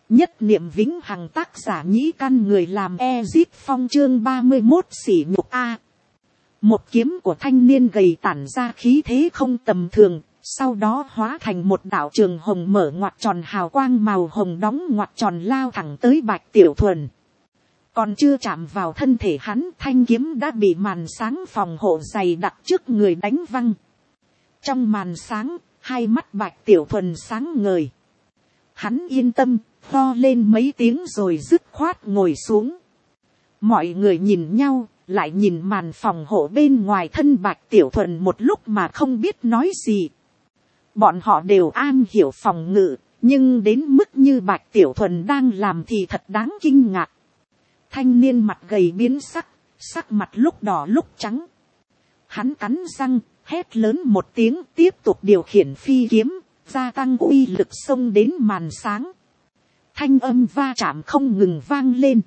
Nhất niệm vĩnh hằng, tác giả Nhĩ Căn, người làm Ezip Phong, chương 31 sỉ nhục A. Một kiếm của thanh niên gầy tản ra khí thế không tầm thường, sau đó hóa thành một đạo trường hồng mở ngoặt tròn, hào quang màu hồng đóng ngoặt tròn lao thẳng tới Bạch Tiểu Thuần. Còn chưa chạm vào thân thể hắn, thanh kiếm đã bị màn sáng phòng hộ dày đặc trước người đánh văng. Trong màn sáng, hai mắt Bạch Tiểu Thuần sáng ngời. Hắn yên tâm, ho lên mấy tiếng rồi dứt khoát ngồi xuống. Mọi người nhìn nhau, lại nhìn màn phòng hộ bên ngoài thân Bạch Tiểu Thuần một lúc mà không biết nói gì. Bọn họ đều an hiểu phòng ngự, nhưng đến mức như Bạch Tiểu Thuần đang làm thì thật đáng kinh ngạc. Thanh niên mặt gầy biến sắc, sắc mặt lúc đỏ lúc trắng. Hắn cắn răng, hét lớn một tiếng, tiếp tục điều khiển phi kiếm, gia tăng uy lực xông đến màn sáng. Thanh âm va chạm không ngừng vang lên.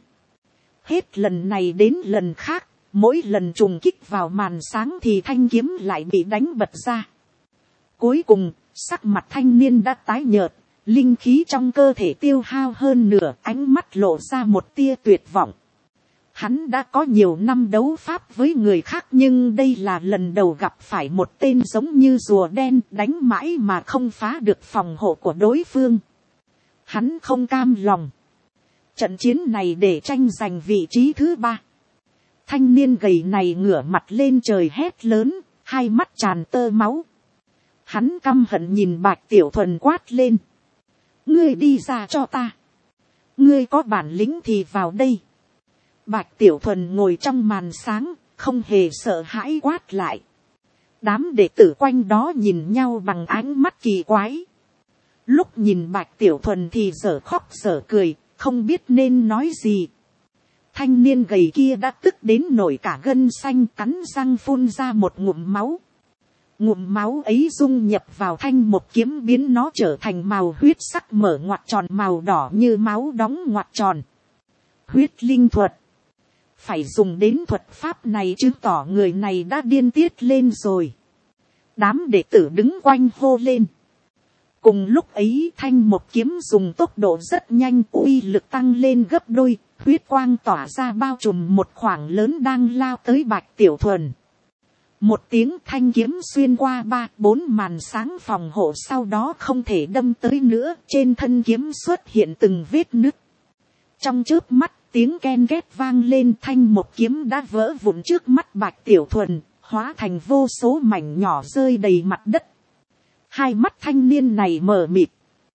Hết lần này đến lần khác, mỗi lần trùng kích vào màn sáng thì thanh kiếm lại bị đánh bật ra. Cuối cùng, sắc mặt thanh niên đã tái nhợt, linh khí trong cơ thể tiêu hao hơn nửa, ánh mắt lộ ra một tia tuyệt vọng. Hắn đã có nhiều năm đấu pháp với người khác, nhưng đây là lần đầu gặp phải một tên giống như rùa đen, đánh mãi mà không phá được phòng hộ của đối phương. Hắn không cam lòng. Trận chiến này để tranh giành vị trí thứ 3. Thanh niên gầy này ngửa mặt lên trời hét lớn, hai mắt tràn tơ máu. Hắn căm hận nhìn Bạch Tiểu Thuần quát lên. Ngươi đi ra cho ta. Ngươi có bản lĩnh thì vào đây. Bạch Tiểu Thuần ngồi trong màn sáng, không hề sợ hãi quát lại. Đám đệ tử quanh đó nhìn nhau bằng ánh mắt kỳ quái. Lúc nhìn Bạch Tiểu Thuần thì dở khóc dở cười, không biết nên nói gì. Thanh niên gầy kia đã tức đến nổi cả gân xanh, cắn răng phun ra một ngụm máu. Ngụm máu ấy dung nhập vào thanh một kiếm, biến nó trở thành màu huyết sắc mở ngoặt tròn màu đỏ như máu đóng ngoặt tròn. Huyết linh thuật. Phải dùng đến thuật pháp này chứng tỏ người này đã điên tiết lên rồi. Đám đệ tử đứng quanh hô lên. Cùng lúc ấy thanh một kiếm dùng tốc độ rất nhanh, uy lực tăng lên gấp đôi, huyết quang tỏa ra bao trùm một khoảng lớn đang lao tới Bạch Tiểu Thuần. Một tiếng thanh kiếm xuyên qua 3-4 màn sáng phòng hộ, sau đó không thể đâm tới nữa, trên thân kiếm xuất hiện từng vết nứt. Trong chớp mắt, tiếng ken két vang lên, thanh một kiếm đã vỡ vụn trước mắt Bạch Tiểu Thuần, hóa thành vô số mảnh nhỏ rơi đầy mặt đất. Hai mắt thanh niên này mờ mịt.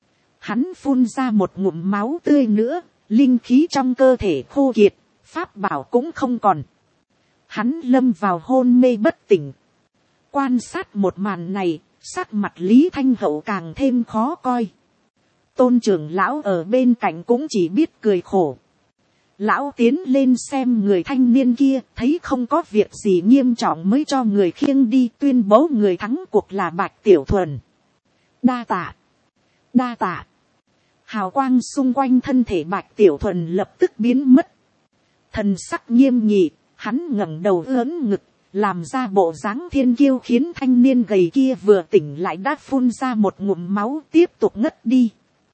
Hắn phun ra một ngụm máu tươi nữa, linh khí trong cơ thể khô kiệt, pháp bảo cũng không còn. Hắn lâm vào hôn mê bất tỉnh. Quan sát một màn này, sắc mặt Lý Thanh Hậu càng thêm khó coi. Tôn trưởng lão ở bên cạnh cũng chỉ biết cười khổ. Lão tiến lên xem người thanh niên kia, thấy không có việc gì nghiêm trọng mới cho người khiêng đi, tuyên bố người thắng cuộc là Bạch Tiểu Thuần. Đa tạ, đa tạ. Hào quang xung quanh thân thể Bạch Tiểu Thuần lập tức biến mất. Thần sắc nghiêm nghị, hắn ngẩng đầu ưỡn ngực, làm ra bộ dáng thiên kiêu, khiến thanh niên gầy kia vừa tỉnh lại đã phun ra một ngụm máu, tiếp tục ngất đi.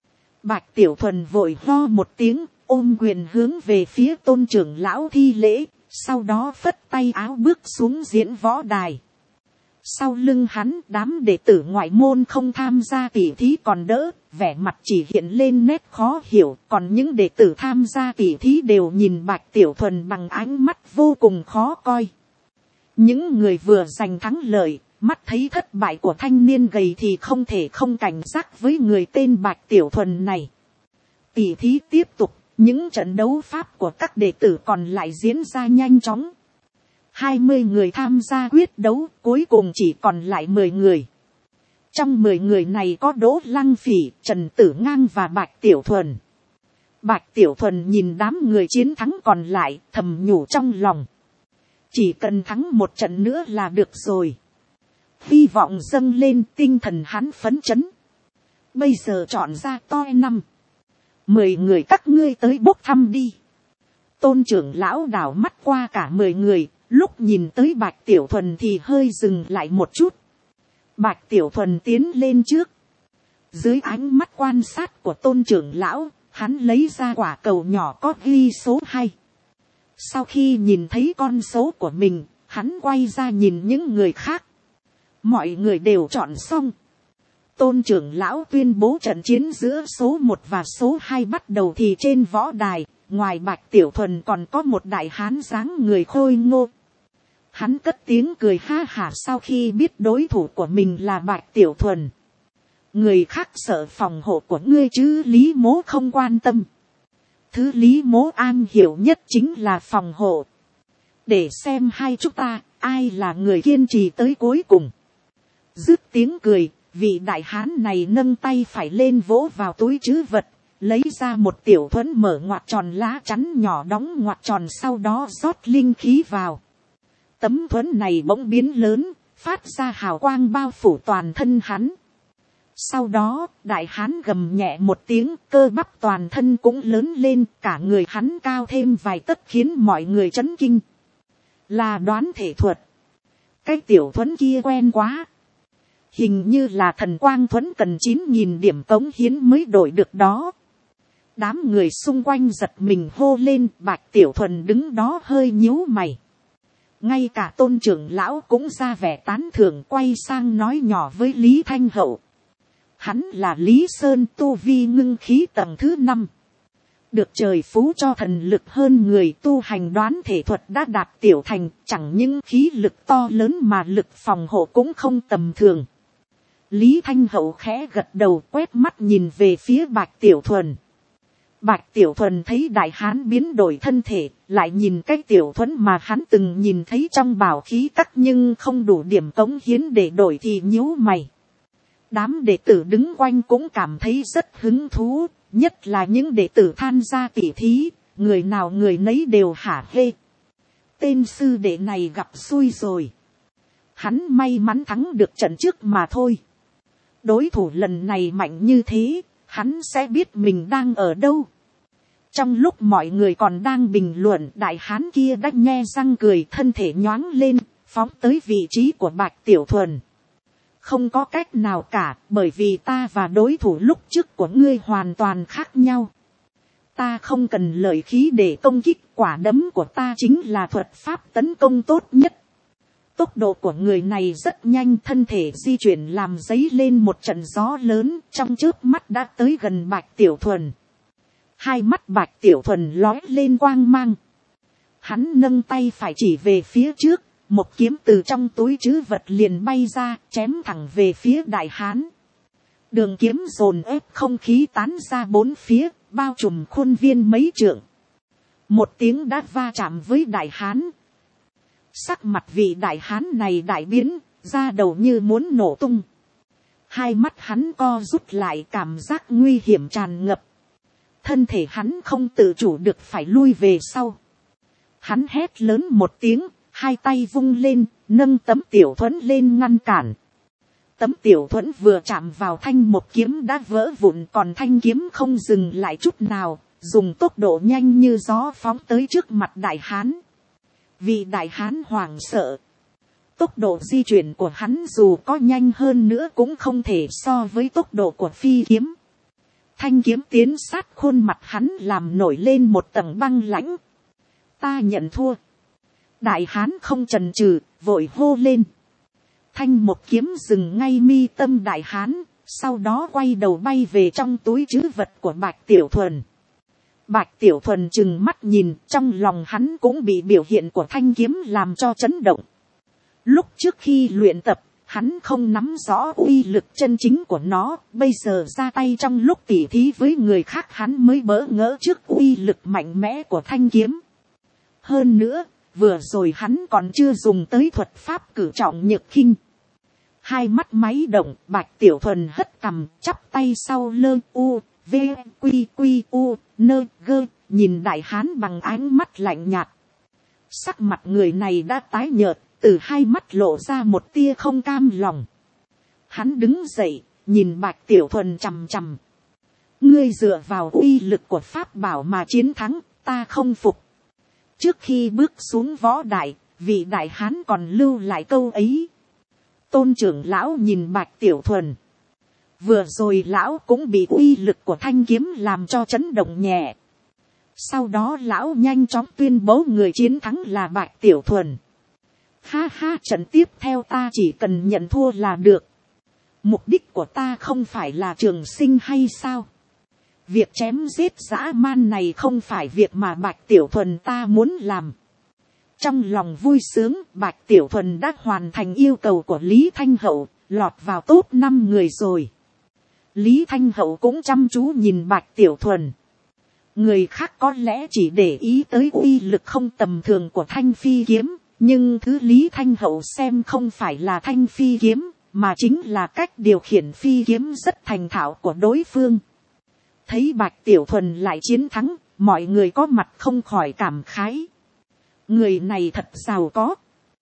Bạch Tiểu Thuần vội ho một tiếng, ôm quyền hướng về phía tôn trưởng lão thi lễ, sau đó phất tay áo bước xuống diễn võ đài. Sau lưng hắn, đám đệ tử ngoại môn không tham gia tỉ thí còn đỡ, vẻ mặt chỉ hiện lên nét khó hiểu, còn những đệ tử tham gia tỉ thí đều nhìn Bạch Tiểu Thuần bằng ánh mắt vô cùng khó coi. Những người vừa giành thắng lợi, mắt thấy thất bại của thanh niên gầy thì không thể không cảnh giác với người tên Bạch Tiểu Thuần này. Tỉ thí tiếp tục, những trận đấu pháp của các đệ tử còn lại diễn ra nhanh chóng. 20 người tham gia quyết đấu, cuối cùng chỉ còn lại 10 người. Trong 10 người này có Đỗ Lăng Phỉ, Trần Tử Ngang và Bạch Tiểu Thuần. Bạch Tiểu Thuần nhìn đám người chiến thắng còn lại, thầm nhủ trong lòng. Chỉ cần thắng một trận nữa là được rồi. Hy vọng dâng lên, tinh thần hắn phấn chấn. Bây giờ chọn ra toi 5, 10 người các ngươi tới bốc thăm đi. Tôn trưởng lão đảo mắt qua cả 10 người, lúc nhìn tới Bạch Tiểu Thuần thì hơi dừng lại một chút. Bạch Tiểu Thuần tiến lên trước. Dưới ánh mắt quan sát của tôn trưởng lão, Hắn lấy ra quả cầu nhỏ có ghi số 2. Sau khi nhìn thấy con số của mình, hắn quay ra nhìn những người khác. Mọi người đều chọn xong. Tôn trưởng lão tuyên bố trận chiến giữa số 1 và số 2 bắt đầu thì trên võ đài, ngoài Bạch Tiểu Thuần còn có một đại hán dáng người khôi ngô. Hắn cất tiếng cười ha hả sau khi biết đối thủ của mình là Bạch Tiểu Thuần. Người khác sợ phòng hộ của ngươi chứ Lý Mố không quan tâm. Thứ Lý Mố an hiểu nhất chính là phòng hộ. Để xem hai chúng ta, ai là người kiên trì tới cuối cùng. Dứt tiếng cười, vị đại hán này nâng tay phải lên vỗ vào túi trữ vật, lấy ra một tiểu thuẫn mở ngoặt tròn lá chắn nhỏ đóng ngoặt tròn, sau đó rót linh khí vào. Tấm thuẫn này bỗng biến lớn, phát ra hào quang bao phủ toàn thân hắn. Sau đó, đại hán gầm nhẹ một tiếng, cơ bắp toàn thân cũng lớn lên, cả người hắn cao thêm vài tấc khiến mọi người chấn kinh. Là đoán thể thuật. Cái tiểu thuẫn kia quen quá. Hình như là thần quang thuẫn cần 9.000 điểm cống hiến mới đổi được đó. Đám người xung quanh giật mình hô lên, Bạch Tiểu Thuần đứng đó hơi nhíu mày. Ngay cả Tôn trưởng lão cũng ra vẻ tán thưởng, quay sang nói nhỏ với Lý Thanh Hậu. Hắn là Lý Sơn, tu vi ngưng khí tầng thứ 5. Được trời phú cho thần lực hơn người, tu hành đoán thể thuật đã đạt tiểu thành, chẳng những khí lực to lớn mà lực phòng hộ cũng không tầm thường. Lý Thanh Hậu khẽ gật đầu, quét mắt nhìn về phía Bạch Tiểu Thuần. Bạch Tiểu Thuần thấy đại hán biến đổi thân thể, lại nhìn cái tiểu thuẫn mà hắn từng nhìn thấy trong bảo khí các nhưng không đủ điểm cống hiến để đổi thì nhíu mày. Đám đệ tử đứng quanh cũng cảm thấy rất hứng thú, nhất là những đệ tử tham gia tỉ thí, người nào người nấy đều hả hê. Tên sư đệ này gặp xui rồi. Hắn may mắn thắng được trận trước mà thôi. Đối thủ lần này mạnh như thế, hắn sẽ biết mình đang ở đâu. Trong lúc mọi người còn đang bình luận, đại hán kia đã nhe răng cười, thân thể nhoáng lên, phóng tới vị trí của Bạch Tiểu Thuần. Không có cách nào cả, bởi vì ta và đối thủ lúc trước của ngươi hoàn toàn khác nhau. Ta không cần lợi khí để công kích, quả đấm của ta chính là thuật pháp tấn công tốt nhất. Tốc độ của người này rất nhanh, thân thể di chuyển làm dấy lên một trận gió lớn, trong chớp mắt đã tới gần Bạch Tiểu Thuần. Hai mắt Bạch Tiểu Thuần lóe lên quang mang. Hắn nâng tay phải chỉ về phía trước, một kiếm từ trong túi trữ vật liền bay ra, chém thẳng về phía đại hán. Đường kiếm dồn ép, không khí tán ra bốn phía, bao trùm khuôn viên mấy trượng. Một tiếng đã va chạm với đại hán. Sắc mặt vị đại hán này đại biến, da đầu như muốn nổ tung. Hai mắt hắn co rút lại, cảm giác nguy hiểm tràn ngập. Thân thể hắn không tự chủ được phải lui về sau. Hắn hét lớn một tiếng, hai tay vung lên, nâng tấm tiểu thuẫn lên ngăn cản. Tấm tiểu thuẫn vừa chạm vào thanh một kiếm đã vỡ vụn, còn thanh kiếm không dừng lại chút nào, dùng tốc độ nhanh như gió phóng tới trước mặt đại hán. Vì đại hán hoảng sợ. Tốc độ di chuyển của hắn dù có nhanh hơn nữa cũng không thể so với tốc độ của phi kiếm. Thanh kiếm tiến sát khuôn mặt hắn làm nổi lên một tầng băng lãnh. Ta nhận thua. Đại hán không chần chừ, vội hô lên. Thanh một kiếm dừng ngay mi tâm đại hán, sau đó quay đầu bay về trong túi trữ vật của Bạch Tiểu Thuần. Bạch Tiểu Thuần trừng mắt nhìn, trong lòng hắn cũng bị biểu hiện của thanh kiếm làm cho chấn động. Lúc trước khi luyện tập, hắn không nắm rõ uy lực chân chính của nó, bây giờ ra tay trong lúc tỉ thí với người khác hắn mới bỡ ngỡ trước uy lực mạnh mẽ của thanh kiếm. Hơn nữa, vừa rồi hắn còn chưa dùng tới thuật pháp cử trọng nhược khinh. Hai mắt máy động, Bạch Tiểu Thuần hất cằm, chắp tay sau lơ u, v, quy quy u, nơ gơ, nhìn đại hán bằng ánh mắt lạnh nhạt. Sắc mặt người này đã tái nhợt, từ hai mắt lộ ra một tia không cam lòng. Hắn đứng dậy, nhìn Bạch Tiểu Thuần chằm chằm. Ngươi dựa vào uy lực của pháp bảo mà chiến thắng, ta không phục. Trước khi bước xuống võ đài, vị đại hán còn lưu lại câu ấy. Tôn trưởng lão nhìn Bạch Tiểu Thuần. Vừa rồi lão cũng bị uy lực của thanh kiếm làm cho chấn động nhẹ. Sau đó lão nhanh chóng tuyên bố người chiến thắng là Bạch Tiểu Thuần. Ha ha, trận tiếp theo ta chỉ cần nhận thua là được. Mục đích của ta không phải là trường sinh hay sao? Việc chém giết dã man này không phải việc mà Bạch Tiểu Thuần ta muốn làm. Trong lòng vui sướng, Bạch Tiểu Thuần đã hoàn thành yêu cầu của Lý Thanh Hậu, lọt vào top 5 người rồi. Lý Thanh Hậu cũng chăm chú nhìn Bạch Tiểu Thuần. Người khác có lẽ chỉ để ý tới uy lực không tầm thường của thanh phi kiếm, nhưng thứ Lý Thanh Hậu xem không phải là thanh phi kiếm, mà chính là cách điều khiển phi kiếm rất thành thạo của đối phương. Thấy Bạch Tiểu Thuần lại chiến thắng, mọi người có mặt không khỏi cảm khái. Người này thật giàu có.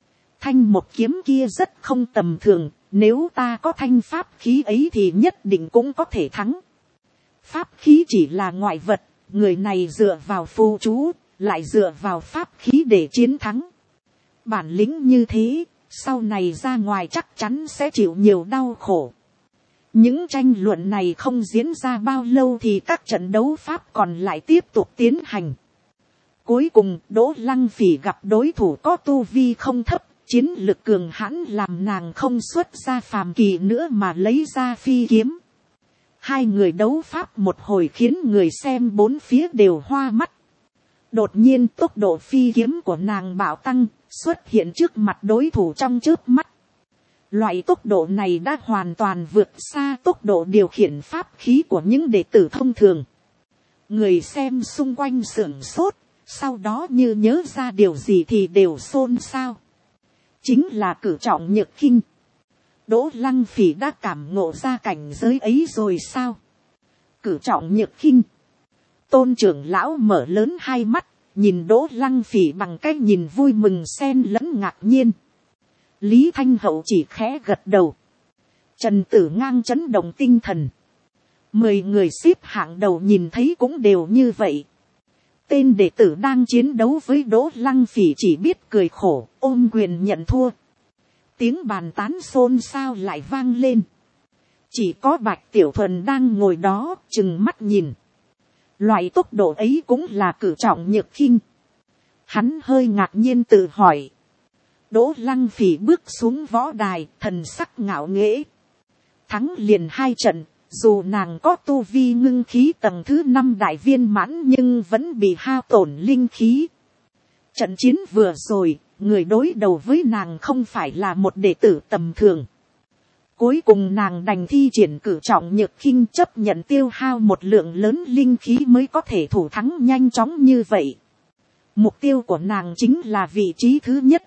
Thanh một kiếm kia rất không tầm thường, nếu ta có thanh pháp khí ấy thì nhất định cũng có thể thắng. Pháp khí chỉ là ngoại vật, người này dựa vào phù chú, lại dựa vào pháp khí để chiến thắng. Bản lĩnh như thế, sau này ra ngoài chắc chắn sẽ chịu nhiều đau khổ. Những tranh luận này không diễn ra bao lâu thì các trận đấu pháp còn lại tiếp tục tiến hành. Cuối cùng, Đỗ Lăng Phỉ gặp đối thủ có tu vi không thấp, chiến lực cường hãn làm nàng không xuất ra phàm kỳ nữa mà lấy ra phi kiếm. Hai người đấu pháp một hồi khiến người xem bốn phía đều hoa mắt. Đột nhiên tốc độ phi kiếm của nàng bạo tăng, xuất hiện trước mặt đối thủ trong chớp mắt. Loại tốc độ này đã hoàn toàn vượt xa tốc độ điều khiển pháp khí của những đệ tử thông thường. Người xem xung quanh sửng sốt, sau đó như nhớ ra điều gì thì đều xôn xao. Chính là cử trọng nhược khinh. Đỗ Lăng Phỉ đã cảm ngộ ra cảnh giới ấy rồi sao? Cử trọng nhược khinh. Tôn trưởng lão mở lớn hai mắt, nhìn Đỗ Lăng Phỉ bằng cái nhìn vui mừng xen lẫn ngạc nhiên. Lý Thanh Hậu chỉ khẽ gật đầu. Trần Tử Ngang chấn động tinh thần. 10 người xếp hạng đầu nhìn thấy cũng đều như vậy. Tên đệ tử đang chiến đấu với Đỗ Lăng Phỉ chỉ biết cười khổ, ôm quyền nhận thua. Tiếng bàn tán xôn xao lại vang lên. Chỉ có Bạch Tiểu Thuần đang ngồi đó, trừng mắt nhìn. Loại tốc độ ấy cũng là cử trọng nhược khinh. Hắn hơi ngạc nhiên tự hỏi. Đỗ Lăng Phỉ bước xuống võ đài, thần sắc ngạo nghễ. Thắng liền 2 trận, dù nàng có tu vi ngưng khí tầng thứ 5 đại viên mãn nhưng vẫn bị hao tổn linh khí. Trận chiến vừa rồi, người đối đầu với nàng không phải là một đệ tử tầm thường. Cuối cùng nàng đành thi triển cử trọng nhược khinh, chấp nhận tiêu hao một lượng lớn linh khí mới có thể thủ thắng nhanh chóng như vậy. Mục tiêu của nàng chính là vị trí thứ nhất.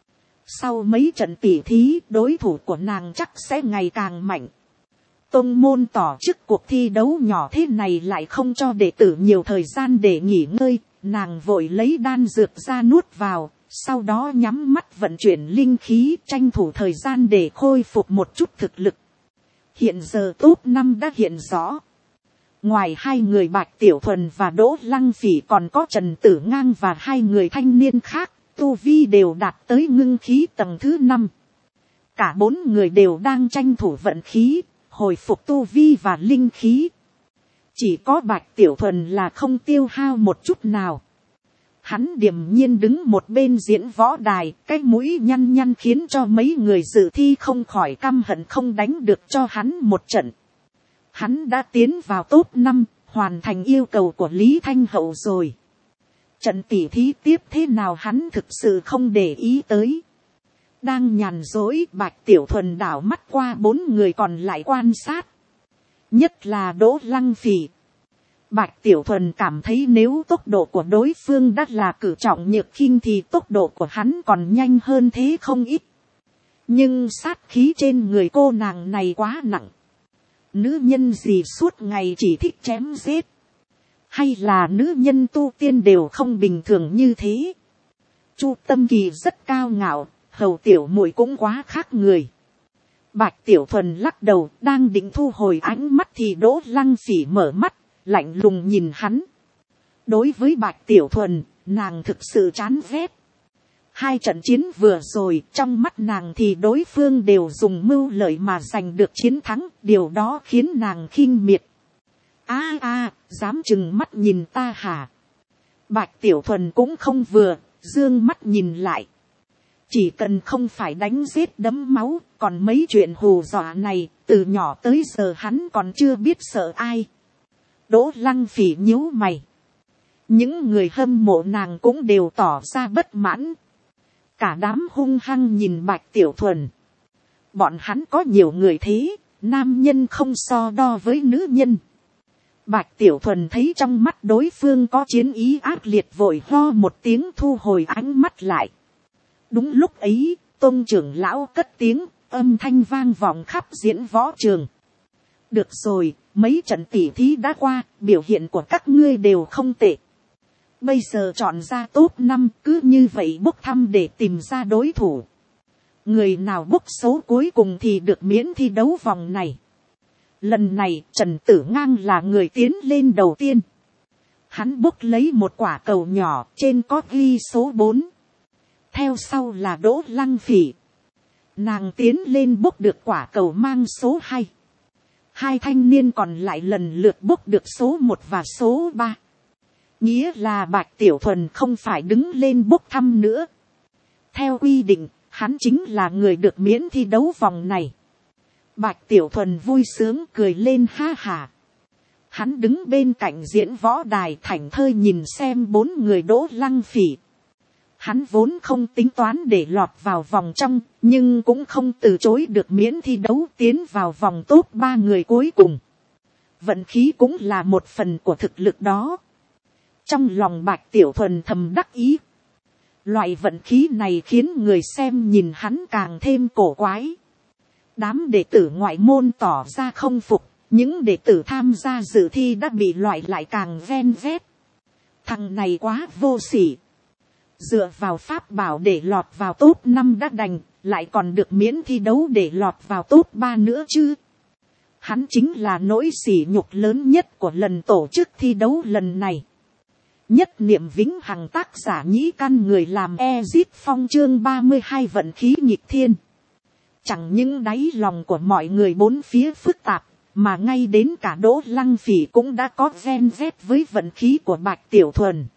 Sau mấy trận tỉ thí, đối thủ của nàng chắc sẽ ngày càng mạnh. Tông môn tổ chức cuộc thi đấu nhỏ thế này lại không cho đệ tử nhiều thời gian để nghỉ ngơi, nàng vội lấy đan dược ra nuốt vào, sau đó nhắm mắt vận chuyển linh khí, tranh thủ thời gian để khôi phục một chút thực lực. Hiện giờ top 5 đã hiện rõ. Ngoài 2 người Bạch Tiểu Thuần và Đỗ Lăng Phỉ còn có Trần Tử Ngang và 2 người thanh niên khác, tu vi đều đạt tới ngưng khí tầng thứ 5. Cả 4 người đều đang tranh thủ vận khí, hồi phục tu vi và linh khí. Chỉ có Bạch Tiểu Thuần là không tiêu hao một chút nào. Hắn điềm nhiên đứng một bên diễn võ đài, cái mũi nhăn nhăn khiến cho mấy người dự thi không khỏi căm hận không đánh được cho hắn một trận. Hắn đã tiến vào top 5, hoàn thành yêu cầu của Lý Thanh Hậu rồi. Trận tỉ thí tiếp thế nào hắn thực sự không để ý tới. Đang nhàn rỗi, Bạch Tiểu Thuần đảo mắt qua 4 người còn lại quan sát. Nhất là Đỗ Lăng Phỉ. Bạch Tiểu Thuần cảm thấy nếu tốc độ của đối phương đã là cử trọng nhược khinh thì tốc độ của hắn còn nhanh hơn thế không ít. Nhưng sát khí trên người cô nàng này quá nặng. Nữ nhân gì suốt ngày chỉ thích chém giết. Hay là nữ nhân tu tiên đều không bình thường như thế. Chu Tâm Kỳ rất cao ngạo, Hầu tiểu muội cũng quá khác người. Bạch Tiểu Thuần lắc đầu, đang định thu hồi ánh mắt thì Đỗ Lăng Phỉ mở mắt, lạnh lùng nhìn hắn. Đối với Bạch Tiểu Thuần, nàng thực sự chán ghét. Hai trận chiến vừa rồi trong mắt nàng thì đối phương đều dùng mưu lợi mà giành được chiến thắng, điều đó khiến nàng khinh miệt. Dám chừng mắt nhìn ta hả? Bạch Tiểu Thuần cũng không vừa, dương mắt nhìn lại. Chỉ cần không phải đánh giết đẫm máu, còn mấy chuyện hù dọa này, từ nhỏ tới giờ hắn còn chưa biết sợ ai. Đỗ Lăng Phỉ nhíu mày. Những người hâm mộ nàng cũng đều tỏ ra bất mãn. Cả đám hung hăng nhìn Bạch Tiểu Thuần. Bọn hắn có nhiều người thế, nam nhân không so đo với nữ nhân. Bạch Tiểu Thuần thấy trong mắt đối phương có chiến ý ác liệt, vội ho một tiếng thu hồi ánh mắt lại. Đúng lúc ấy, Tôn trưởng lão cất tiếng, âm thanh vang vọng khắp diễn võ trường. Được rồi, mấy trận tỉ thí đã qua, biểu hiện của các ngươi đều không tệ. Bây giờ chọn ra top 5, cứ như vậy bốc thăm để tìm ra đối thủ. Người nào bốc số cuối cùng thì được miễn thi đấu vòng này. Lần này Trần Tử Ngang là người tiến lên đầu tiên. Hắn bốc lấy một quả cầu nhỏ, trên có ghi số 4. Theo sau là Đỗ Lăng Phỉ. Nàng tiến lên bốc được quả cầu mang số 2. Hai thanh niên còn lại lần lượt bốc được số 1 và số 3. Nghĩa là Bạch Tiểu Thuần không phải đứng lên bốc thăm nữa. Theo quy định, hắn chính là người được miễn thi đấu vòng này. Bạch Tiểu Thuần vui sướng cười lên ha hà. Hắn đứng bên cạnh diễn võ đài thảnh thơi nhìn xem 4 người Đỗ Lăng Phỉ. Hắn vốn không tính toán để lọt vào vòng trong, nhưng cũng không từ chối được miễn thi đấu tiến vào vòng top 3 người cuối cùng. Vận khí cũng là một phần của thực lực đó. Trong lòng Bạch Tiểu Thuần thầm đắc ý. Loại vận khí này khiến người xem nhìn hắn càng thêm cổ quái. Đám đệ tử ngoại môn tỏ ra không phục, những đệ tử tham gia dự thi đã bị loại lại càng ven vét. Thằng này quá vô sỉ. Dựa vào pháp bảo để lọt vào top 5 đã đành, lại còn được miễn thi đấu để lọt vào top 3 nữa chứ. Hắn chính là nỗi sỉ nhục lớn nhất của lần tổ chức thi đấu lần này. Nhất niệm vĩnh hằng, tác giả Nhĩ Căn, người làm Ezip Phong, chương 32 vận khí nghịch thiên. Chẳng những đáy lòng của mọi người bốn phía phức tạp, mà ngay đến cả Đỗ Lăng Phỉ cũng đã có ven vét với vận khí của Bạch Tiểu Thuần.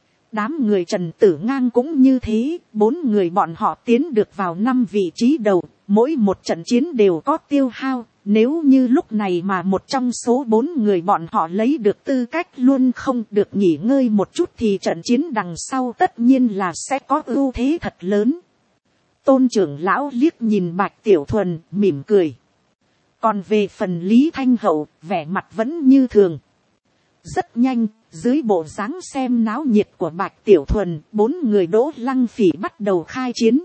Đám người Trần Tử Ngang cũng như thế, 4 người bọn họ tiến được vào 5 vị trí đầu, mỗi một trận chiến đều có tiêu hao. Nếu như lúc này mà một trong số 4 người bọn họ lấy được tư cách luôn không được nghỉ ngơi một chút thì trận chiến đằng sau tất nhiên là sẽ có ưu thế thật lớn. Tôn trưởng lão liếc nhìn Bạch Tiểu Thuần, mỉm cười. Còn về phần Lý Thanh Hậu, vẻ mặt vẫn như thường. Rất nhanh, dưới bộ dáng xem náo nhiệt của Bạch Tiểu Thuần, 4 người Đỗ Lăng Phỉ bắt đầu khai chiến.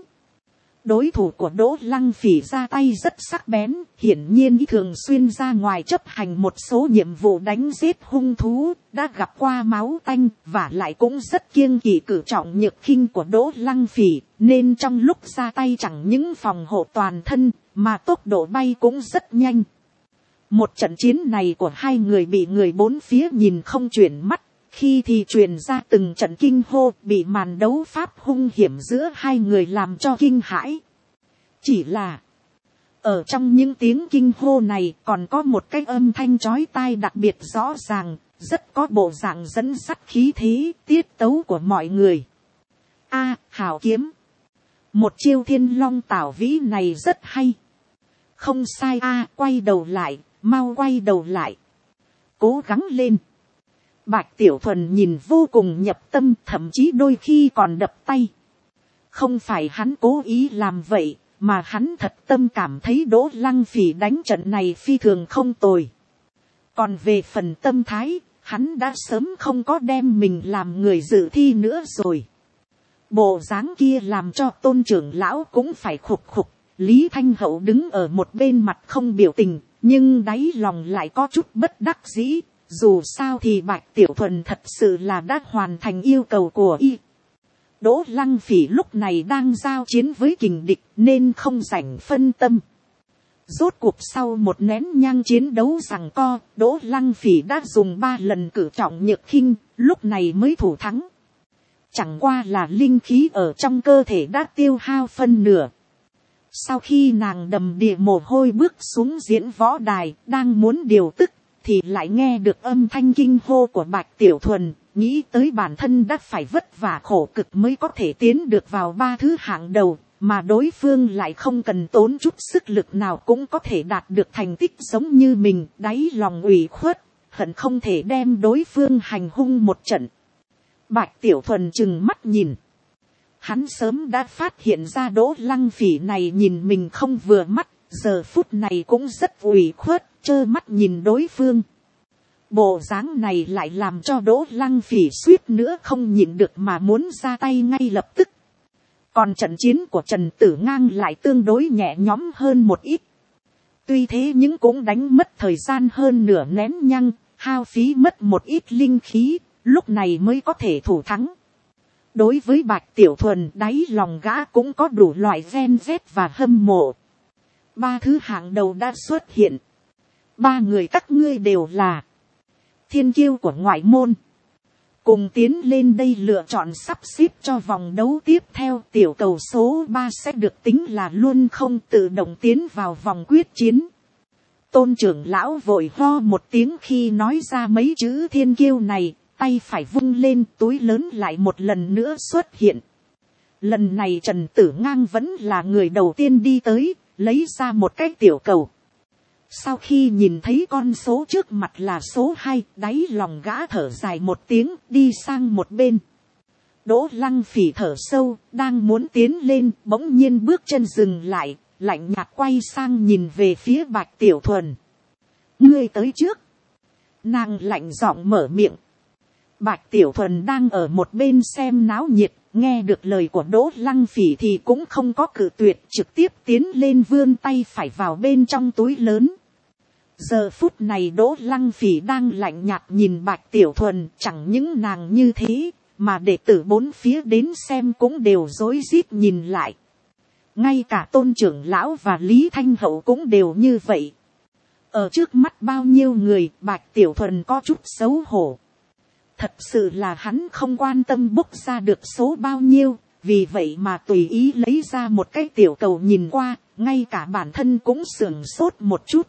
Đối thủ của Đỗ Lăng Phỉ ra tay rất sắc bén, hiển nhiên thường xuyên ra ngoài chấp hành một số nhiệm vụ đánh giết hung thú, đã gặp qua máu tanh, và lại cũng rất kiêng kỵ cử trọng nhược khinh của Đỗ Lăng Phỉ, nên trong lúc ra tay chẳng những phòng hộ toàn thân, mà tốc độ bay cũng rất nhanh. Một trận chiến này của hai người bị người bốn phía nhìn không chuyển mắt, khi thì truyền ra từng trận kinh hô, bị màn đấu pháp hung hiểm giữa hai người làm cho kinh hãi. Chỉ là, ở trong những tiếng kinh hô này còn có một cái âm thanh chói tai đặc biệt rõ ràng, rất có bộ dạng dẫn dắt khí thế, tiết tấu của mọi người. Hảo kiếm. Một chiêu Thiên Long Tảo Vĩ này rất hay. Không sai quay đầu lại, mau quay đầu lại. Cố gắng lên. Bạch Tiểu Thuần nhìn vô cùng nhập tâm, thậm chí đôi khi còn đập tay. Không phải hắn cố ý làm vậy, mà hắn thật tâm cảm thấy Đỗ Lăng Phỉ đánh trận này phi thường không tồi. Còn về phần tâm thái, hắn đã sớm không có đem mình làm người dự thi nữa rồi. Bộ dáng kia làm cho Tôn trưởng lão cũng phải khục khục. Lý Thanh Hậu đứng ở một bên mặt không biểu tình, nhưng đáy lòng lại có chút bất đắc dĩ. Dù sao thì Bạch Tiểu Thuần thật sự là đã hoàn thành yêu cầu của y. Đỗ Lăng Phỉ lúc này đang giao chiến với kình địch nên không rảnh phân tâm. Rốt cuộc sau một nén nhang chiến đấu giằng co, Đỗ Lăng Phỉ đã dùng 3 lần cử trọng nhược khinh, lúc này mới thủ thắng. chẳng qua là linh khí ở trong cơ thể đã tiêu hao phân nửa. Sau khi nàng đầm đìa mồ hôi bước xuống diễn võ đài, đang muốn điều tức, thì lại nghe được âm thanh kinh hô của Bạch Tiểu Thuần, nghĩ tới bản thân đã phải vất vả khổ cực mới có thể tiến được vào 3 thứ hạng đầu, mà đối phương lại không cần tốn chút sức lực nào cũng có thể đạt được thành tích giống như mình, đáy lòng ủy khuất, hận không thể đem đối phương hành hung một trận. Bạch Tiểu Thuần trừng mắt nhìn. Hắn sớm đã phát hiện ra Đỗ Lăng Phỉ này nhìn mình không vừa mắt, giờ phút này cũng rất ủy khuất, trơ mắt nhìn đối phương. Bộ dáng này lại làm cho Đỗ Lăng Phỉ suýt nữa không nhịn được mà muốn ra tay ngay lập tức. Còn trận chiến của Trần Tử Ngang lại tương đối nhẹ nhõm hơn một ít. Tuy thế nhưng cũng đánh mất thời gian hơn nửa nén nhăng, hao phí mất một ít linh khí, lúc này mới có thể thủ thắng. Đối với Bạch Tiểu Thuần, đáy lòng gã cũng có đủ loại ghen ghét và hâm mộ. 3 thứ hạng đầu đã xuất hiện. 3 người các ngươi đều là thiên kiêu của ngoại môn. Cùng tiến lên đây lựa chọn sắp xếp cho vòng đấu tiếp theo, tiểu cầu số 3 sẽ được tính là luôn không tự động tiến vào vòng quyết chiến. Tôn trưởng lão vội ho một tiếng khi nói ra mấy chữ thiên kiêu này, tay phải vung lên, túi lớn lại một lần nữa xuất hiện. Lần này Trần Tử Ngang vẫn là người đầu tiên đi tới, lấy ra một cái tiểu cầu. Sau khi nhìn thấy con số trước mặt là số 2, đáy lòng gã thở dài một tiếng, đi sang một bên. Đỗ Lăng Phỉ thở sâu, đang muốn tiến lên, bỗng nhiên bước chân dừng lại, lạnh nhạt quay sang nhìn về phía Bạch Tiểu Thuần. Ngươi tới trước. Nàng lạnh giọng mở miệng. Bạch Tiểu Thuần đang ở một bên xem náo nhiệt, nghe được lời của Đỗ Lăng Phỉ thì cũng không có cự tuyệt, trực tiếp tiến lên vươn tay phải vào bên trong túi lớn. Giờ phút này Đỗ Lăng Phỉ đang lạnh nhạt nhìn Bạch Tiểu Thuần, chẳng những nàng như thế, mà đệ tử bốn phía đến xem cũng đều rối rít nhìn lại. Ngay cả Tôn trưởng lão và Lý Thanh Hậu cũng đều như vậy. Ở trước mắt bao nhiêu người, Bạch Tiểu Thuần có chút xấu hổ. Thật sự là hắn không quan tâm bốc ra được số bao nhiêu, vì vậy mà tùy ý lấy ra một cái tiểu cầu nhìn qua, ngay cả bản thân cũng sửng sốt một chút.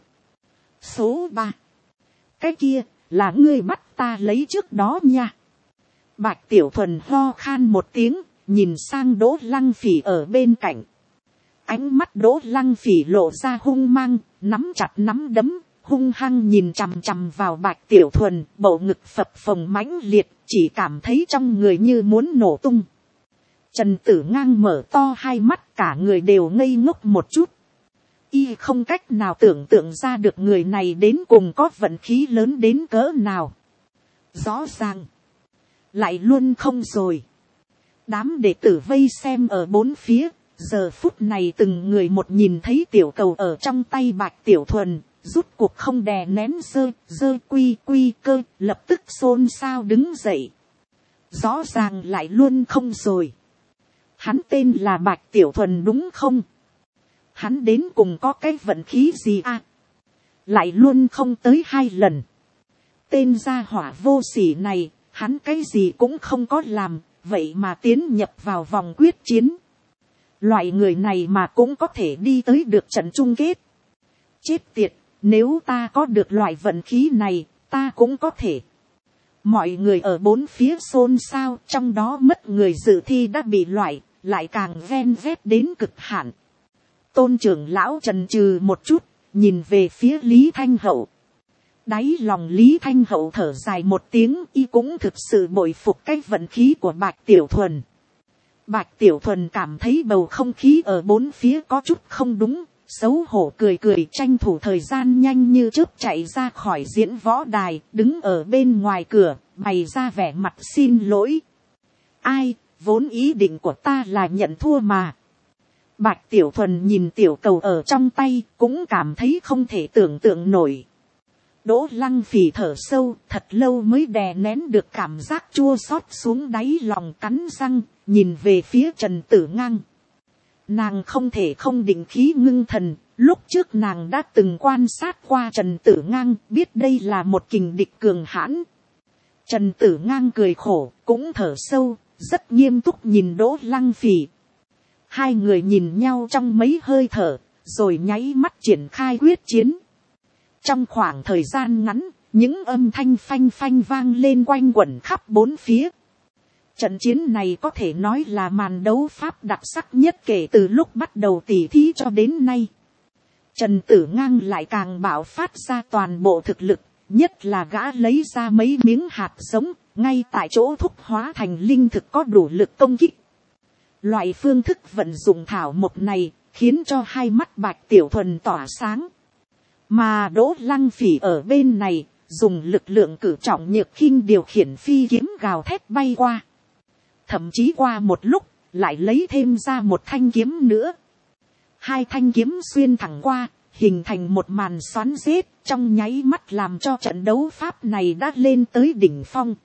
Số 3. Cái kia, là ngươi bắt ta lấy trước đó nha. Bạch Tiểu Thuần ho khan một tiếng, nhìn sang Đỗ Lăng Phỉ ở bên cạnh. Ánh mắt Đỗ Lăng Phỉ lộ ra hung mang, nắm chặt nắm đấm, hung hăng nhìn chằm chằm vào Bạch Tiểu Thuần, bầu ngực phập phồng mãnh liệt, chỉ cảm thấy trong người như muốn nổ tung. Trần Tử Ngang mở to hai mắt, cả người đều ngây ngốc một chút. Y không cách nào tưởng tượng ra được người này đến cùng có vận khí lớn đến cỡ nào. Rõ ràng, lại luôn không rồi. Đám đệ tử vây xem ở bốn phía, giờ phút này từng người một nhìn thấy tiểu cầu ở trong tay Bạch Tiểu Thuần, rút cuộc không đè nén dơ quy cơ, lập tức xôn xao đứng dậy. Rõ ràng lại luôn không rồi. Hắn tên là Bạch Tiểu Thuần đúng không? Hắn đến cùng có cái vận khí gì à? Lại luôn không tới 2 lần. Tên gia hỏa vô sỉ này, hắn cái gì cũng không có làm, vậy mà tiến nhập vào vòng quyết chiến. Loại người này mà cũng có thể đi tới được trận chung kết. Chết tiệt, nếu ta có được loại vận khí này, ta cũng có thể. Mọi người ở bốn phía xôn xao, trong đó mất người dự thi đã bị loại, lại càng ven vét đến cực hạn. Tôn trưởng lão chần chừ một chút, nhìn về phía Lý Thanh Hậu. Đáy lòng Lý Thanh Hậu thở dài một tiếng, y cũng thực sự bội phục cái vận khí của Bạch Tiểu Thuần. Bạch Tiểu Thuần cảm thấy bầu không khí ở bốn phía có chút không đúng, xấu hổ cười cười tranh thủ thời gian nhanh như chớp chạy ra khỏi diễn võ đài, đứng ở bên ngoài cửa, bày ra vẻ mặt xin lỗi. Ai, vốn ý định của ta là nhận thua mà. Bạch Tiểu Thuần nhìn tiểu cầu ở trong tay, cũng cảm thấy không thể tưởng tượng nổi. Đỗ Lăng Phỉ thở sâu, thật lâu mới đè nén được cảm giác chua xót xuống đáy lòng, cắn răng, nhìn về phía Trần Tử Ngang. Nàng không thể không định khí ngưng thần, lúc trước nàng đã từng quan sát qua Trần Tử Ngang, biết đây là một kình địch cường hãn. Trần Tử Ngang cười khổ, cũng thở sâu, rất nghiêm túc nhìn Đỗ Lăng Phỉ. Hai người nhìn nhau trong mấy hơi thở, rồi nháy mắt triển khai quyết chiến. Trong khoảng thời gian ngắn, những âm thanh phanh phanh vang lên quanh quẩn khắp bốn phía. Trận chiến này có thể nói là màn đấu pháp đặc sắc nhất kể từ lúc bắt đầu tỉ thí cho đến nay. Trần Tử Ngang lại càng bạo phát ra toàn bộ thực lực, nhất là gã lấy ra mấy miếng hạt giống, ngay tại chỗ thúc hóa thành linh thực có đủ lực công kích. Loại phương thức vận dụng thảo mộc này, khiến cho hai mắt Bạch Tiểu Thuần tỏa sáng. Mà Đỗ Lăng Phỉ ở bên này, dùng lực lượng cử trọng nhược khinh điều khiển phi kiếm gào thét bay qua. Thậm chí qua một lúc, lại lấy thêm ra một thanh kiếm nữa. Hai thanh kiếm xuyên thẳng qua, hình thành một màn xoắn rết, trong nháy mắt làm cho trận đấu pháp này đã lên tới đỉnh phong.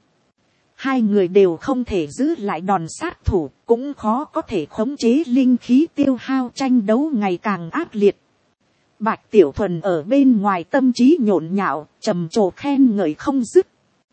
Hai người đều không thể giữ lại đòn sát thủ, cũng khó có thể khống chế linh khí tiêu hao, tranh đấu ngày càng ác liệt. Bạch Tiểu Thuần ở bên ngoài tâm trí nhộn nhạo, trầm trồ khen ngợi không dứt.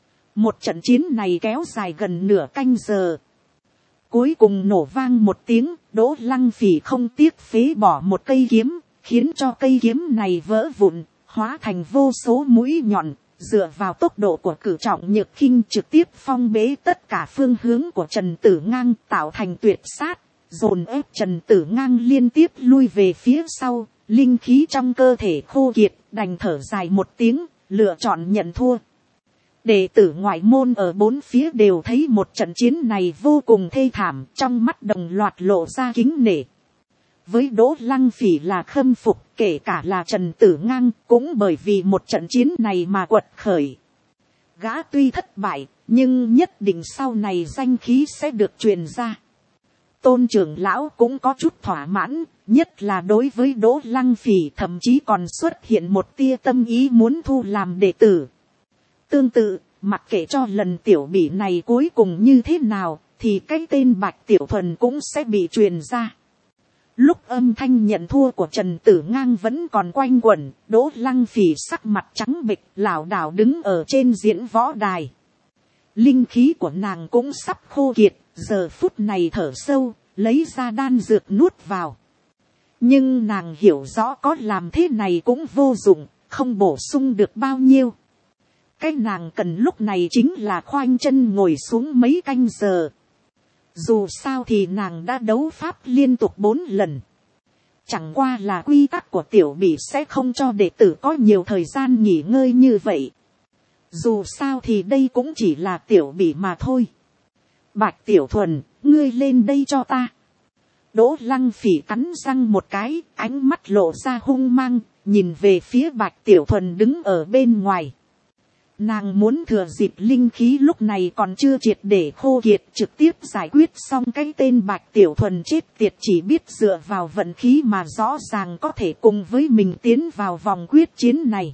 Một trận chiến này kéo dài gần nửa canh giờ. Cuối cùng nổ vang một tiếng, Đỗ Lăng Phỉ không tiếc phế bỏ một cây kiếm, khiến cho cây kiếm này vỡ vụn, hóa thành vô số mũi nhọn, dựa vào tốc độ của cử trọng nhược khinh trực tiếp phong bế tất cả phương hướng của Trần Tử Ngang, tạo thành tuyệt sát, dồn ép Trần Tử Ngang liên tiếp lui về phía sau, linh khí trong cơ thể khô kiệt, đành thở dài một tiếng, lựa chọn nhận thua. Đệ tử ngoại môn ở bốn phía đều thấy một trận chiến này vô cùng thê thảm, trong mắt đồng loạt lộ ra kính nể. Với Đỗ Lăng Phỉ là khâm phục, kể cả là Trần Tử Ngang, cũng bởi vì một trận chiến này mà quật khởi. Gã tuy thất bại, nhưng nhất định sau này danh khí sẽ được truyền ra. Tôn trưởng lão cũng có chút thỏa mãn, nhất là đối với Đỗ Lăng Phỉ thậm chí còn xuất hiện một tia tâm ý muốn thu làm đệ tử. Tương tự, mặc kệ cho lần tiểu bỉ này cuối cùng như thế nào, thì cái tên Bạch Tiểu Thuần cũng sẽ bị truyền ra. Lúc âm thanh nhận thua của Trần Tử Ngang vẫn còn quanh quẩn, Đỗ Lăng Phỉ sắc mặt trắng bệch, lảo đảo đứng ở trên diễn võ đài. Linh khí của nàng cũng sắp khô kiệt, giờ phút này thở sâu, lấy ra đan dược nuốt vào. Nhưng nàng hiểu rõ có làm thế này cũng vô dụng, không bổ sung được bao nhiêu. Cái nàng cần lúc này chính là khoanh chân ngồi xuống mấy canh giờ. Dù sao thì nàng đã đấu pháp liên tục 4 lần. Chẳng qua là quy tắc của tiểu bỉ sẽ không cho đệ tử có nhiều thời gian nghỉ ngơi như vậy. Dù sao thì đây cũng chỉ là tiểu bỉ mà thôi. Bạch Tiểu Thuần, ngươi lên đây cho ta. Đỗ Lăng Phỉ cắn răng một cái, ánh mắt lộ ra hung mang, nhìn về phía Bạch Tiểu Thuần đứng ở bên ngoài. Nàng muốn thừa dịp linh khí lúc này còn chưa triệt để khô kiệt, trực tiếp giải quyết xong cái tên Bạch Tiểu Thuần chết tiệt, chỉ biết dựa vào vận khí mà rõ ràng có thể cùng với mình tiến vào vòng quyết chiến này.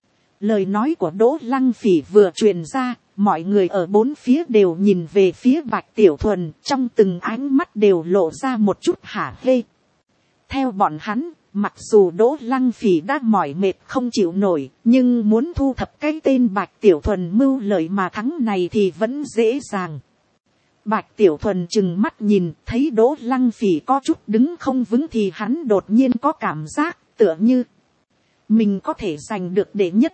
Lời nói của Đỗ Lăng Phỉ vừa truyền ra, mọi người ở bốn phía đều nhìn về phía Bạch Tiểu Thuần, trong từng ánh mắt đều lộ ra một chút hả hê. Theo bọn hắn, mặc dù Đỗ Lăng Phỉ đã mỏi mệt không chịu nổi, nhưng muốn thu thập cái tên Bạch Tiểu Thuần mưu lợi mà thắng này thì vẫn dễ dàng. Bạch Tiểu Thuần chừng mắt nhìn, thấy Đỗ Lăng Phỉ có chút đứng không vững thì hắn đột nhiên có cảm giác tựa như mình có thể giành được đệ nhất.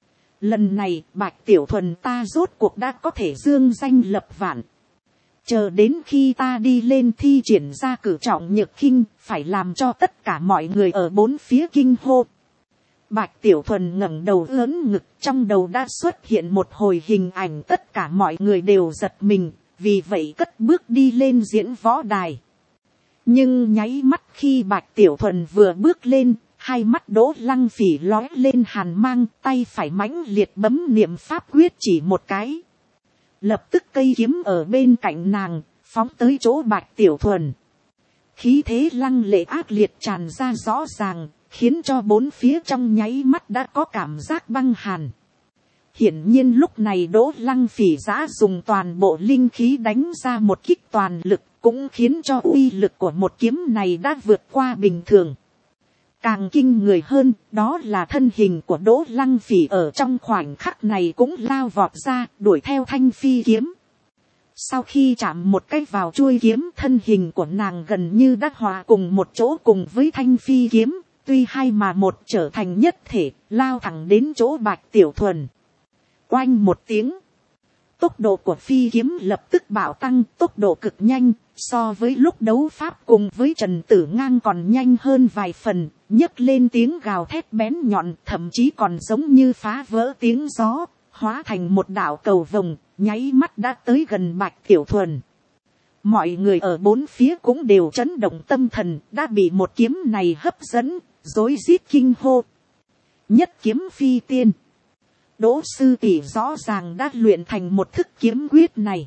Lần này Bạch Tiểu Thuần ta rốt cuộc đã có thể dương danh lập vạn. Chờ đến khi ta đi lên thi triển ra cử trọng nhược khinh, phải làm cho tất cả mọi người ở bốn phía kinh hô. Bạch Tiểu Thuần ngẩng đầu ưỡn ngực, trong đầu đã xuất hiện một hồi hình ảnh, tất cả mọi người đều giật mình, vì vậy cất bước đi lên diễn võ đài. Nhưng nháy mắt khi Bạch Tiểu Thuần vừa bước lên, hai mắt Đỗ Lăng Phỉ lóe lên hàn mang, tay phải mãnh liệt bấm niệm pháp quyết chỉ một cái. Lập tức cây kiếm ở bên cạnh nàng, phóng tới chỗ Bạch Tiểu Thuần. Khí thế lăng lệ ác liệt tràn ra rõ ràng, khiến cho bốn phía trong nháy mắt đã có cảm giác băng hàn. Hiển nhiên lúc này Đỗ Lăng Phỉ giã dùng toàn bộ linh khí đánh ra một kích toàn lực, cũng khiến cho uy lực của một kiếm này đã vượt qua bình thường. Càng kinh người hơn, đó là thân hình của Đỗ Lăng Phỉ ở trong khoảnh khắc này cũng lao vọt ra, đuổi theo thanh phi kiếm. Sau khi chạm một cái vào chuôi kiếm, thân hình của nàng gần như đã hòa cùng một chỗ cùng với thanh phi kiếm, tuy hai mà một trở thành nhất thể, lao thẳng đến chỗ Bạch Tiểu Thuần. Oanh một tiếng, tốc độ của phi kiếm lập tức bạo tăng, tốc độ cực nhanh, so với lúc đấu pháp cùng với Trần Tử Ngang còn nhanh hơn vài phần, nhấc lên tiếng gào thét bén nhọn, thậm chí còn giống như phá vỡ tiếng gió, hóa thành một đạo cầu vồng, nháy mắt đã tới gần Bạch Tiểu Thuần. Mọi người ở bốn phía cũng đều chấn động tâm thần, đã bị một kiếm này hấp dẫn, rối rít kinh hô. Nhất kiếm phi tiên. Đỗ sư tỷ rõ ràng đã luyện thành một thức kiếm quyết này.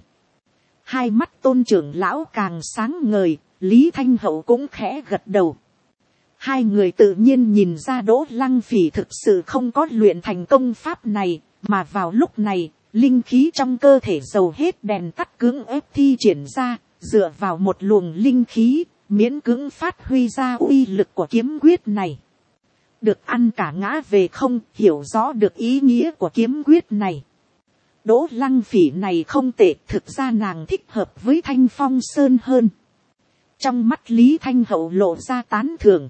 Hai mắt Tôn trưởng lão càng sáng ngời, Lý Thanh Hậu cũng khẽ gật đầu. Hai người tự nhiên nhìn ra Đỗ Lăng Phỉ thực sự không có luyện thành công pháp này, mà vào lúc này, linh khí trong cơ thể dầu hết đèn tắt cưỡng ép thi triển ra, dựa vào một luồng linh khí, miễn cưỡng phát huy ra uy lực của kiếm quyết này. Được ăn cả ngã về không, hiểu rõ được ý nghĩa của kiếm quyết này. Đỗ Lăng Phỉ này không tệ, thực ra nàng thích hợp với Thanh Phong Sơn hơn. Trong mắt Lý Thanh Hậu lộ ra tán thưởng.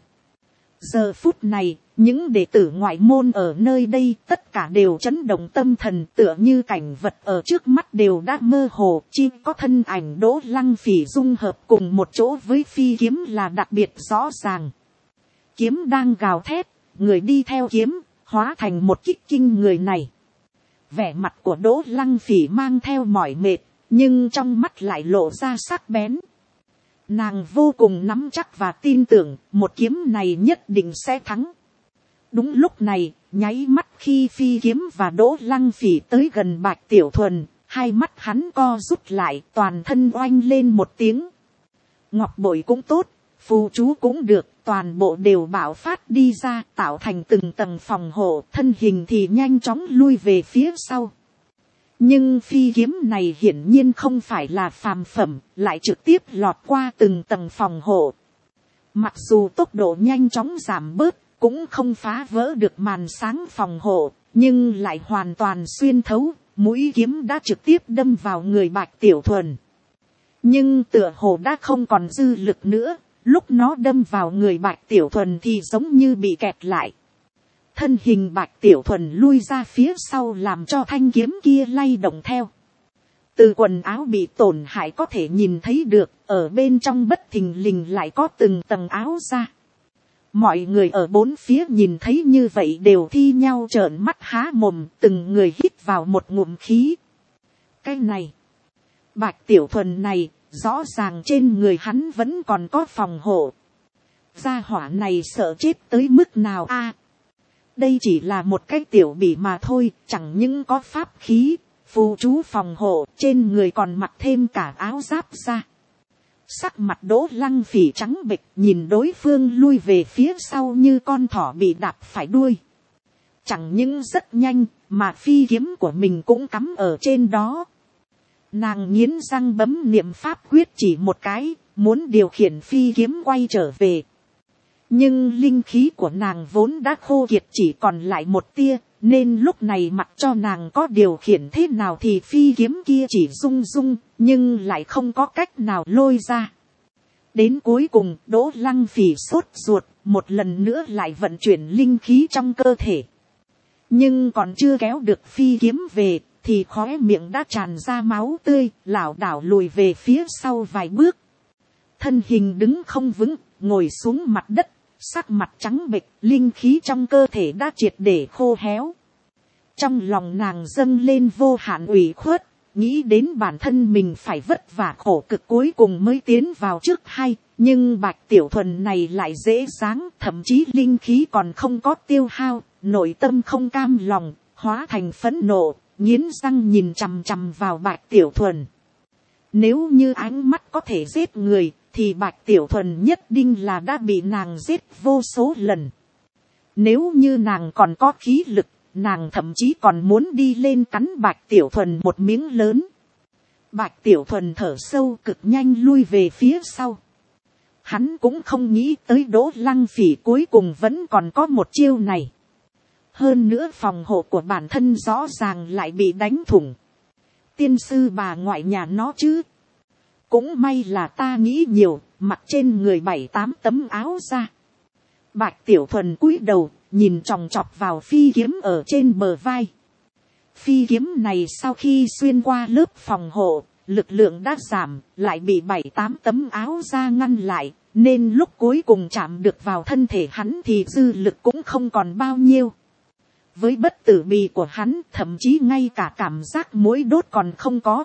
Giờ phút này, những đệ tử ngoại môn ở nơi đây tất cả đều chấn động tâm thần, tựa như cảnh vật ở trước mắt đều đã mơ hồ, chỉ có thân ảnh Đỗ Lăng Phỉ dung hợp cùng một chỗ với phi kiếm là đặc biệt rõ ràng. Kiếm đang gào thét, người đi theo kiếm, hóa thành một kích kinh người này. Vẻ mặt của Đỗ Lăng Phỉ mang theo mỏi mệt, nhưng trong mắt lại lộ ra sắc bén. Nàng vô cùng nắm chắc và tin tưởng một kiếm này nhất định sẽ thắng. Đúng lúc này, nháy mắt khi phi kiếm và Đỗ Lăng Phỉ tới gần Bạch Tiểu Thuần, hai mắt hắn co rút lại, toàn thân oanh lên một tiếng. Ngọc bội cũng tốt, phù chú cũng được, toàn bộ đều bạo phát đi ra, tạo thành từng tầng phòng hộ, thân hình thì nhanh chóng lui về phía sau. Nhưng phi kiếm này hiển nhiên không phải là phàm phẩm, lại trực tiếp lọt qua từng tầng phòng hộ. Mặc dù tốc độ nhanh chóng giảm bớt, cũng không phá vỡ được màn sáng phòng hộ, nhưng lại hoàn toàn xuyên thấu, mũi kiếm đã trực tiếp đâm vào người Bạch Tiểu Thuần. Nhưng tựa hồ đã không còn dư lực nữa, lúc nó đâm vào người Bạch Tiểu Thuần thì giống như bị kẹt lại. Thân hình Bạch Tiểu Thuần lui ra phía sau làm cho thanh kiếm kia lay động theo. Từ quần áo bị tổn hại có thể nhìn thấy được, ở bên trong bất thình lình lại có từng tầng áo ra. Mọi người ở bốn phía nhìn thấy như vậy đều thi nhau trợn mắt há mồm, từng người hít vào một ngụm khí. Cái này, Bạch Tiểu Thuần này, rõ ràng trên người hắn vẫn còn có phòng hộ. Gia hỏa này sợ chết tới mức nào a? Đây chỉ là một cái tiểu bỉ mà thôi, chẳng những có pháp khí, phù chú phòng hộ, trên người còn mặc thêm cả áo giáp ra. Sắc mặt Đỗ Lăng Phỉ trắng bệch, nhìn đối phương lui về phía sau như con thỏ bị đạp phải đuôi. Chẳng những rất nhanh, mà phi kiếm của mình cũng cắm ở trên đó. Nàng nghiến răng bấm niệm pháp quyết chỉ một cái, muốn điều khiển phi kiếm quay trở về. Nhưng linh khí của nàng vốn đã khô kiệt, chỉ còn lại một tia, nên lúc này mặc cho nàng có điều khiển thế nào thì phi kiếm kia chỉ rung rung, nhưng lại không có cách nào lôi ra. Đến cuối cùng, Đỗ Lăng Phỉ sốt ruột, một lần nữa lại vận chuyển linh khí trong cơ thể. Nhưng còn chưa kéo được phi kiếm về, thì khóe miệng đã tràn ra máu tươi, lảo đảo lùi về phía sau vài bước. Thân hình đứng không vững, ngồi xuống mặt đất, sắc mặt trắng bệch, linh khí trong cơ thể đã triệt để khô héo. Trong lòng nàng dâng lên vô hạn ủy khuất, nghĩ đến bản thân mình phải vất vả khổ cực cuối cùng mới tiến vào trước hay, nhưng Bạch Tiểu Thuần này lại dễ dàng, thậm chí linh khí còn không có tiêu hao, nội tâm không cam lòng, hóa thành phẫn nộ, nghiến răng nhìn chằm chằm vào Bạch Tiểu Thuần. Nếu như ánh mắt có thể giết người, thì Bạch Tiểu Thuần nhất định là đã bị nàng giết vô số lần. Nếu như nàng còn có khí lực, nàng thậm chí còn muốn đi lên cắn Bạch Tiểu Thuần một miếng lớn. Bạch Tiểu Thuần thở sâu cực nhanh lui về phía sau. Hắn cũng không nghĩ tới Đỗ Lăng Phỉ cuối cùng vẫn còn có một chiêu này. Hơn nữa phòng hộ của bản thân rõ ràng lại bị đánh thủng. Tiên sư bà ngoại nhà nó chứ. Cũng may là ta nghĩ nhiều, mặc trên người 7-8 tấm áo ra. Bạch Tiểu Thuần cúi đầu, nhìn chòng chọc vào phi kiếm ở trên bờ vai. Phi kiếm này sau khi xuyên qua lớp phòng hộ, lực lượng đã giảm, lại bị 7-8 tấm áo ra ngăn lại, nên lúc cuối cùng chạm được vào thân thể hắn thì dư lực cũng không còn bao nhiêu. Với bất tử bì của hắn, thậm chí ngay cả cảm giác mũi đốt còn không có.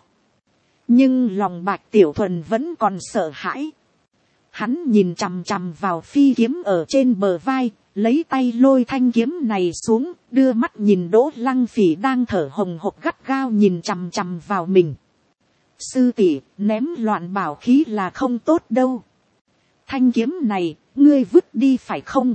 Nhưng lòng Bạch Tiểu Thuần vẫn còn sợ hãi. Hắn nhìn chằm chằm vào phi kiếm ở trên bờ vai, lấy tay lôi thanh kiếm này xuống, đưa mắt nhìn Đỗ Lăng Phỉ đang thở hồng hộc gắt gao nhìn chằm chằm vào mình. Sư tỷ, ném loạn bảo khí là không tốt đâu. Thanh kiếm này, ngươi vứt đi phải không?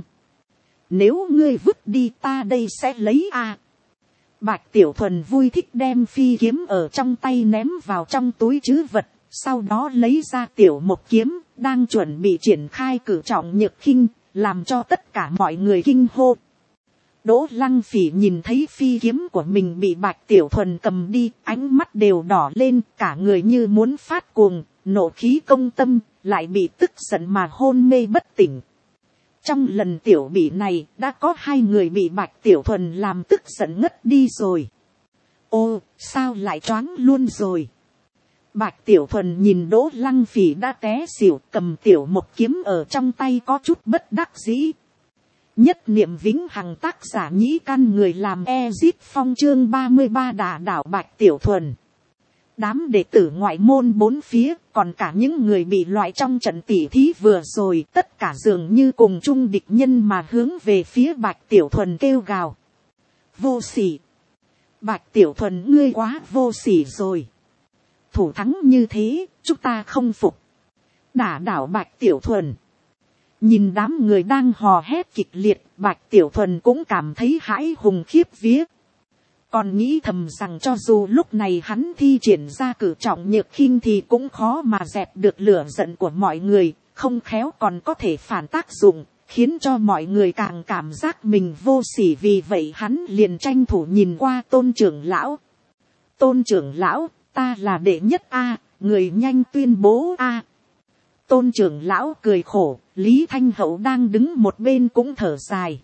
Nếu ngươi vứt đi ta đây sẽ lấy a. Bạch Tiểu Thuần vui thích đem phi kiếm ở trong tay ném vào trong túi trữ vật, sau đó lấy ra tiểu một kiếm, đang chuẩn bị triển khai cử trọng nhược khinh, làm cho tất cả mọi người kinh hô. Đỗ Lăng Phỉ nhìn thấy phi kiếm của mình bị Bạch Tiểu Thuần cầm đi, ánh mắt đều đỏ lên, cả người như muốn phát cuồng, nộ khí công tâm, lại bị tức giận mà hôn mê bất tỉnh. Trong lần tiểu bỉ này, đã có 2 người bị Bạch Tiểu Thuần làm tức giận ngất đi rồi. Ô, sao lại choáng luôn rồi? Bạch Tiểu Thuần nhìn Đỗ Lăng Phỉ đã té xỉu, cầm tiểu một kiếm ở trong tay có chút bất đắc dĩ. Nhất niệm vĩnh hằng, tác giả Nhĩ Căn, người làm Ezit Phong, chương 33 đả đảo Bạch Tiểu Thuần. Đám đệ tử ngoại môn bốn phía, còn cả những người bị loại trong trận tỉ thí vừa rồi, tất cả dường như cùng chung địch nhân mà hướng về phía Bạch Tiểu Thuần kêu gào. Vô sỉ! Bạch Tiểu Thuần, ngươi quá vô sỉ rồi. Thủ thắng như thế, chúng ta không phục. Đả đảo Bạch Tiểu Thuần. Nhìn đám người đang hò hét kịch liệt, Bạch Tiểu Thuần cũng cảm thấy hãi hùng khiếp vía. Còn nghĩ thầm rằng cho dù lúc này hắn thi triển ra cử trọng nhược khinh thì cũng khó mà dẹp được lửa giận của mọi người, không khéo còn có thể phản tác dụng, khiến cho mọi người càng cảm giác mình vô sỉ. Vì vậy hắn liền tranh thủ nhìn qua Tôn trưởng lão. Tôn trưởng lão, ta là đệ nhất a, người nhanh tuyên bố a. Tôn trưởng lão cười khổ, Lý Thanh Hậu đang đứng một bên cũng thở dài.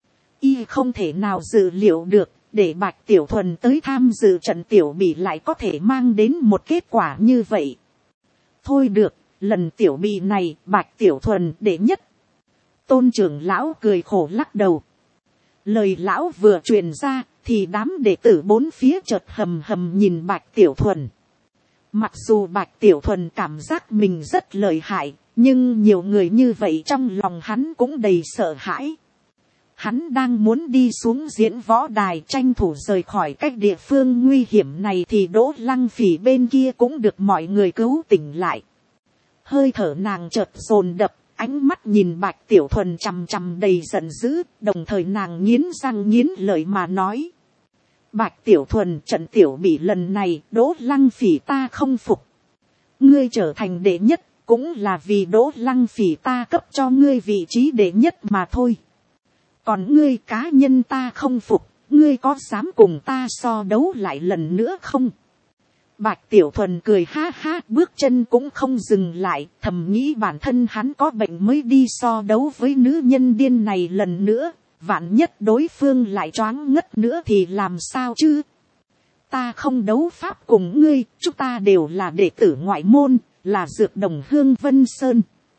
Y không thể nào dự liệu được, để Bạch Tiểu Thuần tới tham dự trận tiểu bỉ lại có thể mang đến một kết quả như vậy. Thôi được, lần tiểu bỉ này Bạch Tiểu Thuần đệ nhất. Tôn trưởng lão cười khổ lắc đầu. Lời lão vừa truyền ra, thì đám đệ tử bốn phía chợt hầm hầm nhìn Bạch Tiểu Thuần. Mặc dù Bạch Tiểu Thuần cảm giác mình rất lợi hại, nhưng nhiều người như vậy trong lòng hắn cũng đầy sợ hãi. Hắn đang muốn đi xuống diễn võ đài tranh thủ rời khỏi cách địa phương nguy hiểm này thì Đỗ Lăng Phỉ bên kia cũng được mọi người cứu tỉnh lại. Hơi thở nàng chợt dồn đập, ánh mắt nhìn Bạch Tiểu Thuần chằm chằm đầy giận dữ, đồng thời nàng nghiến răng nghiến lợi mà nói. Bạch Tiểu Thuần, trận tiểu bỉ lần này Đỗ Lăng Phỉ ta không phục. Ngươi trở thành đệ nhất cũng là vì Đỗ Lăng Phỉ ta cấp cho ngươi vị trí đệ nhất mà thôi. Còn ngươi cá nhân ta không phục, ngươi có dám cùng ta so đấu lại lần nữa không? Bạch Tiểu Thuần cười ha ha, bước chân cũng không dừng lại, thầm nghĩ bản thân hắn có bệnh mới đi so đấu với nữ nhân điên này lần nữa, vạn nhất đối phương lại choáng ngất nữa thì làm sao chứ? Ta không đấu pháp cùng ngươi, chúng ta đều là đệ tử ngoại môn, là dược đồng Hương Vân Sơn.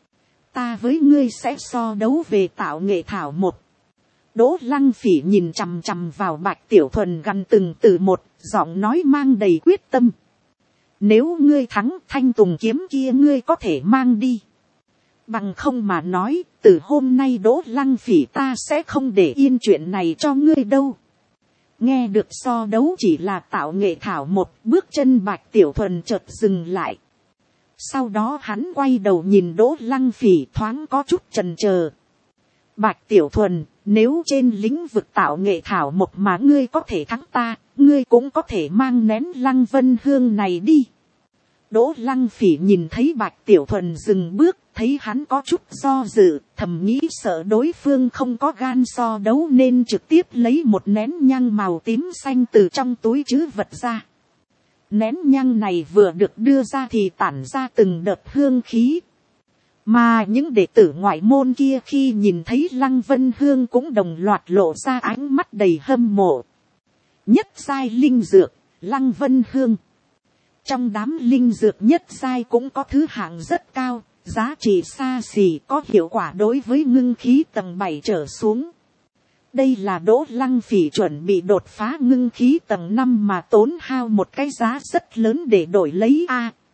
Ta với ngươi sẽ so đấu về tạo nghệ thảo một. Đỗ Lăng Phỉ nhìn chằm chằm vào Bạch Tiểu Thuần gần từng từ một, giọng nói mang đầy quyết tâm. Nếu ngươi thắng, thanh tùng kiếm kia ngươi có thể mang đi. Bằng không mà nói, từ hôm nay Đỗ Lăng Phỉ ta sẽ không để yên chuyện này cho ngươi đâu. Nghe được so đấu chỉ là tạo nghệ thảo một, bước chân Bạch Tiểu Thuần chợt dừng lại. Sau đó hắn quay đầu nhìn Đỗ Lăng Phỉ thoáng có chút chần chờ. Bạch Tiểu Thuần, nếu trên lĩnh vực tạo nghệ thảo một mà ngươi có thể thắng ta, ngươi cũng có thể mang nén Lăng Vân Hương này đi. Đỗ Lăng Phỉ nhìn thấy Bạch Tiểu Thuần dừng bước, thấy hắn có chút do dự, thầm nghĩ sợ đối phương không có gan so đấu nên trực tiếp lấy một nén nhang màu tím xanh từ trong túi trữ vật ra. Nén nhang này vừa được đưa ra thì tản ra từng đợt hương khí. Mà những đệ tử ngoại môn kia khi nhìn thấy Lăng Vân Hương cũng đồng loạt lộ ra ánh mắt đầy hâm mộ. Nhất giai linh dược, Lăng Vân Hương. Trong đám linh dược nhất giai cũng có thứ hạng rất cao, giá trị xa xỉ, có hiệu quả đối với ngưng khí tầng 7 trở xuống. Đây là Đỗ Lăng Phỉ chuẩn bị đột phá ngưng khí tầng 5 mà tốn hao một cái giá rất lớn để đổi lấy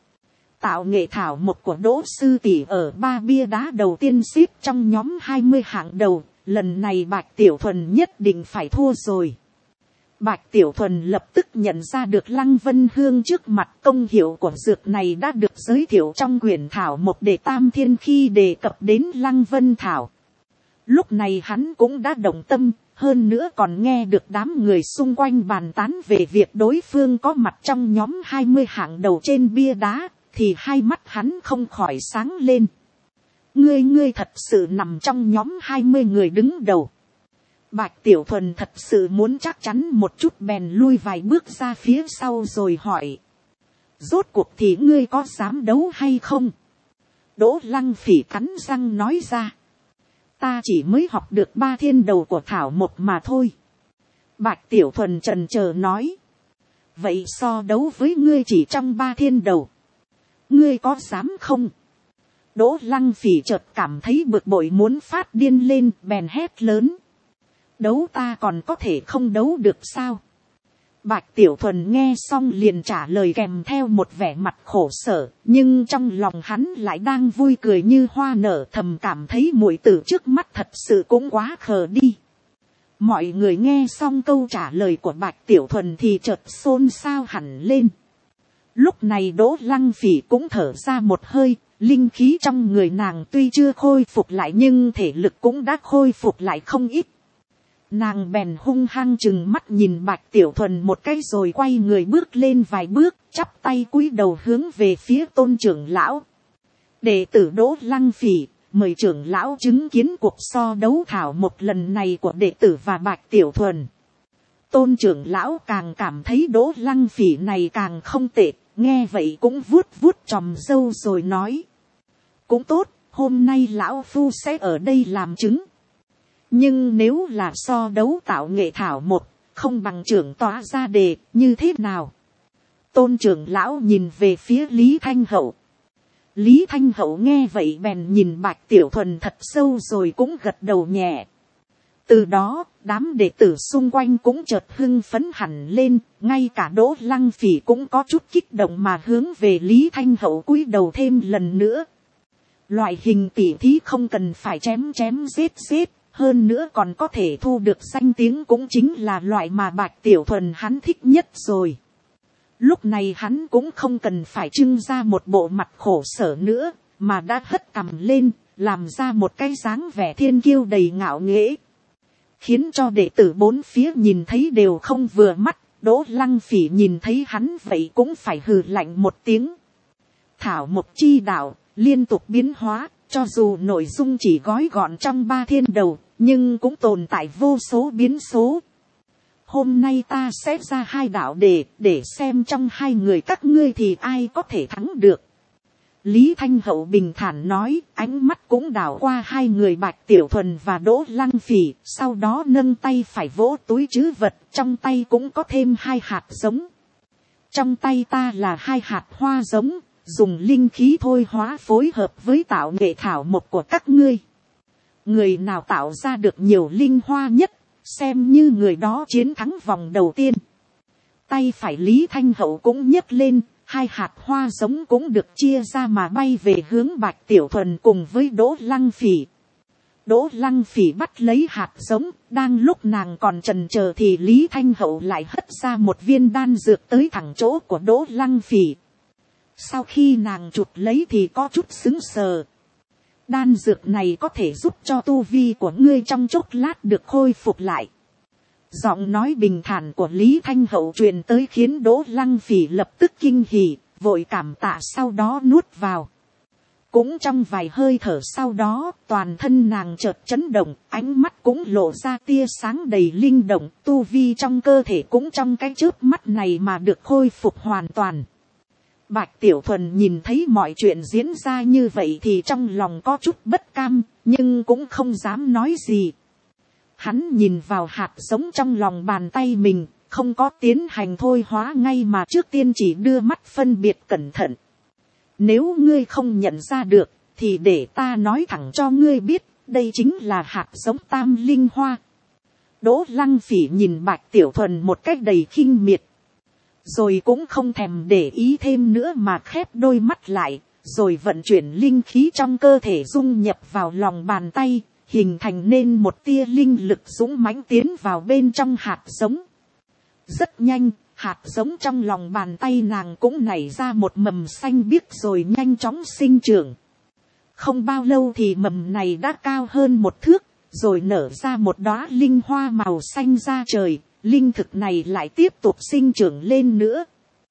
tạo nghệ thảo một của Đỗ sư tỷ ở 3 bia đá đầu tiên xếp trong nhóm 20 hạng đầu, lần này Bạch Tiểu Thuần nhất định phải thua rồi. Bạch Tiểu Thuần lập tức nhận ra được Lăng Vân Hương trước mặt, công hiệu của dược này đã được giới thiệu trong quyển thảo một đề tam thiên khi đề cập đến Lăng Vân Thảo. Lúc này hắn cũng đã động tâm, hơn nữa còn nghe được đám người xung quanh bàn tán về việc đối phương có mặt trong nhóm 20 hạng đầu trên bia đá, thì hai mắt hắn không khỏi sáng lên. Ngươi thật sự nằm trong nhóm 20 người đứng đầu. Bạch Tiểu Thuần thật sự muốn chắc chắn một chút bèn lui vài bước ra phía sau rồi hỏi. Rốt cuộc thì ngươi có dám đấu hay không? Đỗ Lăng Phỉ cắn răng nói ra. Ta chỉ mới học được 3 thiên đầu của thảo một mà thôi. Bạch Tiểu Thuần chần chờ nói. Vậy so đấu với ngươi chỉ trong 3 thiên đầu, ngươi có dám không? Đỗ Lăng Phỉ chợt cảm thấy bực bội muốn phát điên lên, bèn hét lớn. Đấu ta còn có thể không đấu được sao? Bạch Tiểu Thuần nghe xong liền trả lời kèm theo một vẻ mặt khổ sở, nhưng trong lòng hắn lại đang vui cười như hoa nở, thầm cảm thấy muội tử trước mắt thật sự cũng quá khờ đi. Mọi người nghe xong câu trả lời của Bạch Tiểu Thuần thì chợt xôn xao hẳn lên. Lúc này Đỗ Lăng Phỉ cũng thở ra một hơi, linh khí trong người nàng tuy chưa khôi phục lại nhưng thể lực cũng đã khôi phục lại không ít. Nàng bèn hung hăng chừng mắt nhìn Bạch Tiểu Thuần một cái rồi quay người bước lên vài bước, chắp tay cúi đầu hướng về phía Tôn trưởng lão. Đệ tử Đỗ Lăng Phỉ, mời trưởng lão chứng kiến cuộc so đấu thảo một lần này của đệ tử và Bạch Tiểu Thuần. Tôn trưởng lão càng cảm thấy Đỗ Lăng Phỉ này càng không tệ, nghe vậy cũng vuốt vuốt chòm râu rồi nói. Cũng tốt, hôm nay lão phu sẽ ở đây làm chứng. Nhưng nếu là so đấu tạo nghệ thảo một, không bằng trưởng tọa ra đề, như thế nào? Tôn trưởng lão nhìn về phía Lý Thanh Hậu. Lý Thanh Hậu nghe vậy bèn nhìn Bạch Tiểu Thuần thật sâu rồi cũng gật đầu nhẹ. Từ đó, đám đệ tử xung quanh cũng chợt hưng phấn hẳn lên, ngay cả Đỗ Lăng Phỉ cũng có chút kích động mà hướng về Lý Thanh Hậu cúi đầu thêm lần nữa. Loại hình tỉ thí không cần phải chém giết, hơn nữa còn có thể thu được danh tiếng cũng chính là loại mà Bạch Tiểu Thuần hắn thích nhất rồi. Lúc này hắn cũng không cần phải trưng ra một bộ mặt khổ sở nữa, mà đã hất cằm lên, làm ra một cái dáng vẻ thiên kiêu đầy ngạo nghễ. Khiến cho đệ tử bốn phía nhìn thấy đều không vừa mắt, Đỗ Lăng Phỉ nhìn thấy hắn vậy cũng phải hừ lạnh một tiếng. Thảo một chi đạo, liên tục biến hóa, cho dù nội dung chỉ gói gọn trong 3 thiên đầu, nhưng cũng tồn tại vô số biến số. Hôm nay ta sẽ ra 2 đạo đề, để xem trong 2 người các ngươi thì ai có thể thắng được. Lý Thanh Hậu bình thản nói, ánh mắt cũng đảo qua 2 người Bạch Tiểu Thuần và Đỗ Lăng Phỉ, sau đó nâng tay phải vỗ túi trữ vật, trong tay cũng có thêm 2 hạt giống. Trong tay ta là 2 hạt hoa giống, dùng linh khí thôi hóa phối hợp với tạo nghệ thảo một của các ngươi. Người nào tạo ra được nhiều linh hoa nhất, xem như người đó chiến thắng vòng đầu tiên. Tay phải Lý Thanh Hậu cũng nhấc lên, 2 hạt hoa giống cũng được chia ra mà bay về hướng Bạch Tiểu Thuần cùng với Đỗ Lăng Phỉ. Đỗ Lăng Phỉ bắt lấy hạt giống, đang lúc nàng còn chần chờ thì Lý Thanh Hậu lại hất ra một viên đan dược tới thẳng chỗ của Đỗ Lăng Phỉ. Sau khi nàng chụp lấy thì có chút sững sờ. Đan dược này có thể giúp cho tu vi của ngươi trong chốc lát được khôi phục lại. Giọng nói bình thản của Lý Thanh Hậu truyền tới khiến Đỗ Lăng Phỉ lập tức kinh hỉ, vội cảm tạ sau đó nuốt vào. Cũng trong vài hơi thở sau đó, toàn thân nàng chợt chấn động, ánh mắt cũng lộ ra tia sáng đầy linh động, tu vi trong cơ thể cũng trong cái chớp mắt này mà được khôi phục hoàn toàn. Bạch Tiểu Thuần nhìn thấy mọi chuyện diễn ra như vậy thì trong lòng có chút bất cam, nhưng cũng không dám nói gì. Hắn nhìn vào hạt giống trong lòng bàn tay mình, không có tiến hành thôi hóa ngay mà trước tiên chỉ đưa mắt phân biệt cẩn thận. Nếu ngươi không nhận ra được, thì để ta nói thẳng cho ngươi biết, đây chính là hạt giống Tam Linh Hoa. Đỗ Lăng Phỉ nhìn Bạch Tiểu Thuần một cách đầy khinh miệt. Rồi cũng không thèm để ý thêm nữa mà khép đôi mắt lại, rồi vận chuyển linh khí trong cơ thể dung nhập vào lòng bàn tay, hình thành nên một tia linh lực dũng mãnh tiến vào bên trong hạt giống. Rất nhanh, hạt giống trong lòng bàn tay nàng cũng nảy ra một mầm xanh biếc rồi nhanh chóng sinh trưởng. Không bao lâu thì mầm này đã cao hơn 1 thước, rồi nở ra một đóa linh hoa màu xanh ra trời, linh thực này lại tiếp tục sinh trưởng lên nữa.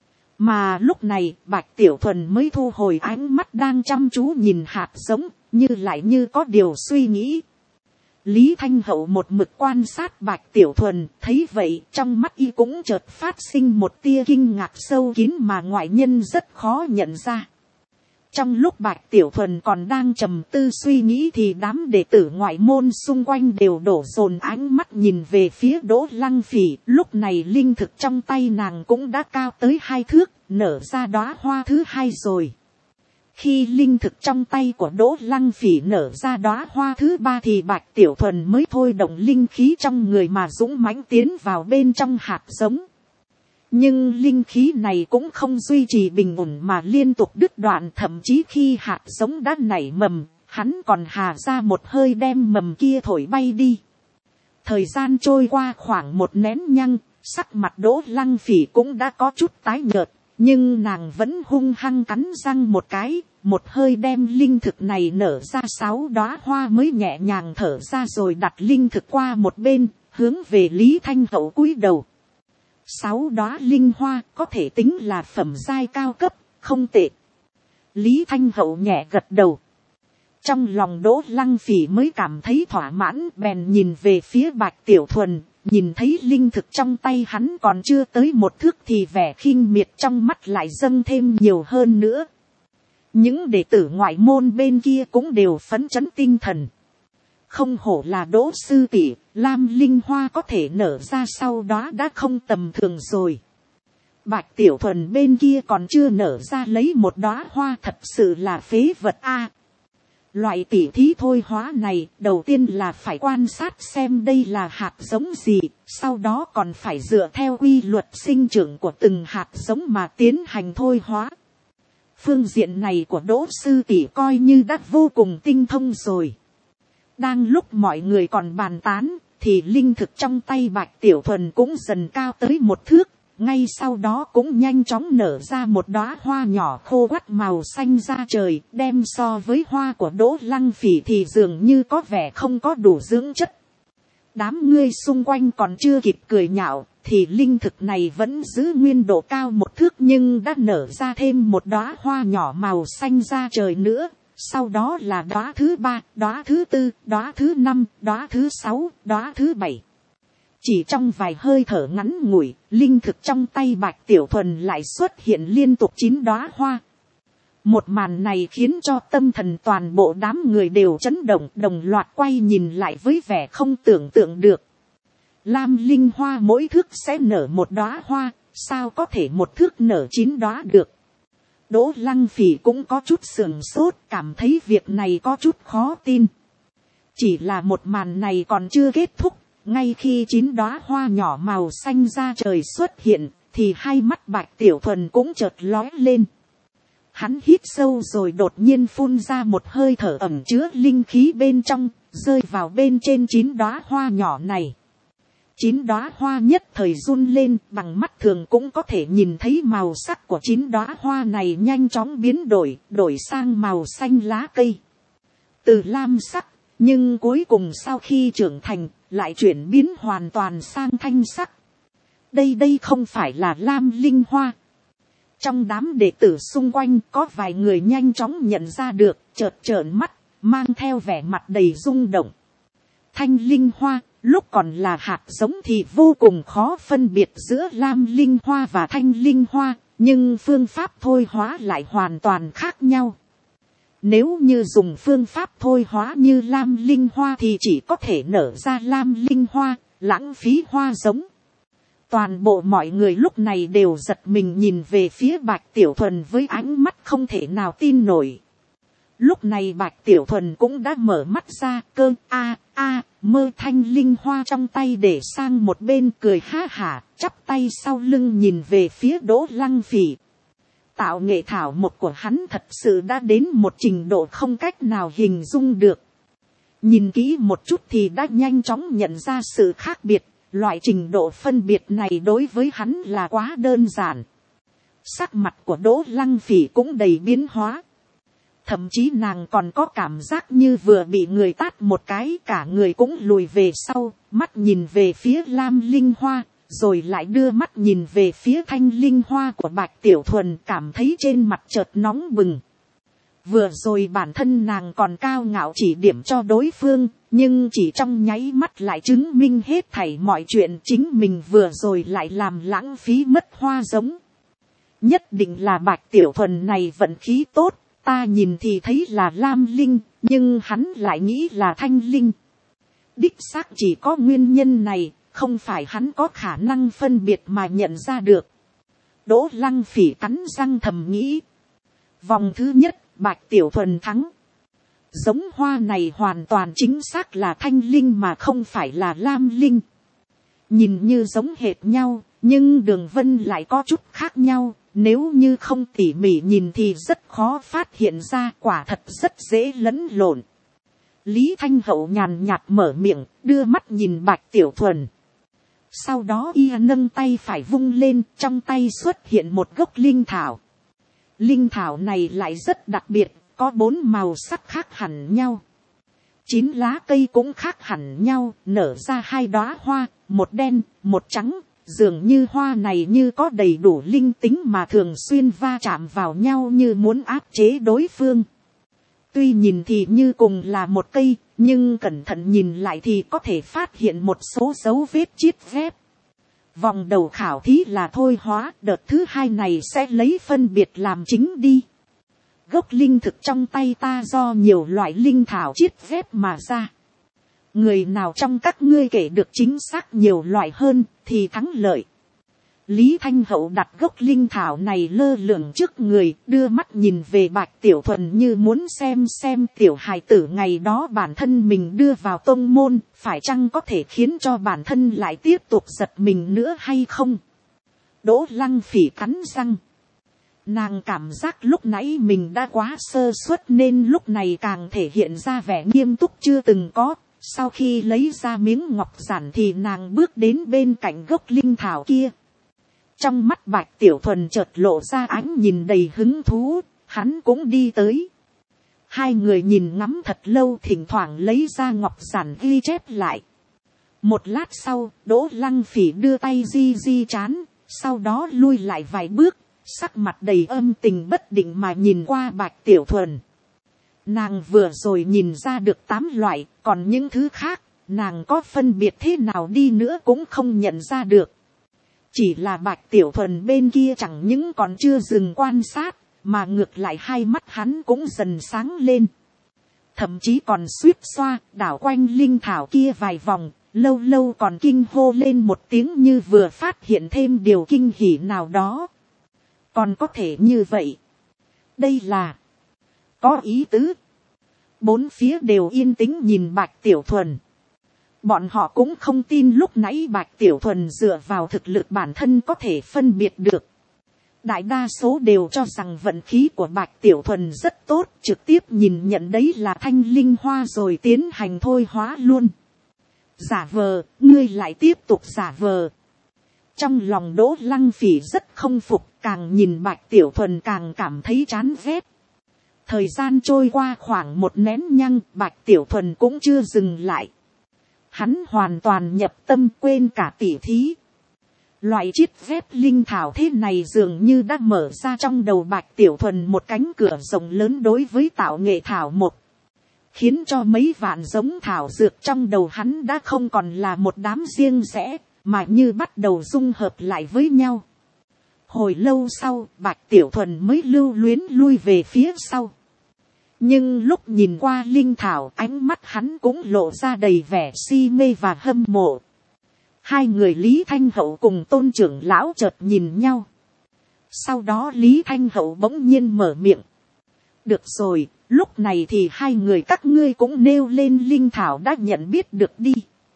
Mà lúc này Bạch Tiểu Thuần mới thu hồi ánh mắt đang chăm chú nhìn hạt giống, như có điều suy nghĩ. Lý Thanh Hậu một mực quan sát Bạch Tiểu Thuần, thấy vậy trong mắt y cũng chợt phát sinh một tia kinh ngạc sâu kín mà ngoại nhân rất khó nhận ra. Trong lúc Bạch Tiểu Thuần còn đang trầm tư suy nghĩ thì đám đệ tử ngoại môn xung quanh đều đổ dồn ánh mắt nhìn về phía Đỗ Lăng Phỉ. Lúc này linh thực trong tay nàng cũng đã cao tới 2 thước, nở ra đóa hoa thứ 2 rồi. Khi linh thực trong tay của Đỗ Lăng Phỉ nở ra đóa hoa thứ 3 thì Bạch Tiểu Thuần mới thôi động linh khí trong người mà dũng mãnh tiến vào bên trong hạt giống. Nhưng linh khí này cũng không duy trì bình ổn mà liên tục đứt đoạn, thậm chí khi hạt giống đã nảy mầm, hắn còn hà ra một hơi đem mầm kia thổi bay đi. Thời gian trôi qua khoảng 1 nén nhang, sắc mặt Đỗ Lăng Phỉ cũng đã có chút tái nhợt, nhưng nàng vẫn hung hăng cắn răng một cái, một hơi đem linh thực này nở ra 6 đóa hoa mới nhẹ nhàng thở ra rồi đặt linh thực qua một bên, hướng về Lý Thanh Hậu cúi đầu. 6 đóa linh hoa có thể tính là phẩm giai cao cấp, không tệ. Lý Thanh Hậu nhẹ gật đầu. Trong lòng Đỗ Lăng Phỉ mới cảm thấy thỏa mãn, bèn nhìn về phía Bạch Tiểu Thuần, nhìn thấy linh thực trong tay hắn còn chưa tới 1 thước thì vẻ khinh miệt trong mắt lại dâng thêm nhiều hơn nữa. Những đệ tử ngoại môn bên kia cũng đều phấn chấn tinh thần. Không hổ là Đỗ sư tỷ, Lam Linh Hoa có thể nở ra sau đó đã không tầm thường rồi. Bạch Tiểu Thuần bên kia còn chưa nở ra lấy một đóa hoa, thật sự là phế vật a. Loại tỉ thí thôi hóa này, đầu tiên là phải quan sát xem đây là hạt giống gì, sau đó còn phải dựa theo quy luật sinh trưởng của từng hạt giống mà tiến hành thôi hóa. Phương diện này của Đỗ sư tỷ coi như đã vô cùng tinh thông rồi. Đang lúc mọi người còn bàn tán, thì linh thực trong tay Bạch Tiểu Thuần cũng dần cao tới 1 thước, ngay sau đó cũng nhanh chóng nở ra một đóa hoa nhỏ khô quắt màu xanh ra trời, đem so với hoa của Đỗ Lăng Phỉ thì dường như có vẻ không có đủ dưỡng chất. Đám ngươi xung quanh còn chưa kịp cười nhạo, thì linh thực này vẫn giữ nguyên độ cao 1 thước nhưng đã nở ra thêm một đóa hoa nhỏ màu xanh ra trời nữa. Sau đó là đóa thứ 3, đóa thứ 4, đóa thứ 5, đóa thứ 6, đóa thứ 7. Chỉ trong vài hơi thở ngắn ngủi, linh thực trong tay Bạch Tiểu Thuần lại xuất hiện liên tục 9 đóa hoa. Một màn này khiến cho tâm thần toàn bộ đám người đều chấn động, đồng loạt quay nhìn lại với vẻ không tưởng tượng được. Lam Linh Hoa mỗi thước sẽ nở một đóa hoa, sao có thể 1 thước nở 9 đóa được. Đỗ Lăng Phỉ cũng có chút sửng sốt, cảm thấy việc này có chút khó tin. Chỉ là một màn này còn chưa kết thúc, ngay khi 9 đóa hoa nhỏ màu xanh ra trời xuất hiện, thì hai mắt Bạch Tiểu Thuần cũng chợt lóe lên. Hắn hít sâu rồi đột nhiên phun ra một hơi thở ẩm chứa linh khí bên trong, rơi vào bên trên 9 đóa hoa nhỏ này. 9 đóa hoa nhất thời run lên, bằng mắt thường cũng có thể nhìn thấy màu sắc của 9 đóa hoa này nhanh chóng biến đổi sang màu xanh lá cây. Từ lam sắc, nhưng cuối cùng sau khi trưởng thành, lại chuyển biến hoàn toàn sang thanh sắc. Đây không phải là Lam Linh Hoa. Trong đám đệ tử xung quanh có vài người nhanh chóng nhận ra được, chợt trợn mắt, mang theo vẻ mặt đầy rung động. Thanh linh hoa, lúc còn là hạt giống thì vô cùng khó phân biệt giữa lam linh hoa và thanh linh hoa, nhưng phương pháp thôi hóa lại hoàn toàn khác nhau. Nếu như dùng phương pháp thôi hóa như lam linh hoa thì chỉ có thể nở ra lam linh hoa, lãng phí hoa giống. Toàn bộ mọi người lúc này đều giật mình nhìn về phía Bạch Tiểu Thuần với ánh mắt không thể nào tin nổi. Lúc này Bạch Tiểu Thuần cũng đã mở mắt ra, cơ mơ thanh linh hoa trong tay để sang một bên, cười ha hả, chắp tay sau lưng nhìn về phía Đỗ Lăng Phỉ. Tạo nghệ thảo một của hắn thật sự đã đến một trình độ không cách nào hình dung được. Nhìn kỹ một chút thì đã nhanh chóng nhận ra sự khác biệt. Loại trình độ phân biệt này đối với hắn là quá đơn giản. Sắc mặt của Đỗ Lăng Phỉ cũng đầy biến hóa. Thậm chí nàng còn có cảm giác như vừa bị người tát một cái, cả người cũng lùi về sau, mắt nhìn về phía lam linh hoa, rồi lại đưa mắt nhìn về phía thanh linh hoa của Bạch Tiểu Thuần, cảm thấy trên mặt chợt nóng bừng. Vừa rồi bản thân nàng còn cao ngạo chỉ điểm cho đối phương, nhưng chỉ trong nháy mắt lại chứng minh hết thảy mọi chuyện, chính mình vừa rồi lại làm lãng phí mất hoa giống. Nhất định là Bạch Tiểu Thuần này vận khí tốt, ta nhìn thì thấy là lam linh, nhưng hắn lại nghĩ là thanh linh. Đích xác chỉ có nguyên nhân này, không phải hắn có khả năng phân biệt mà nhận ra được. Đỗ Lăng Phỉ cắn răng thầm nghĩ. Vòng thứ nhất, Bạch Tiểu Thuần thắng. Giống hoa này hoàn toàn chính xác là thanh linh mà không phải là lam linh. Nhìn như giống hệt nhau, nhưng đường vân lại có chút khác nhau. Nếu như không tỉ mỉ nhìn thì rất khó phát hiện ra, quả thật rất dễ lẫn lộn. Lý Thanh Hậu nhàn nhạt mở miệng, đưa mắt nhìn Bạch Tiểu Thuần. Sau đó y nâng tay phải vung lên, trong tay xuất hiện một gốc linh thảo. Linh thảo này lại rất đặc biệt, có 4 màu sắc khác hẳn nhau. 9 lá cây cũng khác hẳn nhau, nở ra 2 đóa hoa, một đen, một trắng. Dường như hoa này như có đầy đủ linh tính mà thường xuyên va chạm vào nhau như muốn áp chế đối phương. Tuy nhìn thì như cùng là một cây, nhưng cẩn thận nhìn lại thì có thể phát hiện một số dấu vết chiết ghép. Vòng đầu khảo thí là thôi hóa, đợt thứ 2 này sẽ lấy phân biệt làm chính đi. Gốc linh thực trong tay ta do nhiều loại linh thảo chiết ghép mà ra. Người nào trong các ngươi kể được chính xác nhiều loại hơn thì thắng lợi. Lý Thanh Hậu đặt gốc linh thảo này lơ lửng trước người, đưa mắt nhìn về Bạch Tiểu Thuần như muốn xem tiểu hài tử ngày đó bản thân mình đưa vào tông môn, phải chăng có thể khiến cho bản thân lại tiếp tục giật mình nữa hay không. Đỗ Lăng Phỉ cắn răng. Nàng cảm giác lúc nãy mình đã quá sơ suất nên lúc này càng thể hiện ra vẻ nghiêm túc chưa từng có. Sau khi lấy ra miếng ngọc giản thì nàng bước đến bên cạnh gốc linh thảo kia. Trong mắt Bạch Tiểu Thuần chợt lộ ra ánh nhìn đầy hứng thú, hắn cũng đi tới. Hai người nhìn ngắm thật lâu, thỉnh thoảng lấy ra ngọc giản ghi chép lại. Một lát sau, Đỗ Lăng Phỉ đưa tay di trán, sau đó lui lại vài bước, sắc mặt đầy âm tình bất định mà nhìn qua Bạch Tiểu Thuần. Nàng vừa rồi nhìn ra được 8 loại, còn những thứ khác, nàng có phân biệt thế nào đi nữa cũng không nhận ra được. Chỉ là Bạch Tiểu Thuần bên kia chẳng những còn chưa dừng quan sát, mà ngược lại hai mắt hắn cũng dần sáng lên. Thậm chí còn suýt xoa, đảo quanh linh thảo kia vài vòng, lâu lâu còn kinh hô lên một tiếng như vừa phát hiện thêm điều kinh hỉ nào đó. Còn có thể như vậy. Đây là có ý tứ. 4 phía đều yên tĩnh nhìn Bạch Tiểu Thuần. Bọn họ cũng không tin lúc nãy Bạch Tiểu Thuần dựa vào thực lực bản thân có thể phân biệt được. Đại đa số đều cho rằng vận khí của Bạch Tiểu Thuần rất tốt, trực tiếp nhìn nhận đấy là thanh linh hoa rồi tiến hành thôi hóa luôn. Giả vờ, ngươi lại tiếp tục giả vờ. Trong lòng Đỗ Lăng Phỉ rất không phục, càng nhìn Bạch Tiểu Thuần càng cảm thấy chán ghét. Thời gian trôi qua khoảng 1 nén nhang, Bạch Tiểu Thuần cũng chưa dừng lại. Hắn hoàn toàn nhập tâm, quên cả tỉ thí. Loại chiết phép linh thảo thế này dường như đã mở ra trong đầu Bạch Tiểu Thuần một cánh cửa rộng lớn đối với tạo nghệ thảo một. Khiến cho mấy vạn giống thảo dược trong đầu hắn đã không còn là một đám riêng rẽ, mà như bắt đầu dung hợp lại với nhau. Hồi lâu sau, Bạch Tiểu Thuần mới lưu luyến lui về phía sau. Nhưng lúc nhìn qua linh thảo, ánh mắt hắn cũng lộ ra đầy vẻ si mê và hâm mộ. Hai người Lý Thanh Hậu cùng Tôn trưởng lão chợt nhìn nhau. Sau đó Lý Thanh Hậu bỗng nhiên mở miệng. Được rồi, lúc này thì hai người các ngươi cũng nêu lên linh thảo đã nhận biết được đi.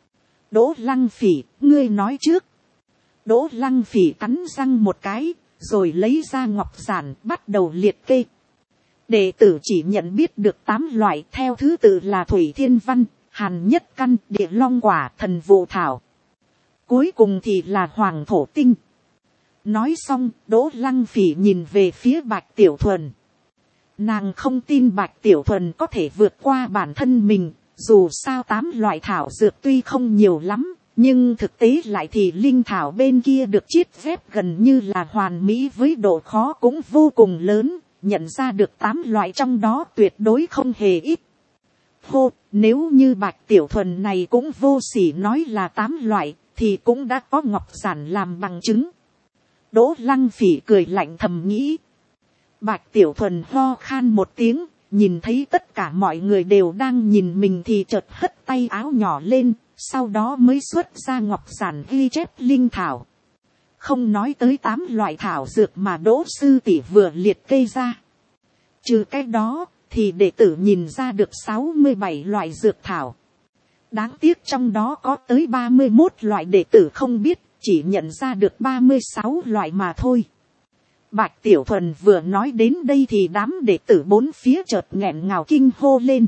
Đỗ Lăng Phỉ, ngươi nói trước. Đỗ Lăng Phỉ cắn răng một cái, rồi lấy ra ngọc giản bắt đầu liệt kê. Đệ tử chỉ nhận biết được 8 loại theo thứ tự là Thủy Thiên Văn, Hàn Nhất Căn, Địa Long Quả, Thần Vụ Thảo. Cuối cùng thì là Hoàng Thổ Tinh. Nói xong, Đỗ Lăng Phỉ nhìn về phía Bạch Tiểu Thuần. Nàng không tin Bạch Tiểu Thuần có thể vượt qua bản thân mình, dù sao 8 loại thảo dược tuy không nhiều lắm, nhưng thực tế lại thì linh thảo bên kia được chiết phép gần như là hoàn mỹ với độ khó cũng vô cùng lớn, nhận ra được 8 loại trong đó tuyệt đối không hề ít. Hô, nếu như Bạch Tiểu Thuần này cũng vô sỉ nói là 8 loại, thì cũng đã có ngọc giản làm bằng chứng. Đỗ Lăng Phỉ cười lạnh thầm nghĩ. Bạch Tiểu Thuần ho khan một tiếng, nhìn thấy tất cả mọi người đều đang nhìn mình thì chợt hất tay áo nhỏ lên, sau đó mới xuất ra ngọc giản ghi chép linh thảo. Không nói tới 8 loại thảo dược mà Đỗ sư tỷ vừa liệt kê ra. Trừ cái đó, thì đệ tử nhìn ra được 67 loại dược thảo. Đáng tiếc trong đó có tới 31 loại đệ tử không biết, chỉ nhận ra được 36 loại mà thôi. Bạch Tiểu Thuần vừa nói đến đây thì đám đệ tử bốn phía chợt nghẹn ngào kinh hô lên.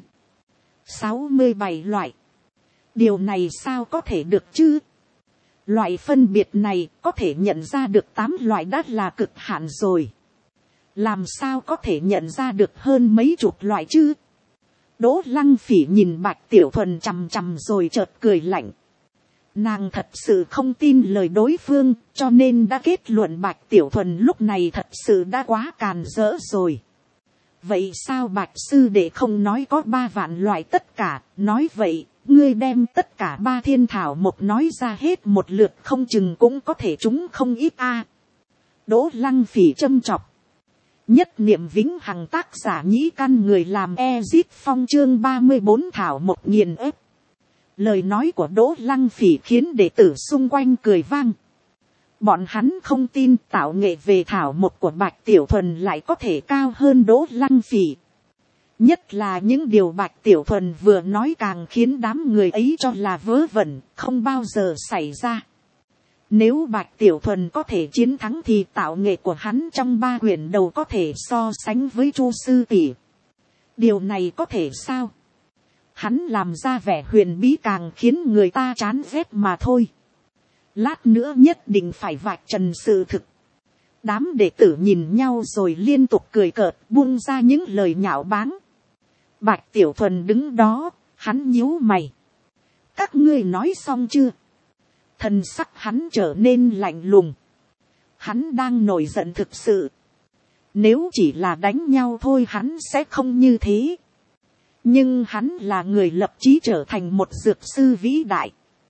67 loại. Điều này sao có thể được chứ? Loại phân biệt này có thể nhận ra được 8 loại đã là cực hạn rồi. Làm sao có thể nhận ra được hơn mấy chục loại chứ? Đỗ Lăng Phỉ nhìn Bạch Tiểu Thuần chằm chằm rồi chợt cười lạnh. Nàng thật sự không tin lời đối phương, cho nên đã kết luận Bạch Tiểu Thuần lúc này thật sự đã quá càn rỡ rồi. Vậy sao Bạch sư đệ không nói có 3 vạn loại tất cả, nói vậy, ngươi đem tất cả 3 thiên thảo một nói ra hết một lượt không chừng cũng có thể trúng không ít a. Đỗ Lăng Phỉ châm chọc. Nhất niệm vĩnh hằng tác giả nhĩ căn người làm Ezit Phong chương 34 thảo một nghiền ép. Lời nói của Đỗ Lăng Phỉ khiến đệ tử xung quanh cười vang. Bọn hắn không tin tạo nghệ về thảo một của Bạch Tiểu Thuần lại có thể cao hơn Đỗ Lăng Phỉ. Nhất là những điều Bạch Tiểu Thuần vừa nói càng khiến đám người ấy cho là vớ vẩn, không bao giờ xảy ra. Nếu Bạch Tiểu Thuần có thể chiến thắng thì tạo nghệ của hắn trong 3 quyển đầu có thể so sánh với Chu sư tỷ. Điều này có thể sao? Hắn làm ra vẻ huyền bí càng khiến người ta chán ghét mà thôi. Lát nữa nhất định phải vạch trần sự thực. Đám đệ tử nhìn nhau rồi liên tục cười cợt buông ra những lời nhạo báng. Bạch Tiểu Thuần đứng đó, hắn nhíu mày. Các ngươi nói xong chưa? Thần sắc hắn trở nên lạnh lùng. Hắn đang nổi giận thực sự. Nếu chỉ là đánh nhau thôi hắn sẽ không như thế. Nhưng hắn là người lập chí trở thành một dược sư vĩ đại.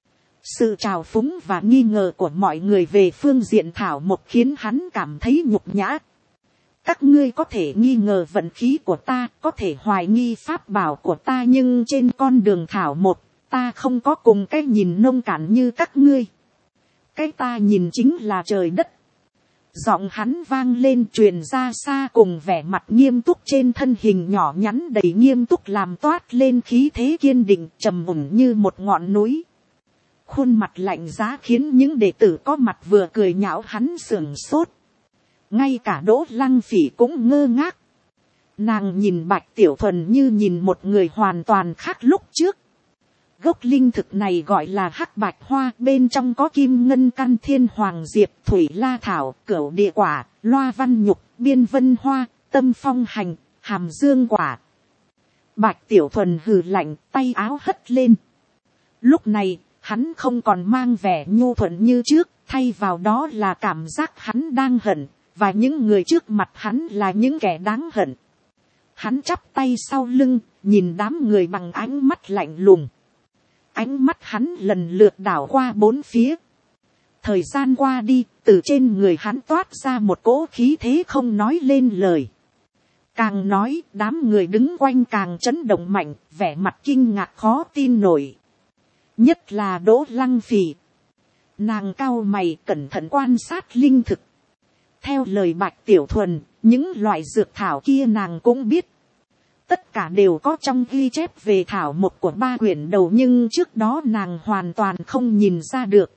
Sự trào phúng và nghi ngờ của mọi người về phương diện thảo mộc khiến hắn cảm thấy nhục nhã. Các ngươi có thể nghi ngờ vận khí của ta, có thể hoài nghi pháp bảo của ta, nhưng trên con đường thảo mộc, ta không có cùng cái nhìn nông cạn như các ngươi. Cái ta nhìn chính là trời đất. Giọng hắn vang lên truyền ra xa cùng vẻ mặt nghiêm túc trên thân hình nhỏ nhắn đầy nghiêm túc làm toát lên khí thế kiên định trầm ổn như một ngọn núi. Khuôn mặt lạnh giá khiến những đệ tử có mặt vừa cười nhạo hắn sườn sốt. Ngay cả Đỗ Lăng Phỉ cũng ngơ ngác. Nàng nhìn Bạch Tiểu Thuần như nhìn một người hoàn toàn khác lúc trước. Gốc linh thực này gọi là hắc bạch hoa, bên trong có kim ngân căn, thiên hoàng diệp, thủy la thảo, cửu địa quả, loa văn nhục, biên vân hoa, tâm phong hành, hàm dương quả. Bạch Tiểu Thuần hừ lạnh, tay áo hất lên. Lúc này, hắn không còn mang vẻ nhu thuận như trước, thay vào đó là cảm giác hắn đang hận, và những người trước mặt hắn là những kẻ đáng hận. Hắn chắp tay sau lưng, nhìn đám người bằng ánh mắt lạnh lùng. Ánh mắt hắn lần lượt đảo qua bốn phía. Thời gian qua đi, từ trên người hắn toát ra một cỗ khí thế không nói lên lời. Càng nói, đám người đứng quanh càng chấn động mạnh, vẻ mặt kinh ngạc khó tin nổi. Nhất là Đỗ Lăng Phỉ. Nàng cau mày cẩn thận quan sát linh thực. Theo lời Bạch Tiểu Thuần, những loại dược thảo kia nàng cũng biết. Tất cả đều có trong ghi chép về thảo mộc của 3 quyển đầu, nhưng trước đó nàng hoàn toàn không nhìn ra được.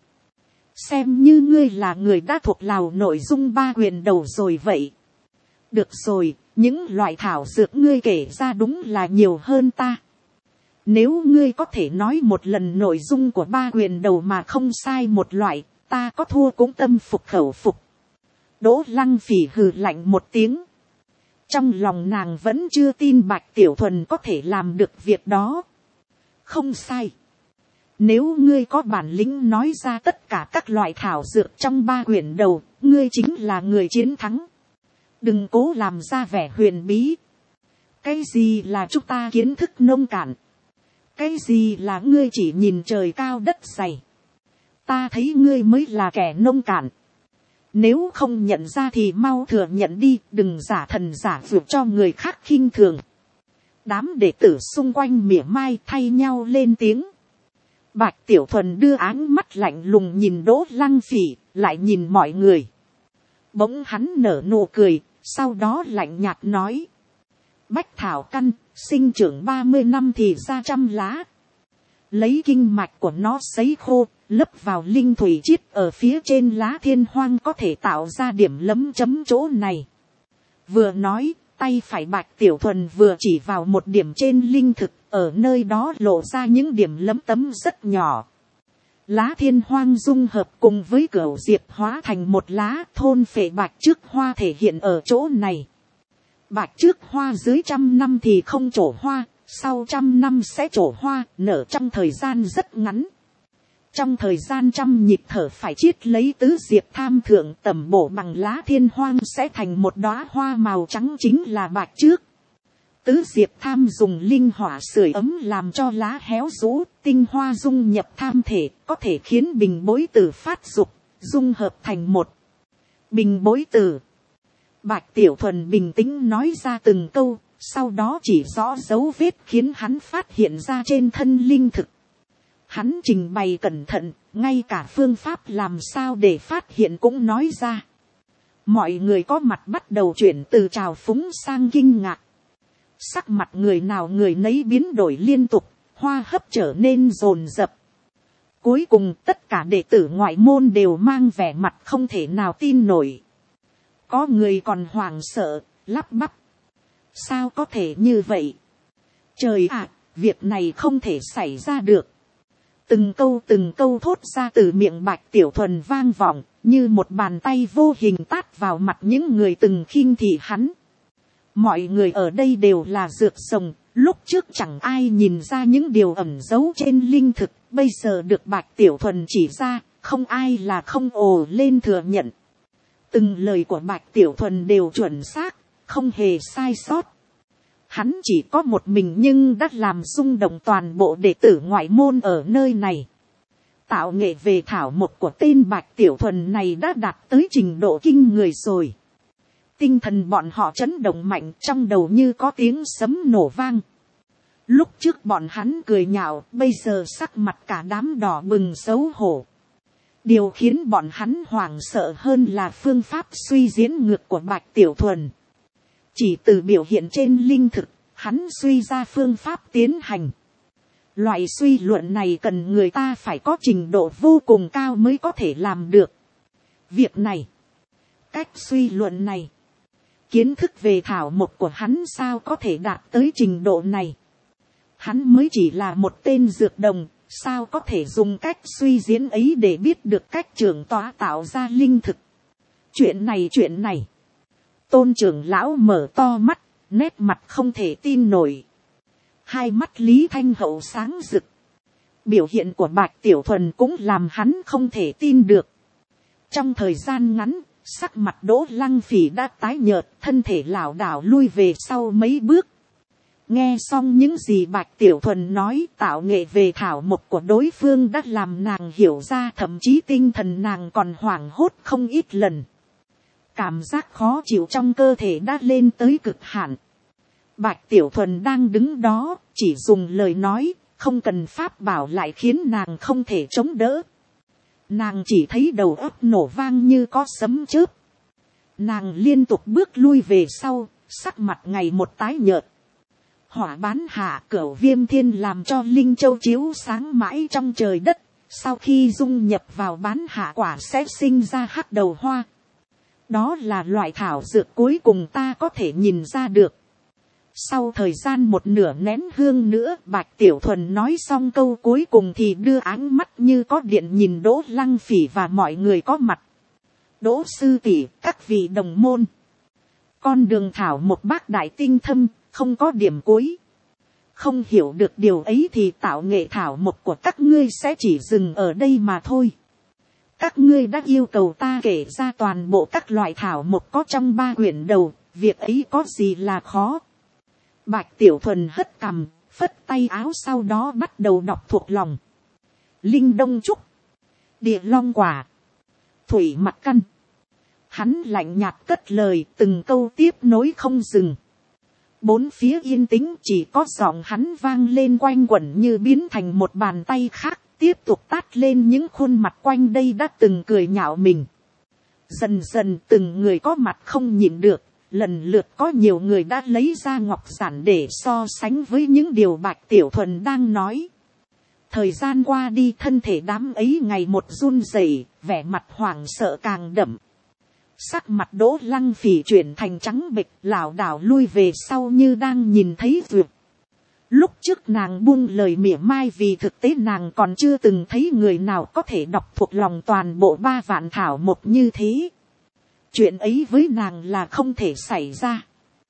Xem như ngươi là người đã thuộc lào nội dung 3 quyển đầu rồi vậy. Được rồi, những loại thảo dược ngươi kể ra đúng là nhiều hơn ta. Nếu ngươi có thể nói một lần nội dung của 3 quyển đầu mà không sai một loại, ta có thua cũng tâm phục khẩu phục. Đỗ Lăng Phỉ hừ lạnh một tiếng. Trong lòng nàng vẫn chưa tin Bạch Tiểu Thuần có thể làm được việc đó. Không sai. Nếu ngươi có bản lĩnh nói ra tất cả các loại thảo dược trong 3 quyển đầu, ngươi chính là người chiến thắng. Đừng cố làm ra vẻ huyền bí. Cái gì là chúng ta kiến thức nông cạn? Cái gì là ngươi chỉ nhìn trời cao đất dày? Ta thấy ngươi mới là kẻ nông cạn. Nếu không nhận ra thì mau thừa nhận đi, đừng giả thần giả vượt cho người khác khinh thường. Đám đệ tử xung quanh mỉa mai thay nhau lên tiếng. Bạch Tiểu Thuần đưa áng mắt lạnh lùng nhìn Đỗ Lăng Phỉ, lại nhìn mọi người. Bỗng hắn nở nụ cười, sau đó lạnh nhạt nói. Bách thảo căn, sinh trưởng 30 năm thì ra 100 lá. Lấy kinh mạch của nó sấy khô, lấp vào linh thủy chiết ở phía trên lá thiên hoang có thể tạo ra điểm lấm chấm chỗ này. Vừa nói, tay phải Bạch Tiểu Thuần vừa chỉ vào một điểm trên linh thực, ở nơi đó lộ ra những điểm lấm tấm rất nhỏ. Lá thiên hoang dung hợp cùng với cửu diệp hóa thành một lá, thôn phệ bạch trước hoa thể hiện ở chỗ này. Bạch trước hoa dưới 100 năm thì không trổ hoa, sau 100 năm sẽ trổ hoa, nở trong thời gian rất ngắn. Trong thời gian 100 nhịp thở phải chiết lấy tứ diệp tham thượng tẩm bổ bằng lá thiên hoang sẽ thành một đóa hoa màu trắng, chính là bạch trước. Tứ diệp tham dùng linh hỏa sưởi ấm làm cho lá héo rũ, tinh hoa dung nhập tham thể, có thể khiến bình bối tử phát dục, dung hợp thành một. Bình bối tử. Bạch Tiểu Thuần bình tĩnh nói ra từng câu, sau đó chỉ rõ dấu vết khiến hắn phát hiện ra trên thân linh thực. Hắn trình bày cẩn thận, ngay cả phương pháp làm sao để phát hiện cũng nói ra. Mọi người có mặt bắt đầu chuyển từ trào phúng sang kinh ngạc. Sắc mặt người nào người nấy biến đổi liên tục, hoa hấp trở nên dồn dập. Cuối cùng tất cả đệ tử ngoại môn đều mang vẻ mặt không thể nào tin nổi. Có người còn hoảng sợ, lắp bắp. Sao có thể như vậy? Trời ạ, việc này không thể xảy ra được. Từng câu thốt ra từ miệng Bạch Tiểu Thuần vang vọng, như một bàn tay vô hình tát vào mặt những người từng khinh thị hắn. Mọi người ở đây đều là dược sồng, lúc trước chẳng ai nhìn ra những điều ẩn giấu trên linh thực, bây giờ được Bạch Tiểu Thuần chỉ ra, không ai là không ồ lên thừa nhận. Từng lời của Bạch Tiểu Thuần đều chuẩn xác, không hề sai sót. Hắn chỉ có một mình nhưng đã làm rung động toàn bộ đệ tử ngoại môn ở nơi này. Tạo nghệ về thảo mộc của tên Bạch Tiểu Thuần này đã đạt tới trình độ kinh người rồi. Tinh thần bọn họ chấn động mạnh, trong đầu như có tiếng sấm nổ vang. Lúc trước bọn hắn cười nhạo, bây giờ sắc mặt cả đám đỏ bừng xấu hổ. Điều khiến bọn hắn hoảng sợ hơn là phương pháp suy diễn ngược của Bạch Tiểu Thuần. Chỉ từ biểu hiện trên linh thực, hắn suy ra phương pháp tiến hành. Loại suy luận này cần người ta phải có trình độ vô cùng cao mới có thể làm được. Việc này, cách suy luận này, kiến thức về thảo mộc của hắn sao có thể đạt tới trình độ này. Hắn mới chỉ là một tên dược đồng, sao có thể dùng cách suy diễn ấy để biết được cách trưởng tọa tạo ra linh thực. Chuyện này. Tôn trưởng lão mở to mắt, nét mặt không thể tin nổi. Hai mắt Lý Thanh Hậu sáng rực. Biểu hiện của Bạch Tiểu Thuần cũng làm hắn không thể tin được. Trong thời gian ngắn, sắc mặt Đỗ Lăng Phỉ đã tái nhợt, thân thể lảo đảo lui về sau mấy bước. Nghe xong những gì Bạch Tiểu Thuần nói, tạo nghệ về thảo mộc của đối phương đã làm nàng hiểu ra, thậm chí tinh thần nàng còn hoảng hốt không ít lần. Cảm giác khó chịu trong cơ thể đã lên tới cực hạn. Bạch Tiểu Thuần đang đứng đó, chỉ dùng lời nói, không cần pháp bảo lại khiến nàng không thể chống đỡ. Nàng chỉ thấy đầu óc nổ vang như có sấm chớp. Nàng liên tục bước lui về sau, sắc mặt ngày một tái nhợt. Hỏa bán hạ Cửu Viêm Thiên làm cho Linh Châu chiếu sáng mãi trong trời đất. Sau khi dung nhập vào bán hạ quả sẽ sinh ra hắc đầu hoa. Đó là loại thảo dược cuối cùng ta có thể nhìn ra được. Sau thời gian một nửa nén hương nữa, Bạch Tiểu Thuần nói xong câu cuối cùng thì đưa ánh mắt như có điện nhìn Đỗ Lăng Phỉ và mọi người có mặt. Đỗ sư tỷ, các vị đồng môn. Con đường thảo một bác đại tinh thâm, không có điểm cuối. Không hiểu được điều ấy thì tạo nghệ thảo một của các ngươi sẽ chỉ dừng ở đây mà thôi. Các ngươi đã yêu cầu ta kể ra toàn bộ các loại thảo một có trong 3 quyển đầu, việc ấy có gì là khó. Bạch Tiểu Thuần hất cằm, phất tay áo sau đó bắt đầu đọc thuộc lòng. Linh Đông Trúc, Địa Long Quả, Thủy Mặc Căn. Hắn lạnh nhạt cất lời, từng câu tiếp nối không dừng. 4 phía yên tĩnh, chỉ có giọng hắn vang lên quanh quẩn như biến thành một bàn tay khác, tiếp tục tát lên những khuôn mặt quanh đây đã từng cười nhạo mình. Dần dần từng người có mặt không nhịn được, lần lượt có nhiều người đã lấy ra ngọc giản để so sánh với những điều Bạch Tiểu Thuần đang nói. Thời gian qua đi, thân thể đám ấy ngày một run rẩy, vẻ mặt hoảng sợ càng đậm. Sắc mặt Đỗ Lăng Phỉ chuyển thành trắng bệch, lảo đảo lui về sau như đang nhìn thấy vượt. Lúc trước nàng buông lời mỉa mai vì thực tế nàng còn chưa từng thấy người nào có thể đọc thuộc lòng toàn bộ 3 vạn thảo một như thế. Chuyện ấy với nàng là không thể xảy ra.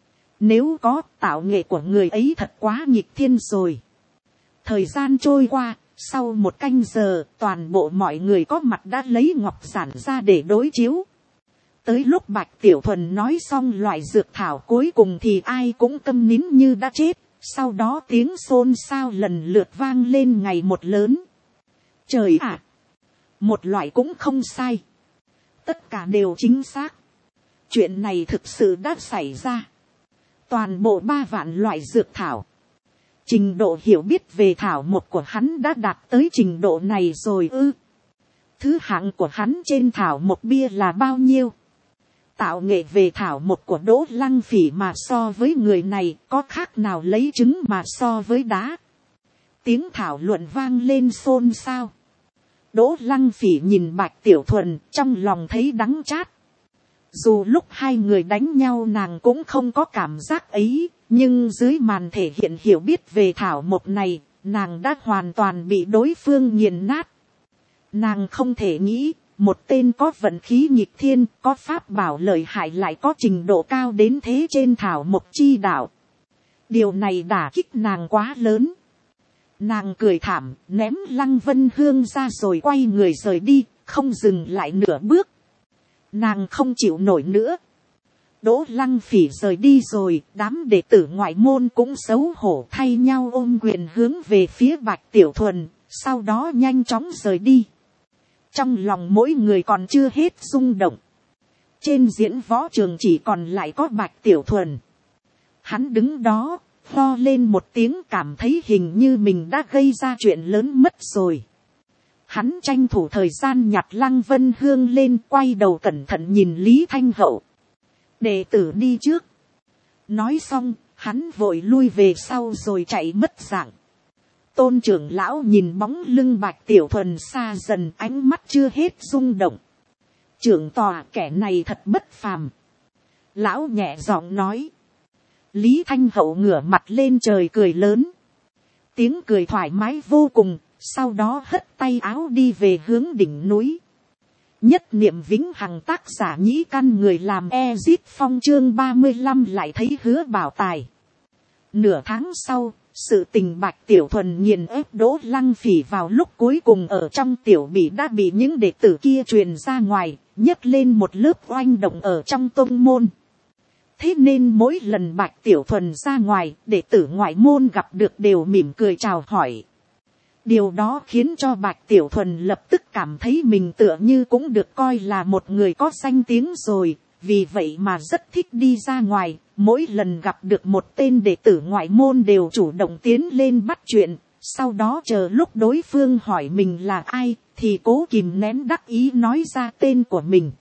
Nếu có, tạo nghệ của người ấy thật quá nghịch thiên rồi. Thời gian trôi qua, sau 1 canh giờ, toàn bộ mọi người có mặt đã lấy ngọc giản ra để đối chiếu. Tới lúc Bạch Tiểu Thuần nói xong loại dược thảo cuối cùng thì ai cũng câm nín như đã chết. Sau đó tiếng xôn xao lần lượt vang lên ngày một lớn. Trời ạ! Một loại cũng không sai. Tất cả đều chính xác. Chuyện này thực sự đã xảy ra. Toàn bộ 3 vạn loại dược thảo. Trình độ hiểu biết về thảo một của hắn đã đạt tới trình độ này rồi ư. Thứ hạng của hắn trên thảo một bia là bao nhiêu? Tạo nghệ về thảo một của Đỗ Lăng Phỉ mà so với người này có khác nào lấy trứng mà so với đá. Tiếng thảo luận vang lên xôn xao. Đỗ Lăng Phỉ nhìn Bạch Tiểu Thuần, trong lòng thấy đắng chát. Dù lúc hai người đánh nhau nàng cũng không có cảm giác ấy, nhưng dưới màn thể hiện hiểu biết về thảo mộc này, nàng đã hoàn toàn bị đối phương nghiền nát. Nàng không thể nghĩ, một tên có vận khí nghịch thiên, có pháp bảo lợi hại lại có trình độ cao đến thế trên thảo mộc chi đạo. Điều này đả kích nàng quá lớn. Nàng cười thảm, ném Lăng Vân Hương ra rồi quay người rời đi, không dừng lại nửa bước. Nàng không chịu nổi nữa. Đỗ Lăng Phỉ rời đi rồi, đám đệ tử ngoại môn cũng xấu hổ thay nhau ôm quyền hướng về phía Bạch Tiểu Thuần, sau đó nhanh chóng rời đi. Trong lòng mỗi người còn chưa hết rung động. Trên diễn võ trường chỉ còn lại có Bạch Tiểu Thuần. Hắn đứng đó, ho lên một tiếng, cảm thấy hình như mình đã gây ra chuyện lớn mất rồi. Hắn tranh thủ thời gian nhặt Lăng Vân Hương lên, quay đầu cẩn thận nhìn Lý Thanh Hậu. Đệ tử đi trước. Nói xong, hắn vội lui về sau rồi chạy mất dạng. Tôn trưởng lão nhìn bóng lưng Bạch Tiểu Thuần xa dần, ánh mắt chưa hết rung động. Trưởng tòa, kẻ này thật bất phàm. Lão nhẹ giọng nói. Lý Thanh Hậu ngửa mặt lên trời cười lớn. Tiếng cười thoải mái vô cùng, sau đó hất tay áo đi về hướng đỉnh núi. Nhất niệm vĩnh hằng, tác giả Nhĩ Căn, người làm Ezit Phong, chương 35 lại thấy Hứa Bảo Tài. Nửa tháng sau, sự tình Bạch Tiểu Thuần nghiền ép Đỗ Lăng Phỉ vào lúc cuối cùng ở trong tiểu bỉ đã bị những đệ tử kia truyền ra ngoài, nhấc lên một lớp oanh động ở trong tông môn. Thế nên mỗi lần Bạch Tiểu Thuần ra ngoài, đệ tử ngoại môn gặp được đều mỉm cười chào hỏi. Điều đó khiến cho Bạch Tiểu Thuần lập tức cảm thấy mình tựa như cũng được coi là một người có danh tiếng rồi, vì vậy mà rất thích đi ra ngoài. Mỗi lần gặp được một tên đệ tử ngoại môn đều chủ động tiến lên bắt chuyện, sau đó chờ lúc đối phương hỏi mình là ai, thì cố kìm nén đắc ý nói ra tên của mình.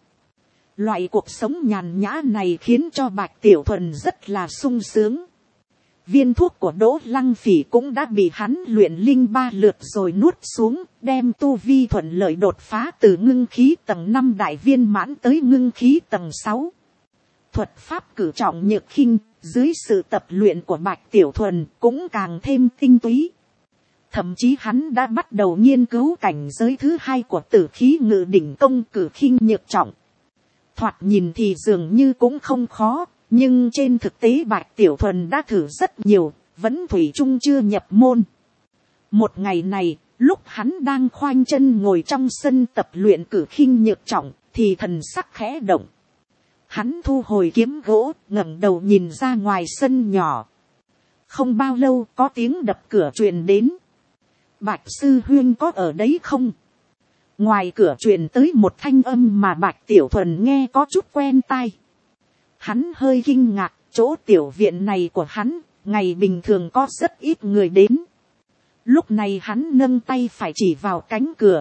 Loại cuộc sống nhàn nhã này khiến cho Bạch Tiểu Thuần rất là sung sướng. Viên thuốc của Đỗ Lăng Phỉ cũng đã bị hắn luyện linh 3 lượt rồi nuốt xuống, đem tu vi thuận lợi đột phá từ ngưng khí tầng 5 đại viên mãn tới ngưng khí tầng 6. Thuật pháp cử trọng nhược khinh, dưới sự tập luyện của Bạch Tiểu Thuần cũng càng thêm tinh túy. Thậm chí hắn đã bắt đầu nghiên cứu cảnh giới thứ 2 của Tử Khí Ngự Đỉnh Công, cử khinh nhược trọng. Thoạt nhìn thì dường như cũng không khó, nhưng trên thực tế Bạch Tiểu Thuần đã thử rất nhiều, vẫn thủy chung chưa nhập môn. Một ngày này, lúc hắn đang khoanh chân ngồi trong sân tập luyện cử khinh nhược trọng, thì thần sắc khẽ động. Hắn thu hồi kiếm gỗ, ngẩng đầu nhìn ra ngoài sân nhỏ. Không bao lâu có tiếng đập cửa truyền đến. Bạch sư huynh có ở đấy không? Ngoài cửa truyền tới một thanh âm mà Bạch Tiểu Thuần nghe có chút quen tai. Hắn hơi kinh ngạc, chỗ tiểu viện này của hắn, ngày bình thường có rất ít người đến. Lúc này hắn nâng tay phải chỉ vào cánh cửa.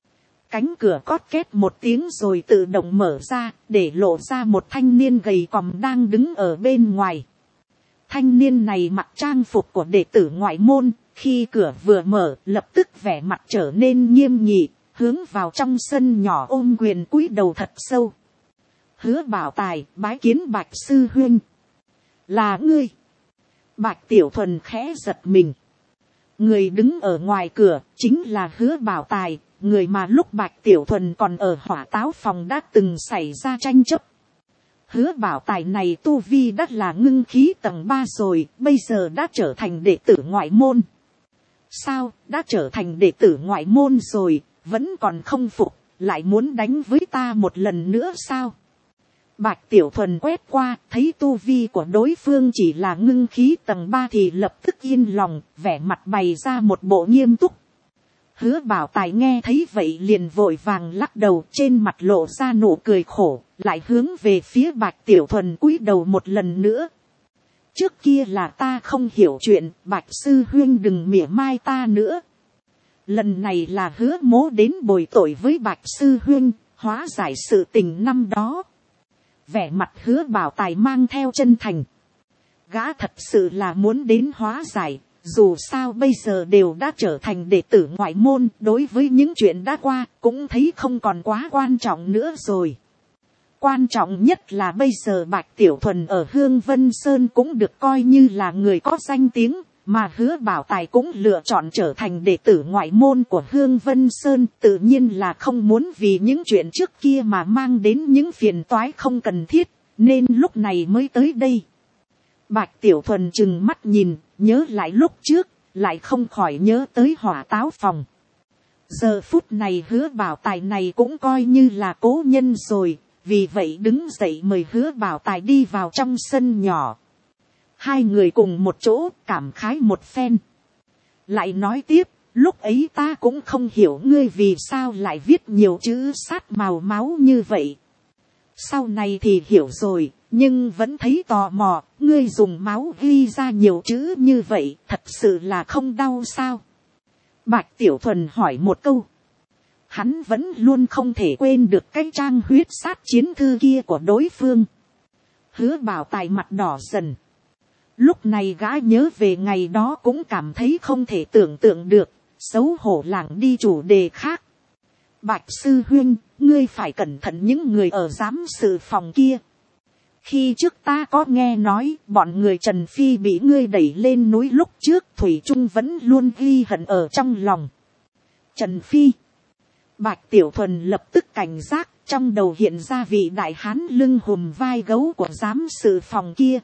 Cánh cửa cót két một tiếng rồi tự động mở ra, để lộ ra một thanh niên gầy còm đang đứng ở bên ngoài. Thanh niên này mặc trang phục của đệ tử ngoại môn, khi cửa vừa mở lập tức vẻ mặt trở nên nghiêm nghị, hướng vào trong sân nhỏ ôm quyền cúi đầu thật sâu. Hứa Bảo Tài, bái kiến Bạch sư huynh. Là ngươi. Bạch Tiểu Thuần khẽ giật mình. Người đứng ở ngoài cửa chính là Hứa Bảo Tài, người mà lúc Bạch Tiểu Thuần còn ở Hỏa Táo phòng đã từng xảy ra tranh chấp. Hứa Bảo Tài này tu vi đã là ngưng khí tầng 3 rồi, bây giờ đã trở thành đệ tử ngoại môn. Sao, đã trở thành đệ tử ngoại môn rồi, vẫn còn không phục, lại muốn đánh với ta một lần nữa sao? Bạch Tiểu Thuần quét qua, thấy tu vi của đối phương chỉ là ngưng khí tầng 3 thì lập tức yên lòng, vẻ mặt bày ra một bộ nghiêm túc. Hứa Bảo Tài nghe thấy vậy liền vội vàng lắc đầu, trên mặt lộ ra nụ cười khổ, lại hướng về phía Bạch Tiểu Thuần cúi đầu một lần nữa. Trước kia là ta không hiểu chuyện, Bạch sư huynh đừng mỉa mai ta nữa. Lần này là Hứa mỗ đến bồi tội với Bạch sư huynh, hóa giải sự tình năm đó. Vẻ mặt Hứa Bảo Tài mang theo chân thành. Gã thật sự là muốn đến hóa giải, dù sao bây giờ đều đã trở thành đệ tử ngoại môn, đối với những chuyện đã qua cũng thấy không còn quá quan trọng nữa rồi. Quan trọng nhất là bây giờ Bạch Tiểu Thuần ở Hương Vân Sơn cũng được coi như là người có danh tiếng, mà Hứa Bảo Tài cũng lựa chọn trở thành đệ tử ngoại môn của Hương Vân Sơn, tự nhiên là không muốn vì những chuyện trước kia mà mang đến những phiền toái không cần thiết, nên lúc này mới tới đây. Bạch Tiểu Thuần trừng mắt nhìn, nhớ lại lúc trước, lại không khỏi nhớ tới Hỏa Táo phòng. Giờ phút này Hứa Bảo Tài này cũng coi như là cố nhân rồi, vì vậy đứng dậy mời Hứa Bảo Tài đi vào trong sân nhỏ. Hai người cùng một chỗ cảm khái một phen. Lại nói tiếp, lúc ấy ta cũng không hiểu ngươi vì sao lại viết nhiều chữ sát màu máu như vậy. Sau này thì hiểu rồi, nhưng vẫn thấy tò mò, ngươi dùng máu ghi ra nhiều chữ như vậy, thật sự là không đau sao? Bạch Tiểu Thuần hỏi một câu. Hắn vẫn luôn không thể quên được cái trang huyết sát chiến thư kia của đối phương. Hứa Bảo Tài mặt đỏ dần. Lúc này gã nhớ về ngày đó cũng cảm thấy không thể tưởng tượng được, xấu hổ lảng đi chủ đề khác. Bạch sư huynh, ngươi phải cẩn thận những người ở giám sự phòng kia. Khi trước ta có nghe nói, bọn người Trần Phi bị ngươi đẩy lên núi lúc trước, Thủy Trung vẫn luôn ghi hận ở trong lòng. Trần Phi. Bạch Tiểu Thuần lập tức cảnh giác, trong đầu hiện ra vị đại hán lưng hùm vai gấu của giám sự phòng kia.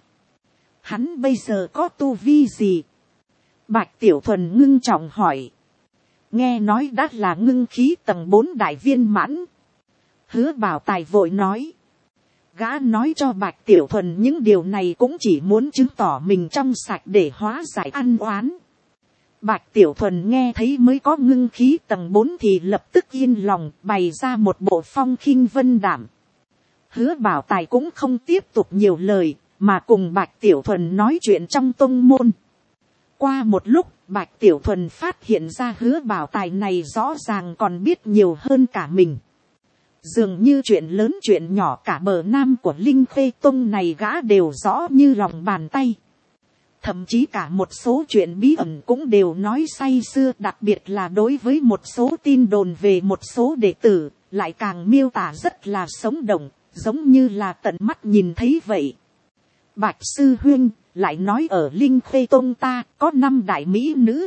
Hắn bây giờ có tu vi gì? Bạch Tiểu Thuần ngưng trọng hỏi. Nghe nói đã là ngưng khí tầng 4 đại viên mãn. Hứa Bảo Tài vội nói. Gã nói cho Bạch Tiểu Thuần những điều này cũng chỉ muốn chứng tỏ mình trong sạch để hóa giải ăn oán. Bạch Tiểu Thuần nghe thấy mới có ngưng khí tầng 4 thì lập tức yên lòng, bày ra một bộ phong khinh vân đảm. Hứa Bảo Tài cũng không tiếp tục nhiều lời, mà cùng Bạch Tiểu Thuần nói chuyện trong tông môn. Qua một lúc, Bạch Tiểu Thuần phát hiện ra Hứa Bảo Tài này rõ ràng còn biết nhiều hơn cả mình. Dường như chuyện lớn chuyện nhỏ cả bờ nam của Linh Khê Tông này gã đều rõ như lòng bàn tay. Thậm chí cả một số chuyện bí ẩn cũng đều nói say sưa, đặc biệt là đối với một số tin đồn về một số đệ tử, lại càng miêu tả rất là sống động, giống như là tận mắt nhìn thấy vậy. Bạch sư huynh lại nói ở Linh Khê Tông ta có 5 đại mỹ nữ.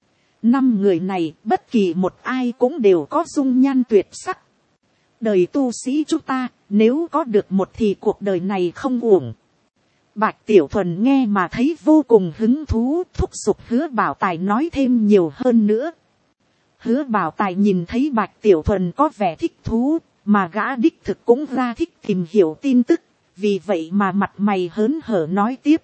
5 người này bất kỳ một ai cũng đều có dung nhan tuyệt sắc. Đời tu sĩ chúng ta nếu có được một thì cuộc đời này không uổng. Bạch Tiểu Thuần nghe mà thấy vô cùng hứng thú, thúc giục Hứa Bảo Tài nói thêm nhiều hơn nữa. Hứa Bảo Tài nhìn thấy Bạch Tiểu Thuần có vẻ thích thú, mà gã đích thực cũng ra thích tìm hiểu tin tức, vì vậy mà mặt mày hớn hở nói tiếp.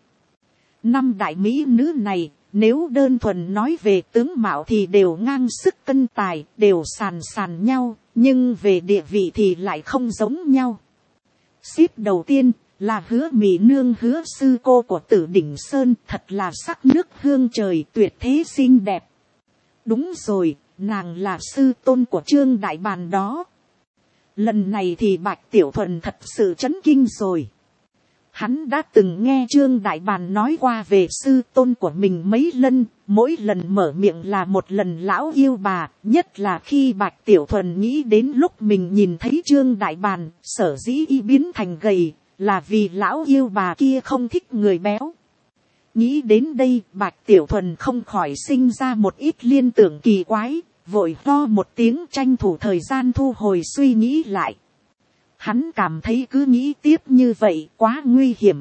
5 đại mỹ nữ này, nếu đơn thuần nói về tướng mạo thì đều ngang sức cân tài, đều sàn sàn nhau, nhưng về địa vị thì lại không giống nhau. Xếp đầu tiên là Hứa Mỹ Nương, Hứa sư cô của Tử Đỉnh Sơn, thật là sắc nước hương trời, tuyệt thế xinh đẹp. Đúng rồi, nàng là sư tôn của Trương Đại Bàn đó. Lần này thì Bạch Tiểu Thuần thật sự chấn kinh rồi. Hắn đã từng nghe Trương Đại Bàn nói qua về sư tôn của mình mấy lần, mỗi lần mở miệng là một lần lão yêu bà, nhất là khi Bạch Tiểu Thuần nghĩ đến lúc mình nhìn thấy Trương Đại Bàn, sở dĩ y biến thành gầy, là vì lão yêu bà kia không thích người béo. Nghĩ đến đây, Bạch Tiểu Thuần không khỏi sinh ra một ít liên tưởng kỳ quái, vội ho một tiếng tranh thủ thời gian thu hồi suy nghĩ lại. Hắn cảm thấy cứ nghĩ tiếp như vậy quá nguy hiểm.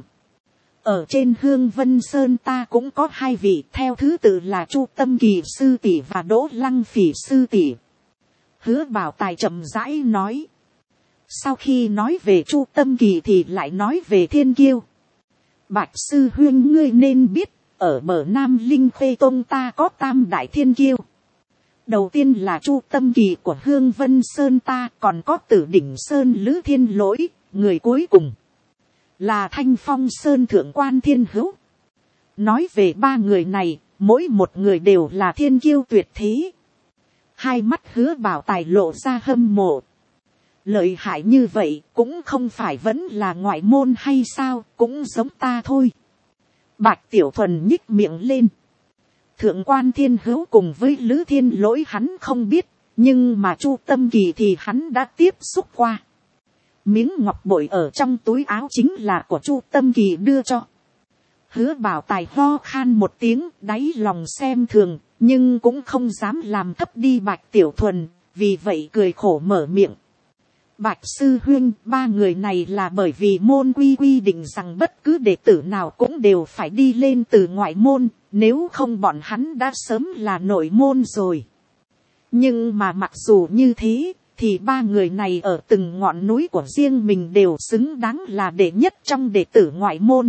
Ở trên Hương Vân Sơn ta cũng có 2 vị, theo thứ tự là Chu Tâm Kỳ sư tỷ và Đỗ Lăng Phỉ sư tỷ. Hứa Bảo Tài chậm rãi nói. Sau khi nói về Chu Tâm Kỳ thì lại nói về Thiên Kiêu. Bạch sư huynh ngươi nên biết, ở bờ Nam Linh Khê Tông ta có 3 đại Thiên Kiêu. Đầu tiên là Chu Tâm Kỳ của Hương Vân Sơn ta, còn có Tử Đỉnh Sơn Lữ Thiên Lỗi, người cuối cùng là Thanh Phong Sơn Thượng Quan Thiên Hữu. Nói về 3 người này, mỗi một người đều là thiên kiêu tuyệt thế. Hai mắt Hứa Bảo Tài lộ ra hâm mộ. Lợi hại như vậy cũng không phải vẫn là ngoại môn hay sao, cũng giống ta thôi. Bạch Tiểu Thuần nhích miệng lên. Thượng Quan Thiên Hữu cùng với Lữ Thiên Lỗi hắn không biết, nhưng mà Chu Tâm Kỳ thì hắn đã tiếp xúc qua. Miếng ngọc bội ở trong túi áo chính là của Chu Tâm Kỳ đưa cho. Hứa Bảo Tài ho khan một tiếng, đáy lòng xem thường, nhưng cũng không dám làm thấp đi Bạch Tiểu Thuần, vì vậy cười khổ mở miệng. Bạch sư huynh, 3 người này là bởi vì môn quy định rằng bất cứ đệ tử nào cũng đều phải đi lên từ ngoại môn, nếu không bọn hắn đã sớm là nội môn rồi. Nhưng mà mặc dù như thế, thì 3 người này ở từng ngọn núi của riêng mình đều xứng đáng là đệ nhất trong đệ tử ngoại môn.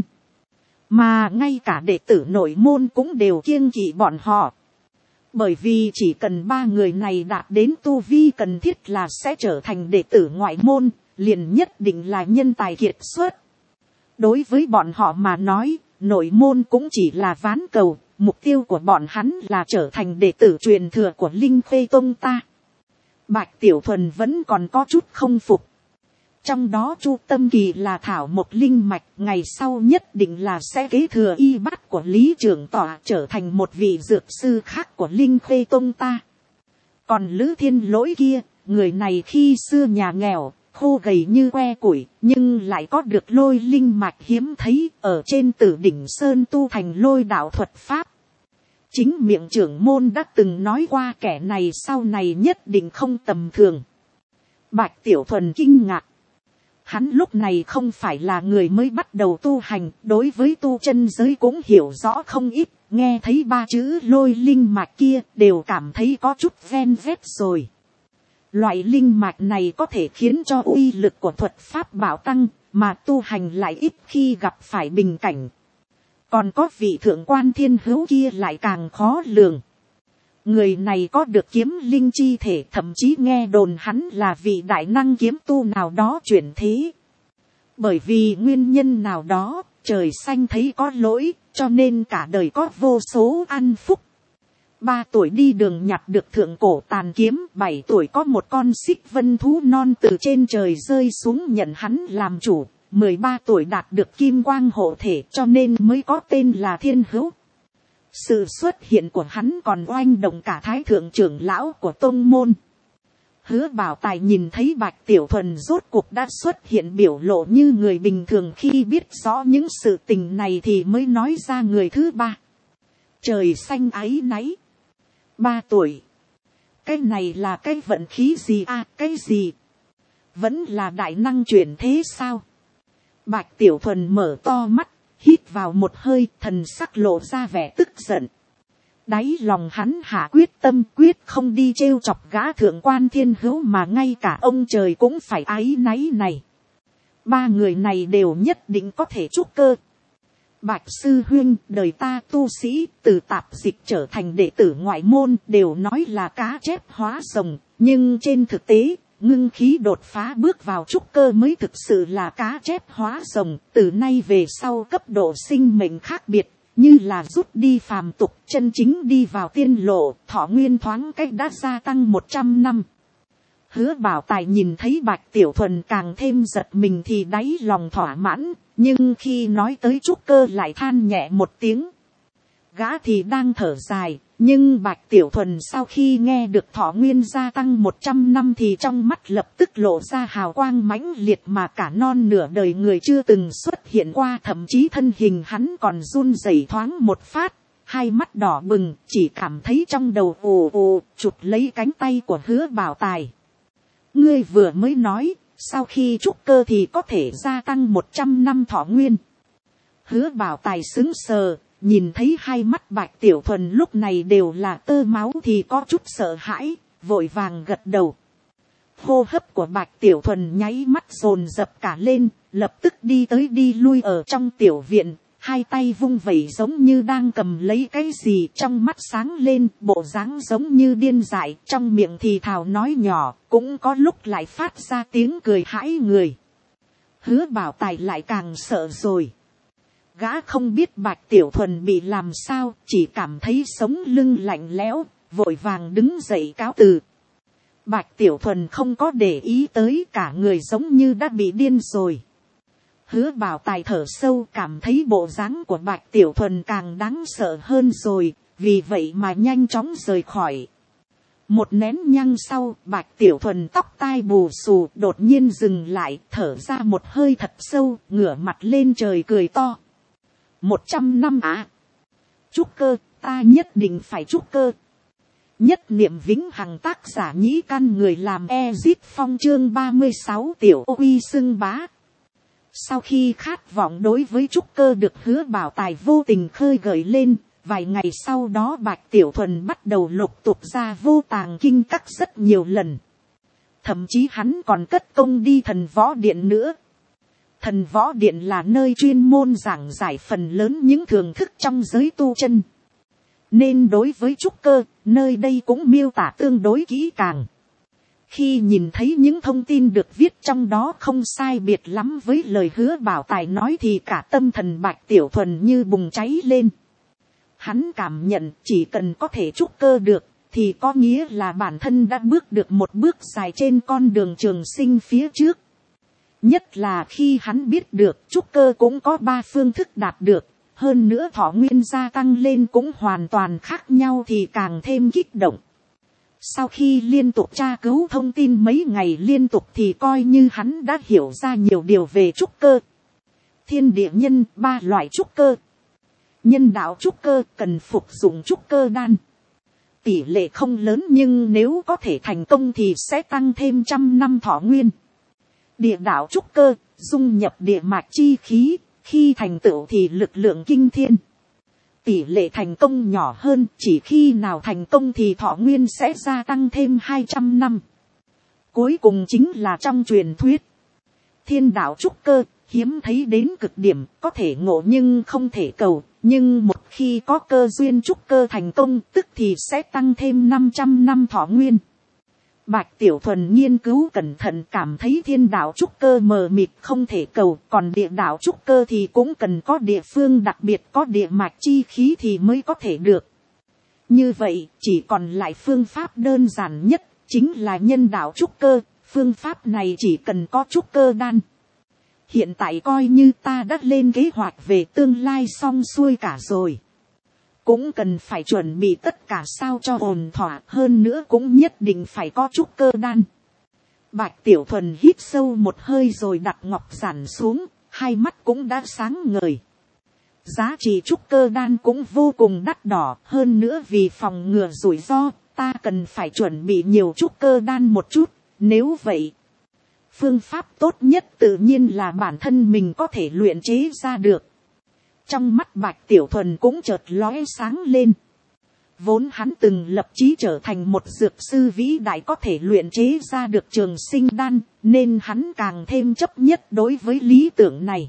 Mà ngay cả đệ tử nội môn cũng đều kiêng kỵ bọn họ. Bởi vì chỉ cần 3 người này đạt đến tu vi cần thiết là sẽ trở thành đệ tử ngoại môn, liền nhất định là nhân tài kiệt xuất. Đối với bọn họ mà nói, nội môn cũng chỉ là ván cầu, mục tiêu của bọn hắn là trở thành đệ tử truyền thừa của Linh Khê Tông ta. Bạch Tiểu Thuần vẫn còn có chút không phục. Trong đó Chu Tâm Kỳ là thảo một linh mạch, ngày sau nhất định là sẽ kế thừa y bát của Lý Trưởng Tọa, trở thành một vị dược sư khác của Linh Khê Tông ta. Còn Lữ Thiên Lỗi kia, người này khi xưa nhà nghèo, khô gầy như que củi, nhưng lại có được lôi linh mạch hiếm thấy, ở trên Tử Đỉnh Sơn tu thành lôi đạo thuật pháp. Chính miệng trưởng môn đã từng nói qua kẻ này sau này nhất định không tầm thường. Bạch Tiểu Thuần kinh ngạc. Hắn lúc này không phải là người mới bắt đầu tu hành, đối với tu chân giới cũng hiểu rõ không ít, nghe thấy 3 chữ lôi linh mạch kia đều cảm thấy có chút ven vét rồi. Loại linh mạch này có thể khiến cho uy lực của thuật pháp bảo tăng, mà tu hành lại ít khi gặp phải bình cảnh. Còn có vị thượng quan thiên hữu kia lại càng khó lường. Người này có được kiếm linh chi thể, thậm chí nghe đồn hắn là vị đại năng kiếm tu nào đó chuyển thế. Bởi vì nguyên nhân nào đó, trời xanh thấy có lỗi, cho nên cả đời có vô số ăn phúc. 3 tuổi đi đường nhặt được thượng cổ tàn kiếm, 7 tuổi có một con xích vân thú non từ trên trời rơi xuống nhận hắn làm chủ, 13 tuổi đạt được kim quang hộ thể cho nên mới có tên là Thiên Hữu. Sự xuất hiện của hắn còn oanh động cả thái thượng trưởng lão của tông môn. Hứa Bảo Tài nhìn thấy Bạch Tiểu Thuần rốt cuộc đã xuất hiện biểu lộ như người bình thường, khi biết rõ những sự tình này thì mới nói ra người thứ 3. Trời xanh áy náy. 3 tuổi. Cái này là cái vận khí gì à, cái gì? Vẫn là đại năng chuyển thế sao? Bạch Tiểu Thuần mở to mắt, hít vào một hơi, thần sắc lộ ra vẻ tức giận. Đáy lòng hắn hạ quyết tâm, quyết không đi trêu chọc gã thượng quan Thiên Hữu mà ngay cả ông trời cũng phải áy náy này. 3 người này đều nhất định có thể trúc cơ. Bạch sư huynh, đời ta tu sĩ từ tạp dịch trở thành đệ tử ngoại môn đều nói là cá chép hóa rồng, nhưng trên thực tế, ngưng khí đột phá bước vào trúc cơ mới thực sự là cá chép hóa rồng. Từ nay về sau cấp độ sinh mệnh khác biệt, như là rút đi phàm tục, chân chính đi vào tiên lộ, thọ nguyên thoáng cách đã gia tăng 100 năm. Hứa Bảo Tài nhìn thấy Bạch Tiểu Thuần càng thêm giật mình thì đáy lòng thỏa mãn, nhưng khi nói tới trúc cơ lại than nhẹ một tiếng. Gã thì đang thở dài, nhưng Bạch Tiểu Thuần sau khi nghe được thọ nguyên gia tăng 100 năm thì trong mắt lập tức lộ ra hào quang mãnh liệt mà cả non nửa đời người chưa từng xuất hiện qua, thậm chí thân hình hắn còn run rẩy thoáng một phát, hai mắt đỏ bừng, chỉ cảm thấy trong đầu ồ ồ, chụp lấy cánh tay của Hứa Bảo Tài. Ngươi vừa mới nói, sau khi trúc cơ thì có thể gia tăng 100 năm thọ nguyên. Hứa Bảo Tài sững sờ, nhìn thấy hai mắt Bạch Tiểu Thuần lúc này đều là tơ máu thì có chút sợ hãi, vội vàng gật đầu. Hô hấp của Bạch Tiểu Thuần nháy mắt dồn dập cả lên, lập tức đi tới đi lui ở trong tiểu viện, hai tay vung vẩy giống như đang cầm lấy cái gì, trong mắt sáng lên, bộ dáng giống như điên dại, trong miệng thì thào nói nhỏ, cũng có lúc lại phát ra tiếng cười hãi người. Hứa Bảo Tài lại càng sợ rồi. Gã không biết Bạch Tiểu Thuần bị làm sao, chỉ cảm thấy sống lưng lạnh lẽo, vội vàng đứng dậy cáo từ. Bạch Tiểu Thuần không có để ý tới, cả người giống như đã bị điên rồi. Hứa Bảo Tài thở sâu, cảm thấy bộ dáng của Bạch Tiểu Thuần càng đáng sợ hơn rồi, vì vậy mà nhanh chóng rời khỏi. Một nén nhang sau, Bạch Tiểu Thuần tóc tai bù xù đột nhiên dừng lại, thở ra một hơi thật sâu, ngửa mặt lên trời cười to. 100 năm à? Trúc cơ, ta nhất định phải trúc cơ. Nhất niệm vĩnh hằng, tác giả Nhĩ Căn, người làm Ezit Phong, chương 36 tiểu uy xưng bá. Sau khi khát vọng đối với trúc cơ được Hứa Bảo Tài vô tình khơi gợi lên, vài ngày sau đó Bạch Tiểu Thuần bắt đầu lục tục ra vô tàng kinh các rất nhiều lần. Thậm chí hắn còn cất công đi Thần Võ Điện nữa. Thần Võ Điện là nơi chuyên môn giảng giải phần lớn những thưởng thức trong giới tu chân. Nên đối với trúc cơ, nơi đây cũng miêu tả tương đối kỹ càng. Khi nhìn thấy những thông tin được viết trong đó không sai biệt lắm với lời Hứa Bảo Tài nói thì cả tâm thần Bạch Tiểu Thuần như bùng cháy lên. Hắn cảm nhận chỉ cần có thể trúc cơ được, thì có nghĩa là bản thân đã bước được một bước dài trên con đường trường sinh phía trước. Nhất là khi hắn biết được trúc cơ cũng có 3 phương thức đạt được, hơn nữa thọ nguyên gia tăng lên cũng hoàn toàn khác nhau thì càng thêm kích động. Sau khi liên tục tra cứu thông tin mấy ngày liên tục thì coi như hắn đã hiểu ra nhiều điều về trúc cơ. Thiên địa nhân 3 loại trúc cơ. Nhân đạo trúc cơ cần phục dụng trúc cơ đan. Tỷ lệ không lớn nhưng nếu có thể thành công thì sẽ tăng thêm 100 năm thọ nguyên. Địa đạo trúc cơ, dung nhập địa mạch chi khí, khi thành tựu thì lực lượng kinh thiên. Tỷ lệ thành công nhỏ hơn, chỉ khi nào thành công thì thọ nguyên sẽ gia tăng thêm 200 năm. Cuối cùng chính là trong truyền thuyết. Thiên đạo trúc cơ, hiếm thấy đến cực điểm, có thể ngộ nhưng không thể cầu. Nhưng một khi có cơ duyên trúc cơ thành công, tức thì sẽ tăng thêm 500 năm thọ nguyên. Bạch Tiểu Thuần nghiên cứu cẩn thận, cảm thấy thiên đạo trúc cơ mờ mịt không thể cầu, còn địa đạo trúc cơ thì cũng cần có địa phương đặc biệt, có địa mạch chi khí thì mới có thể được. Như vậy, chỉ còn lại phương pháp đơn giản nhất, chính là nhân đạo trúc cơ. Phương pháp này chỉ cần có trúc cơ đan. Hiện tại coi như ta đã lên kế hoạch về tương lai xong xuôi cả rồi. Cũng cần phải chuẩn bị tất cả sao cho ổn thỏa, hơn nữa cũng nhất định phải có trúc cơ đan. Bạch Tiểu Thuần hít sâu một hơi rồi đặt ngọc giản xuống, hai mắt cũng đã sáng ngời. Giá trị trúc cơ đan cũng vô cùng đắt đỏ, hơn nữa vì phòng ngừa rủi ro, ta cần phải chuẩn bị nhiều trúc cơ đan một chút. Nếu vậy, phương pháp tốt nhất tự nhiên là bản thân mình có thể luyện chế ra được. Trong mắt Bạch Tiểu Thuần cũng chợt lóe sáng lên. Vốn hắn từng lập chí trở thành một dược sư vĩ đại có thể luyện chế ra được trường sinh đan, nên hắn càng thêm chấp nhất đối với lý tưởng này.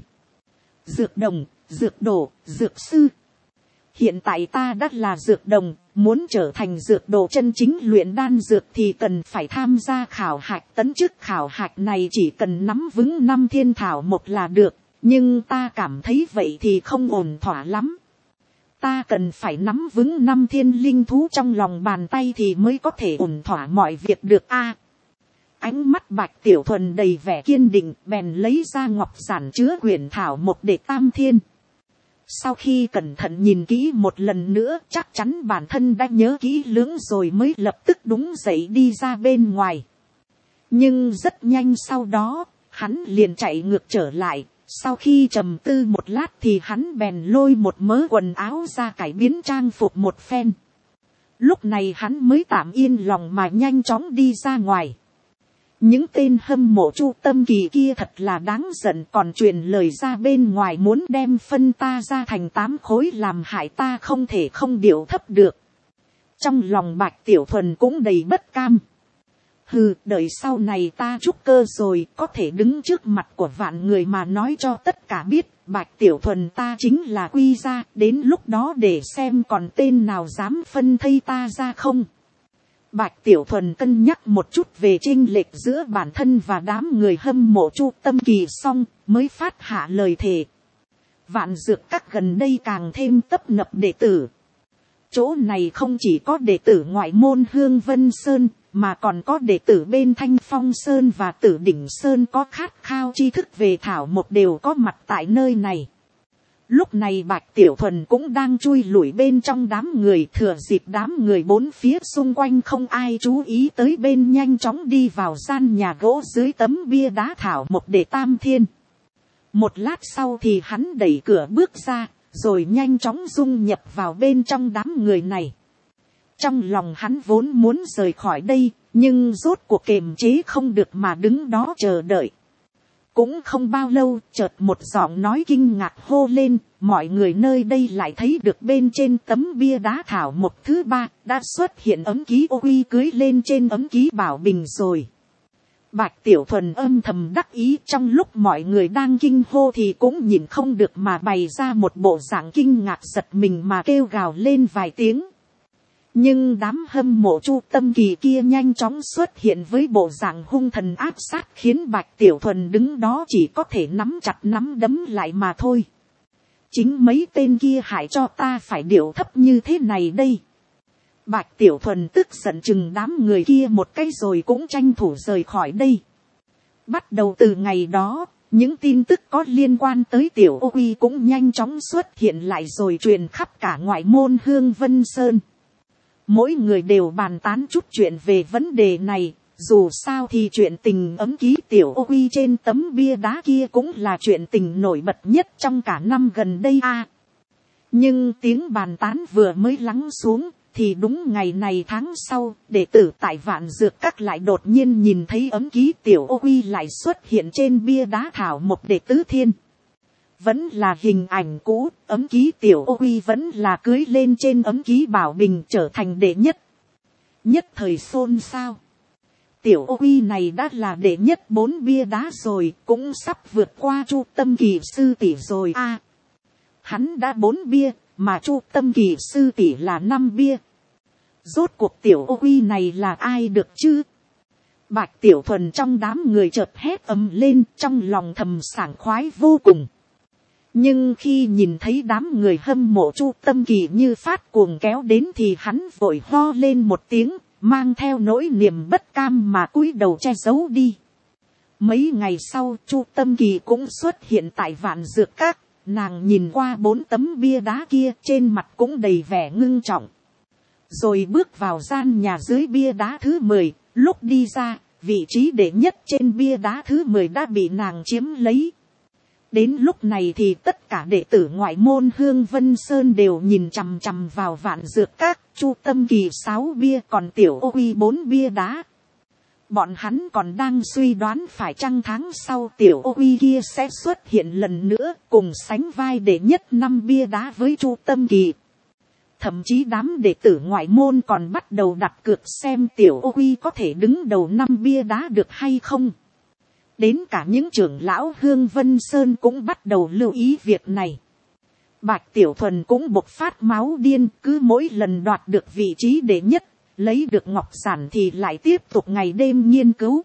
Dược đồng, dược đồ, dược sư. Hiện tại ta đã là dược đồng, muốn trở thành dược đồ chân chính luyện đan dược thì cần phải tham gia khảo hạch. Tấn chức khảo hạch này chỉ cần nắm vững 5 thiên thảo một là được, nhưng ta cảm thấy vậy thì không ổn thỏa lắm. Ta cần phải nắm vững 5 thiên linh thú trong lòng bàn tay thì mới có thể ổn thỏa mọi việc được a. Ánh mắt Bạch Tiểu Thuần đầy vẻ kiên định, bèn lấy ra ngọc giản chứa quyển thảo một để tam thiên. Sau khi cẩn thận nhìn kỹ một lần nữa, chắc chắn bản thân đã nhớ kỹ lưỡng rồi mới lập tức đúng dậy đi ra bên ngoài. Nhưng rất nhanh sau đó, hắn liền chạy ngược trở lại. Sau khi trầm tư một lát thì hắn bèn lôi một mớ quần áo ra cải biến trang phục một phen. Lúc này hắn mới tạm yên lòng mà nhanh chóng đi ra ngoài. Những tên hâm mộ Chu Tâm Kỳ kia thật là đáng giận, còn truyền lời ra bên ngoài muốn đem phân ta ra thành 8 khối làm hại ta không thể không điệu thấp được. Trong lòng Bạch Tiểu Thuần cũng đầy bất cam. Hừ, đợi sau này ta trúc cơ rồi có thể đứng trước mặt của vạn người mà nói cho tất cả biết Bạch Tiểu Thuần ta chính là Quy Gia, đến lúc đó để xem còn tên nào dám phân thây ta ra không. Bạch Tiểu Thuần cân nhắc một chút về chênh lệch giữa bản thân và đám người hâm mộ Chu Tâm Kỳ xong mới phát hạ lời thề. Vạn Dược Các gần đây càng thêm tấp nập đệ tử. Chỗ này không chỉ có đệ tử ngoại môn Hương Vân Sơn, mà còn có đệ tử bên Thanh Phong Sơn và Tử Đỉnh Sơn có khát khao tri thức về thảo một đều có mặt tại nơi này. Lúc này Bạch Tiểu Thuần cũng đang chui lủi bên trong đám người, thừa dịp đám người bốn phía xung quanh không ai chú ý tới bên nhanh chóng đi vào gian nhà gỗ dưới tấm bia đá thảo một để tam thiên. Một lát sau thì hắn đẩy cửa bước ra, rồi nhanh chóng dung nhập vào bên trong đám người này. Trong lòng hắn vốn muốn rời khỏi đây, nhưng rốt cuộc kiềm chế không được mà đứng đó chờ đợi. Cũng không bao lâu, chợt một giọng nói kinh ngạc hô lên, mọi người nơi đây lại thấy được bên trên tấm bia đá thảo một thứ 3, đã xuất hiện ấm ký ô uy cưới lên trên ấm ký bảo bình rồi. Bạch Tiểu Thuần âm thầm đắc ý, trong lúc mọi người đang kinh hô thì cũng nhìn không được mà bày ra một bộ dạng kinh ngạc giật mình mà kêu gào lên vài tiếng. Nhưng đám hâm mộ Chu Tâm Kỳ kia nhanh chóng xuất hiện với bộ dạng hung thần áp sát, khiến Bạch Tiểu Thuần đứng đó chỉ có thể nắm chặt nắm đấm lại mà thôi. Chính mấy tên kia hại cho ta phải điệu thấp như thế này đây. Bạch Tiểu Thuần tức giận chừng đám người kia một cái rồi cũng tranh thủ rời khỏi đây. Bắt đầu từ ngày đó, những tin tức có liên quan tới Tiểu Ô Uy cũng nhanh chóng xuất hiện lại rồi truyền khắp cả ngoại môn Hương Vân Sơn. Mỗi người đều bàn tán chút chuyện về vấn đề này, dù sao thì chuyện tình ấm ký Tiểu Ô Uy trên tấm bia đá kia cũng là chuyện tình nổi bật nhất trong cả năm gần đây a. Nhưng tiếng bàn tán vừa mới lắng xuống, thì đúng ngày này tháng sau, đệ tử tại Vạn Dược Các lại đột nhiên nhìn thấy ấm ký Tiểu Ô Uy lại xuất hiện trên bia đá thảo một đệ tứ thiên. Vẫn là hình ảnh cũ, ấm ký Tiểu Ô Uy vẫn là cưới lên trên ấm ký bảo bình trở thành đệ nhất. Nhất thời xôn xao. tiểu ô uy này đã là đệ nhất 4 bia đá rồi, cũng sắp vượt qua Chu Tâm Kỳ sư tỷ rồi a. Hắn đã 4 bia, mà Chu Tâm Kỳ sư tỷ là 5 bia. Rốt cuộc tiểu ô uy này là ai được chứ? Bạch Tiểu Thuần trong đám người chợt hét ầm lên, trong lòng thầm sảng khoái vô cùng. Nhưng khi nhìn thấy đám người hâm mộ Chu Tâm Kỳ như phát cuồng kéo đến thì hắn vội ho lên một tiếng, mang theo nỗi niềm bất cam mà cúi đầu che giấu đi. Mấy ngày sau Chu Tâm Kỳ cũng xuất hiện tại Vạn Dược Các, nàng nhìn qua 4 tấm bia đá kia trên mặt cũng đầy vẻ ngưng trọng. Rồi bước vào gian nhà dưới bia đá thứ 10, lúc đi ra, vị trí đệ nhất trên bia đá thứ 10 đã bị nàng chiếm lấy. Đến lúc này thì tất cả đệ tử ngoại môn Hương Vân Sơn đều nhìn chằm chằm vào Vạn Dược Các, Chu Tâm Kỳ 6 bia còn tiểu ô uy 4 bia đá. Bọn hắn còn đang suy đoán phải chăng tháng sau tiểu ô uy kia sẽ xuất hiện lần nữa cùng sánh vai đệ nhất 5 bia đá với Chu Tâm Kỳ. Thậm chí đám đệ tử ngoại môn còn bắt đầu đặt cược xem tiểu ô uy có thể đứng đầu 5 bia đá được hay không. Đến cả những trưởng lão Hương Vân Sơn cũng bắt đầu lưu ý việc này. Bạch Tiểu Thuần cũng bộc phát máu điên, cứ mỗi lần đoạt được vị trí đệ nhất, lấy được ngọc giản thì lại tiếp tục ngày đêm nghiên cứu.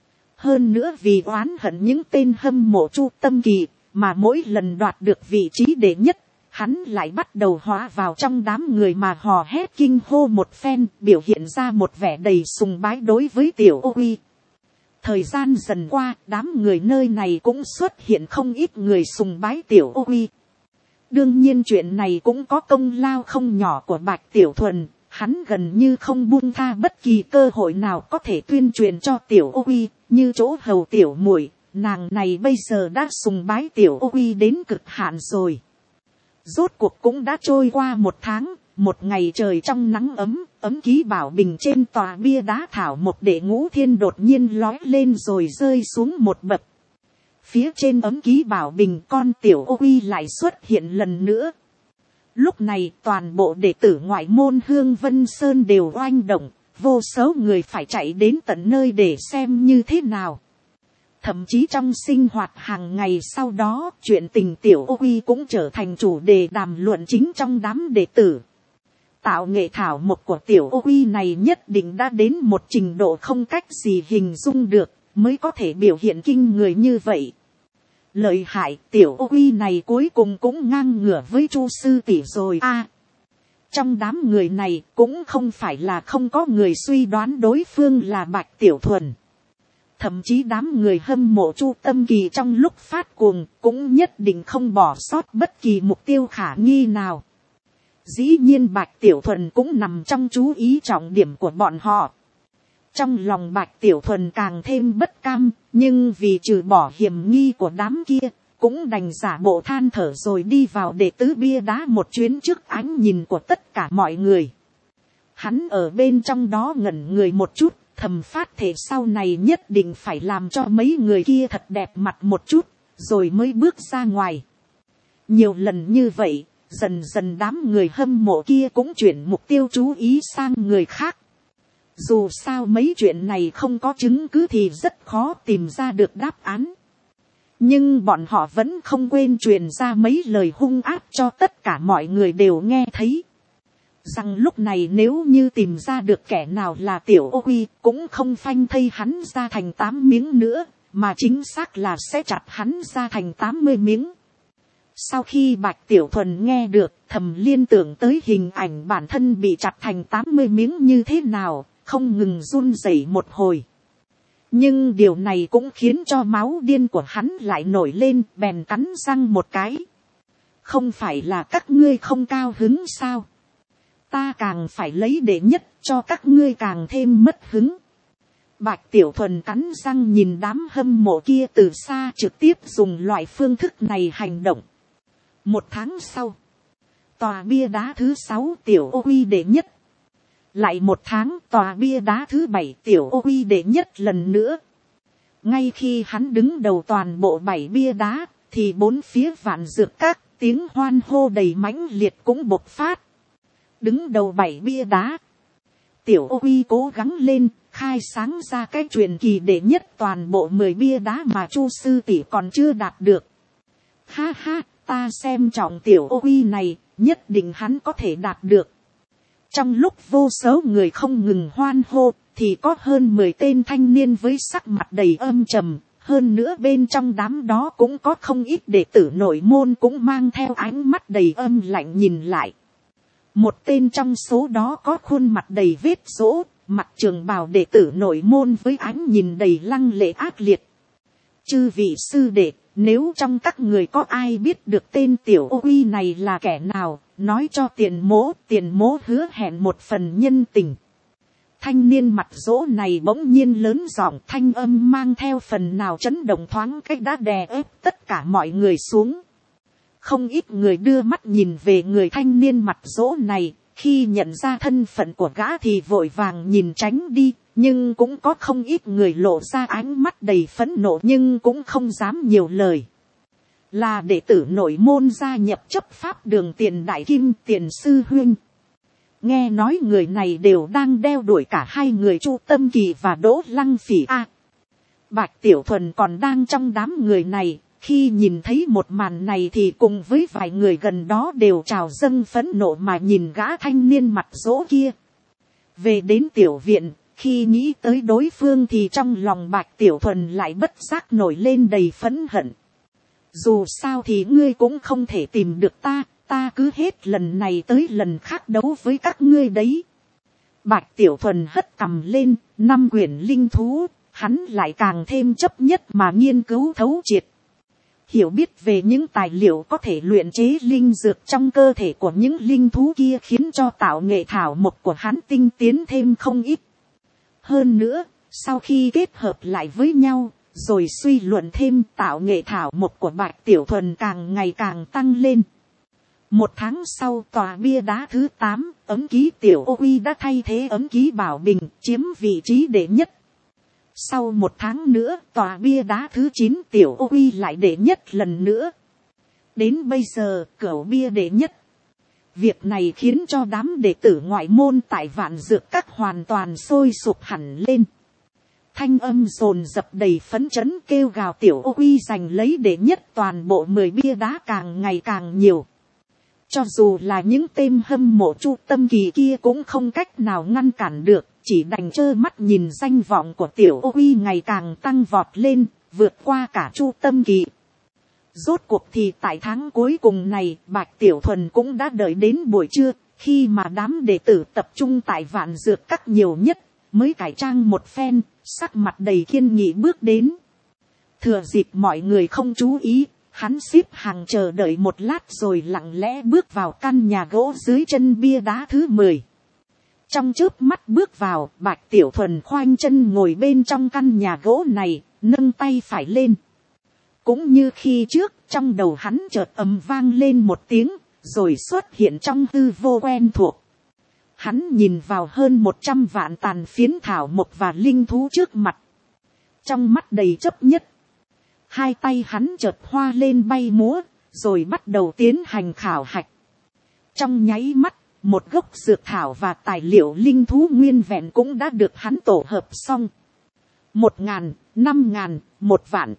Hơn nữa vì oán hận những tên hâm mộ Chu Tâm Kỳ, mà mỗi lần đoạt được vị trí đệ nhất, hắn lại bắt đầu hóa vào trong đám người mà hò hét kinh hô một phen, biểu hiện ra một vẻ đầy sùng bái đối với tiểu ô uy. Thời gian dần qua, đám người nơi này cũng xuất hiện không ít người sùng bái tiểu ô uy. Đương nhiên chuyện này cũng có công lao không nhỏ của Bạch Tiểu Thuần, hắn gần như không buông tha bất kỳ cơ hội nào có thể tuyên truyền cho tiểu ô uy, như chỗ hầu tiểu muội, nàng này bây giờ đã sùng bái tiểu ô uy đến cực hạn rồi. Rốt cuộc cũng đã trôi qua 1 tháng, một ngày trời trong nắng ấm, ấm ký bảo bình trên tòa bia đá thảo một đệ ngũ thiên đột nhiên lói lên rồi rơi xuống một bậc. Phía trên ấm ký bảo bình con tiểu ô uy lại xuất hiện lần nữa. Lúc này toàn bộ đệ tử ngoại môn Hương Vân Sơn đều oanh động, vô số người phải chạy đến tận nơi để xem như thế nào. Thậm chí trong sinh hoạt hàng ngày sau đó, chuyện tình tiểu ô uy cũng trở thành chủ đề đàm luận chính trong đám đệ tử. Tạo nghệ thảo mộc của tiểu ô uy này nhất định đã đến một trình độ không cách gì hình dung được, mới có thể biểu hiện kinh người như vậy. Lợi hại, tiểu ô uy này cuối cùng cũng ngang ngửa với Chu sư tỷ rồi a. Trong đám người này cũng không phải là không có người suy đoán đối phương là Bạch Tiểu Thuần. Thậm chí đám người hâm mộ Chu Tâm Kỳ trong lúc phát cuồng cũng nhất định không bỏ sót bất kỳ mục tiêu khả nghi nào. Dĩ nhiên Bạch Tiểu Thuần cũng nằm trong chú ý trọng điểm của bọn họ. Trong lòng Bạch Tiểu Thuần càng thêm bất cam, nhưng vì trừ bỏ hiểm nghi của đám kia, cũng đành giả bộ than thở rồi đi vào để tứ bia đá một chuyến trước ánh nhìn của tất cả mọi người. Hắn ở bên trong đó ngẩn người một chút, thầm phát thể sau này nhất định phải làm cho mấy người kia thật đẹp mặt một chút, rồi mới bước ra ngoài. Nhiều lần như vậy, dần dần đám người hâm mộ kia cũng chuyển mục tiêu chú ý sang người khác. Dù sao mấy chuyện này không có chứng cứ thì rất khó tìm ra được đáp án. Nhưng bọn họ vẫn không quên truyền ra mấy lời hung ác cho tất cả mọi người đều nghe thấy. Rằng lúc này nếu như tìm ra được kẻ nào là tiểu ô uy cũng không phanh thây hắn ra thành 8 miếng nữa, mà chính xác là sẽ chặt hắn ra thành 80 miếng. Sau khi Bạch Tiểu Thuần nghe được, thầm liên tưởng tới hình ảnh bản thân bị chặt thành 80 miếng như thế nào, không ngừng run rẩy một hồi. Nhưng điều này cũng khiến cho máu điên của hắn lại nổi lên, bèn cắn răng một cái. Không phải là các ngươi không cao hứng sao? Ta càng phải lấy đệ nhất cho các ngươi càng thêm mất hứng. Bạch Tiểu Thuần cắn răng nhìn đám hâm mộ kia từ xa trực tiếp dùng loại phương thức này hành động. 1 tháng sau, tòa bia đá thứ 6 tiểu ô uy đệ nhất. Lại 1 tháng tòa bia đá thứ 7 tiểu ô uy đệ nhất lần nữa. Ngay khi hắn đứng đầu toàn bộ 7 bia đá, thì 4 phía Vạn Dược Các tiếng hoan hô đầy mãnh liệt cũng bộc phát. Đứng đầu 7 bia đá, tiểu ô uy cố gắng lên, khai sáng ra cái truyền kỳ đệ nhất toàn bộ 10 bia đá mà Chu sư tỷ còn chưa đạt được. Ha ha, ta xem trọng tiểu ô uy này, nhất định hắn có thể đạt được. Trong lúc vô số người không ngừng hoan hô, thì có hơn 10 tên thanh niên với sắc mặt đầy âm trầm. Hơn nữa bên trong đám đó cũng có không ít đệ tử nội môn cũng mang theo ánh mắt đầy âm lạnh nhìn lại. Một tên trong số đó có khuôn mặt đầy vết rỗ, mặt trường bào đệ tử nội môn với ánh nhìn đầy lăng lệ ác liệt. Chư vị sư đệ, nếu trong các người có ai biết được tên tiểu ô uy này là kẻ nào, nói cho tiền mỗ hứa hẹn một phần nhân tình. Thanh niên mặt dỗ này bỗng nhiên lớn giọng, thanh âm mang theo phần nào chấn động thoáng cách đã đè ép tất cả mọi người xuống. Không ít người đưa mắt nhìn về người thanh niên mặt dỗ này, khi nhận ra thân phận của gã thì vội vàng nhìn tránh đi, nhưng cũng có không ít người lộ ra ánh mắt đầy phẫn nộ nhưng cũng không dám nhiều lời. Là đệ tử nội môn gia nhập chấp pháp đường Tiền Đại Kim Tiền sư huynh. Nghe nói người này đều đang đeo đuổi cả hai người Chu Tâm Kỳ và Đỗ Lăng Phỉ a. Bạch Tiểu Thuần còn đang trong đám người này, khi nhìn thấy một màn này thì cùng với vài người gần đó đều trào dâng phẫn nộ mà nhìn gã thanh niên mặt dỗ kia. Về đến tiểu viện, khi nghĩ tới đối phương thì trong lòng Bạch Tiểu Thuần lại bất giác nổi lên đầy phẫn hận. Dù sao thì ngươi cũng không thể tìm được ta cứ hết lần này tới lần khác đấu với các ngươi đấy. Bạch Tiểu Thuần hất cằm lên, 5 quyển linh thú, hắn lại càng thêm chấp nhất mà nghiên cứu thấu triệt. Hiểu biết về những tài liệu có thể luyện chế linh dược trong cơ thể của những linh thú kia khiến cho tạo nghệ thảo mộc của hắn tinh tiến thêm không ít. Hơn nữa, sau khi kết hợp lại với nhau, rồi suy luận thêm, tạo nghệ thảo mộc của Bạch Tiểu Thuần càng ngày càng tăng lên. 1 tháng sau, tòa bia đá thứ 8, ấm ký Tiểu Ô Uy đã thay thế ấm ký Bảo Bình, chiếm vị trí đệ nhất. Sau 1 tháng nữa, tòa bia đá thứ 9 Tiểu Ô Uy lại đệ nhất lần nữa. Đến bây giờ, cửu bia đệ nhất. Việc này khiến cho đám đệ tử ngoại môn tại Vạn Dược Các hoàn toàn sôi sục hẳn lên. Thanh âm dồn dập đầy phấn chấn kêu gào Tiểu Ô Uy giành lấy đệ nhất, toàn bộ 10 bia đá càng ngày càng nhiều. Cho dù là những tên hâm mộ Chu Tâm Kỳ kia cũng không cách nào ngăn cản được, chỉ đành trơ mắt nhìn danh vọng của Tiểu Ô Uy ngày càng tăng vọt lên, vượt qua cả Chu Tâm Kỳ. Rốt cuộc thì tại tháng cuối cùng này, Bạch Tiểu Thuần cũng đã đợi đến buổi trưa, khi mà đám đệ tử tập trung tại Vạn Dược Các nhiều nhất, mới cải trang một phen, sắc mặt đầy kiên nghị bước đến. Thừa dịp mọi người không chú ý, hắn xếp hàng chờ đợi một lát rồi lặng lẽ bước vào căn nhà gỗ dưới chân bia đá thứ 10. Trong chớp mắt bước vào, Bạch Tiểu Thuần khoanh chân ngồi bên trong căn nhà gỗ này, nâng tay phải lên. Cũng như khi trước, trong đầu hắn chợt ầm vang lên một tiếng, rồi xuất hiện trong hư vô quen thuộc. Hắn nhìn vào hơn 100 vạn tàn phiến thảo mộc và linh thú trước mặt. Trong mắt đầy chấp nhất. Hai tay hắn chợt hoa lên bay múa, rồi bắt đầu tiến hành khảo hạch. Trong nháy mắt, một gốc dược thảo và tài liệu linh thú nguyên vẹn cũng đã được hắn tổ hợp xong. 1.000, 5.000, 1 vạn,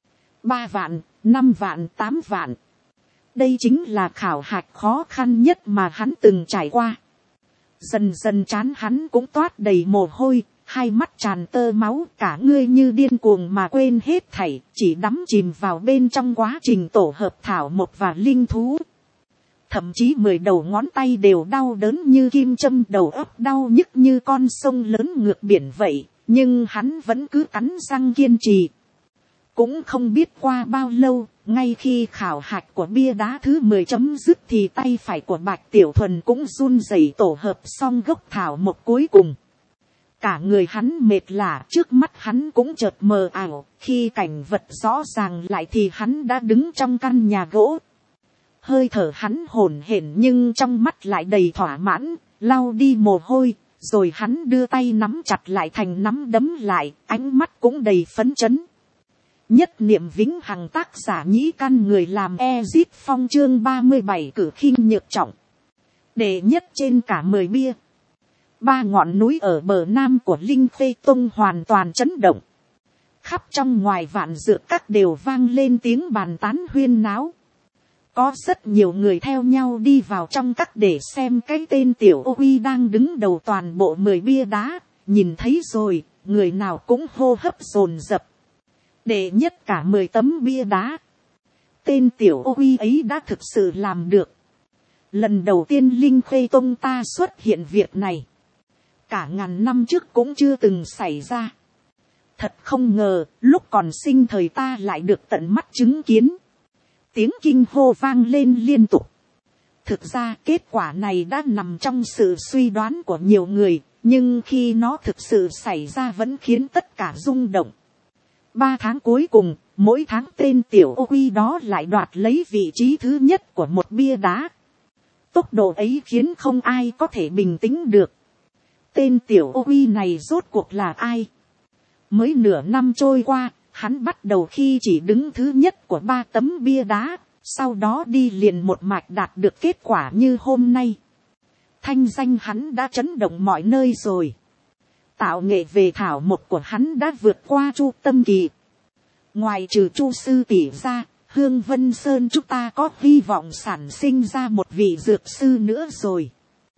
3 vạn, 5 vạn, 8 vạn. Đây chính là khảo hạch khó khăn nhất mà hắn từng trải qua. Dần dần trán hắn cũng toát đầy mồ hôi, hai mắt tràn tơ máu, cả người như điên cuồng mà quên hết thảy, chỉ đắm chìm vào bên trong quá trình tổ hợp thảo mộc và linh thú. Thậm chí 10 đầu ngón tay đều đau đớn như kim châm, đầu óc đau nhức như con sông lớn ngược biển vậy, nhưng hắn vẫn cứ cắn răng kiên trì. Cũng không biết qua bao lâu, ngay khi khảo hạch của bia đá thứ 10 chấm dứt thì tay phải của Bạch Tiểu Thuần cũng run rẩy tổ hợp xong gốc thảo mộc cuối cùng. Cả người hắn mệt lả, trước mắt hắn cũng chợt mờ ảo, khi cảnh vật rõ ràng lại thì hắn đã đứng trong căn nhà gỗ. Hơi thở hắn hổn hển nhưng trong mắt lại đầy thỏa mãn, lau đi mồ hôi, rồi hắn đưa tay nắm chặt lại thành nắm đấm lại, ánh mắt cũng đầy phấn chấn. Nhất niệm vĩnh hằng, tác giả Nhĩ Căn, người làm Ezit Phong, chương 37 cử khinh nhược trọng. Đệ nhất trên cả 10 bia. ba ngọn núi ở bờ nam của Linh Khê Tông hoàn toàn chấn động. Khắp trong ngoài vạn dược các đều vang lên tiếng bàn tán huyên náo. Có rất nhiều người theo nhau đi vào trong các để xem cái tên tiểu ô uy đang đứng đầu toàn bộ 10 bia đá. Nhìn thấy rồi, người nào cũng hô hấp dồn dập. Đệ nhất cả 10 tấm bia đá. Tên tiểu ô uy ấy đã thực sự làm được. Lần đầu tiên Linh Khê Tông ta xuất hiện việc này. Cả ngàn năm trước cũng chưa từng xảy ra. Thật không ngờ, lúc còn sinh thời ta lại được tận mắt chứng kiến. Tiếng kinh hô vang lên liên tục. Thực ra kết quả này đã nằm trong sự suy đoán của nhiều người, nhưng khi nó thực sự xảy ra vẫn khiến tất cả rung động. 3 tháng cuối cùng, mỗi tháng tên tiểu ô uy đó lại đoạt lấy vị trí thứ nhất của một bia đá. Tốc độ ấy khiến không ai có thể bình tĩnh được. Tên tiểu ô uy này rốt cuộc là ai? Mới nửa năm trôi qua, hắn bắt đầu khi chỉ đứng thứ nhất của 3 tấm bia đá, sau đó đi liền một mạch đạt được kết quả như hôm nay. Thanh danh hắn đã chấn động mọi nơi rồi. Tạo nghệ về thảo mộc của hắn đã vượt qua Chu Tâm Kỳ. Ngoài trừ Chu sư tỷ ra, Hương Vân Sơn chúng ta có hy vọng sản sinh ra một vị dược sư nữa rồi.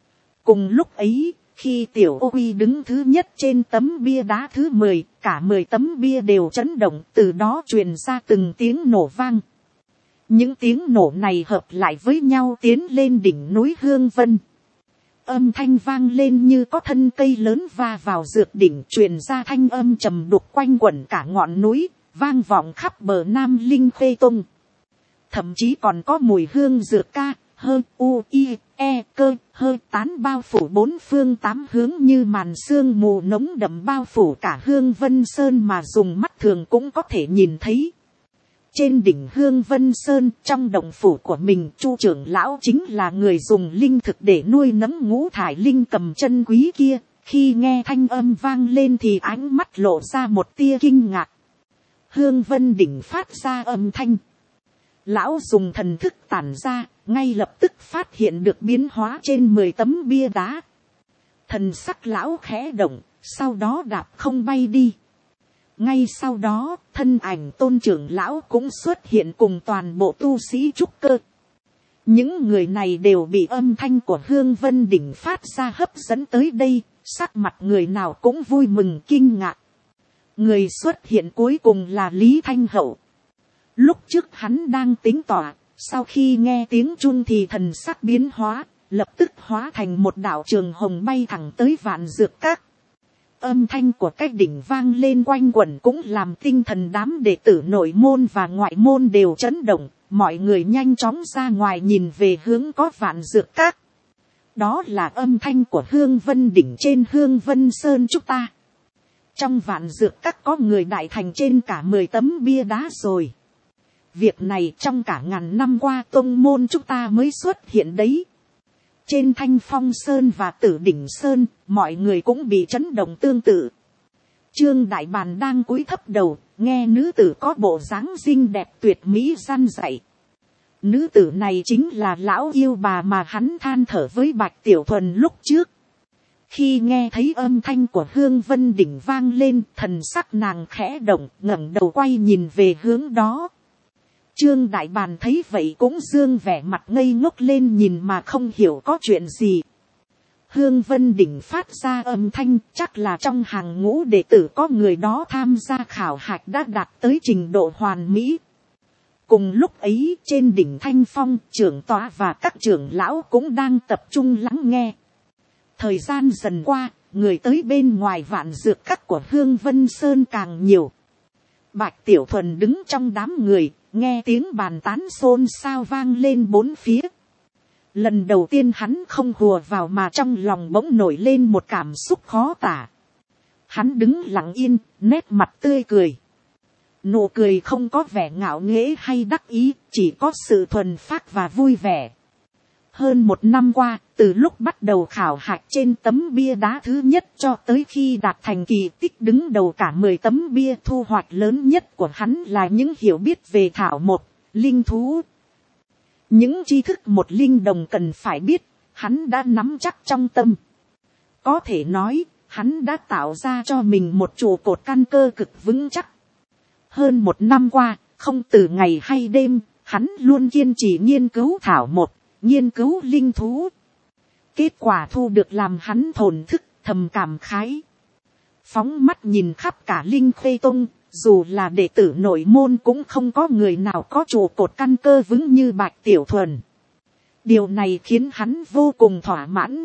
Cùng lúc ấy, khi tiểu ô uy đứng thứ nhất trên tấm bia đá thứ 10, cả 10 tấm bia đều chấn động, từ đó truyền ra từng tiếng nổ vang. Những tiếng nổ này hợp lại với nhau tiến lên đỉnh núi Hương Vân. Âm thanh vang lên như có thân cây lớn va vào dược đỉnh, truyền ra thanh âm trầm đục quanh quẩn cả ngọn núi, vang vọng khắp bờ nam Linh Khê Tông. Thậm chí còn có mùi hương dược ca, hơi u i e cơ hơi tán bao phủ 4 phương 8 hướng như màn sương mù nồng đậm bao phủ cả Hương Vân Sơn mà dùng mắt thường cũng có thể nhìn thấy. Trên đỉnh Hương Vân Sơn, trong động phủ của mình, Chu trưởng lão chính là người dùng linh thực để nuôi nấng ngũ thải linh cầm chân quý kia. Khi nghe thanh âm vang lên thì ánh mắt lộ ra một tia kinh ngạc. Hương Vân đỉnh phát ra âm thanh. Lão dùng thần thức tản ra, ngay lập tức phát hiện được biến hóa trên 10 tấm bia đá. Thần sắc lão khẽ động, sau đó đạp không bay đi. Ngay sau đó, thân ảnh Tôn trưởng lão cũng xuất hiện cùng toàn bộ tu sĩ trúc cơ. Những người này đều bị âm thanh của Hương Vân đỉnh phát ra hấp dẫn tới đây, sắc mặt người nào cũng vui mừng kinh ngạc. Người xuất hiện cuối cùng là Lý Thanh Hậu. Lúc trước hắn đang tính tỏa, sau khi nghe tiếng chun thì thần sắc biến hóa, lập tức hóa thành một đạo trường hồng bay thẳng tới Vạn Dược Các. Âm thanh của cái đỉnh vang lên quanh quẩn cũng làm tinh thần đám đệ tử nội môn và ngoại môn đều chấn động, mọi người nhanh chóng ra ngoài nhìn về hướng có Vạn Dược Các. Đó là âm thanh của Hương Vân đỉnh trên Hương Vân Sơn chúng ta. Trong Vạn Dược Các có người đại thành trên cả 10 tấm bia đá rồi. Việc này trong cả ngàn năm qua tông môn chúng ta mới xuất hiện đấy. Trên Thanh Phong Sơn và Tử Đỉnh Sơn, mọi người cũng bị chấn động tương tự. Trương Đại Bàn đang cúi thấp đầu, nghe nữ tử có bộ dáng xinh đẹp tuyệt mỹ răn dạy. Nữ tử này chính là lão yêu bà mà hắn than thở với Bạch Tiểu Thuần lúc trước. Khi nghe thấy âm thanh của Hương Vân đỉnh vang lên, thần sắc nàng khẽ động, ngẩng đầu quay nhìn về hướng đó. Trương Đại Bàn thấy vậy cũng dương vẻ mặt ngây ngốc lên nhìn mà không hiểu có chuyện gì. Hương Vân đỉnh phát ra âm thanh, chắc là trong hàng ngũ đệ tử có người đó tham gia khảo hạch đã đạt tới trình độ hoàn mỹ. Cùng lúc ấy trên đỉnh Thanh Phong, trưởng tọa và các trưởng lão cũng đang tập trung lắng nghe. Thời gian dần qua, người tới bên ngoài Vạn Dược Các của Hương Vân Sơn càng nhiều. Bạch Tiểu Thuần đứng trong đám người, nghe tiếng bàn tán xôn xao vang lên bốn phía. Lần đầu tiên hắn không hùa vào mà trong lòng bỗng nổi lên một cảm xúc khó tả. Hắn đứng lặng yên, nét mặt tươi cười. Nụ cười không có vẻ ngạo nghễ hay đắc ý, chỉ có sự thuần phác và vui vẻ. Hơn một năm qua, từ lúc bắt đầu khảo hạch trên tấm bia đá thứ nhất cho tới khi đạt thành kỳ tích đứng đầu cả 10 tấm bia, thu hoạch lớn nhất của hắn là những hiểu biết về thảo mộc, linh thú. Những tri thức một linh đồng cần phải biết, hắn đã nắm chắc trong tâm. Có thể nói, hắn đã tạo ra cho mình một trụ cột căn cơ cực vững chắc. Hơn một năm qua, không từ ngày hay đêm, hắn luôn kiên trì nghiên cứu thảo một, nghiên cứu linh thú. Kết quả thu được làm hắn thổn thức, thầm cảm khái. Phóng mắt nhìn khắp cả Linh Khê Tông, dù là đệ tử nội môn cũng không có người nào có trụ cột căn cơ vững như Bạch Tiểu Thuần. Điều này khiến hắn vô cùng thỏa mãn.